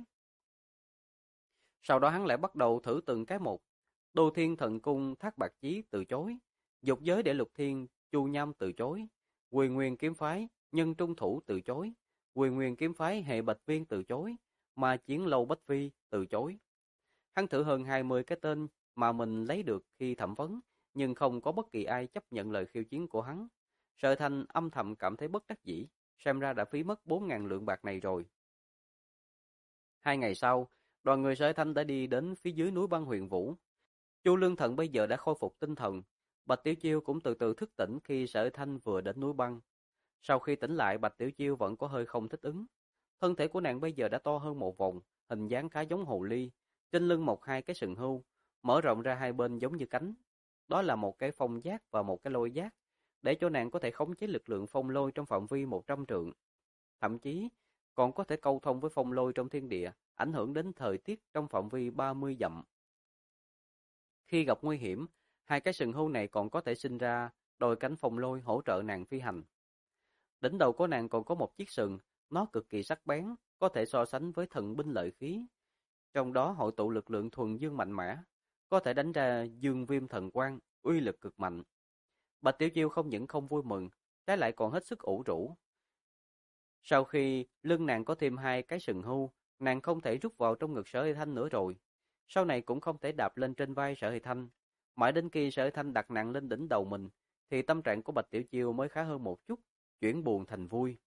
Sau đó hắn lại bắt đầu thử từng cái một. Đô Thiên Thần Cung Thác Bạt Chí từ chối, Dục Giới Đệ Lục Thiên Chu Nham từ chối, Quyền Nguyên Kiếm Phái Nhân Trung Thủ từ chối, Quyền Nguyên Kiếm Phái Hệ Bạch Viên từ chối, Ma Chiến Lâu Bách Phi từ chối. Hắn thử hơn 20 cái tên mà mình lấy được khi thẩm vấn, nhưng không có bất kỳ ai chấp nhận lời khiêu chiến của hắn. Sở Thanh âm thầm cảm thấy bất đắc dĩ, xem ra đã phí mất 4.000 lượng bạc này rồi. 2 ngày sau, đoàn người Sở Thanh đã đi đến phía dưới núi băng Huyền Vũ. Chu Lương Thần bây giờ đã khôi phục tinh thần, Bạch Tiểu Chiêu cũng từ từ thức tỉnh khi Sở Thanh vừa đến núi băng. Sau khi tỉnh lại, Bạch Tiểu Chiêu vẫn có hơi không thích ứng. Thân thể của nàng bây giờ đã to hơn một vòng, hình dáng khá giống hồ ly, trên lưng một hai cái sừng hưu, mở rộng ra hai bên giống như cánh. Đó là một cái phong giác và một cái lôi giác, để cho nàng có thể khống chế lực lượng phong lôi trong phạm vi 100 trượng. Thậm chí, còn có thể câu thông với phong lôi trong thiên địa, ảnh hưởng đến thời tiết trong phạm vi 30 dặm. Khi gặp nguy hiểm, hai cái sừng hưu này còn có thể sinh ra đôi cánh phong lôi hỗ trợ nàng phi hành. Đỉnh đầu của nàng còn có một chiếc sừng, nó cực kỳ sắc bén, có thể so sánh với thần binh lợi khí. Trong đó hội tụ lực lượng thuần dương mạnh mẽ, có thể đánh ra dương viêm thần quang, uy lực cực mạnh. Bạch Tiểu Chiêu không những không vui mừng, trái lại còn hết sức ủ rũ. Sau khi lưng nàng có thêm hai cái sừng hưu, nàng không thể rút vào trong ngực Sở Hỷ Thanh nữa rồi. Sau này cũng không thể đạp lên trên vai Sở Hỷ Thanh. Mãi đến khi Sở Hỷ Thanh đặt nàng lên đỉnh đầu mình, thì tâm trạng của Bạch Tiểu Chiêu mới khá hơn một chút, chuyển buồn thành vui.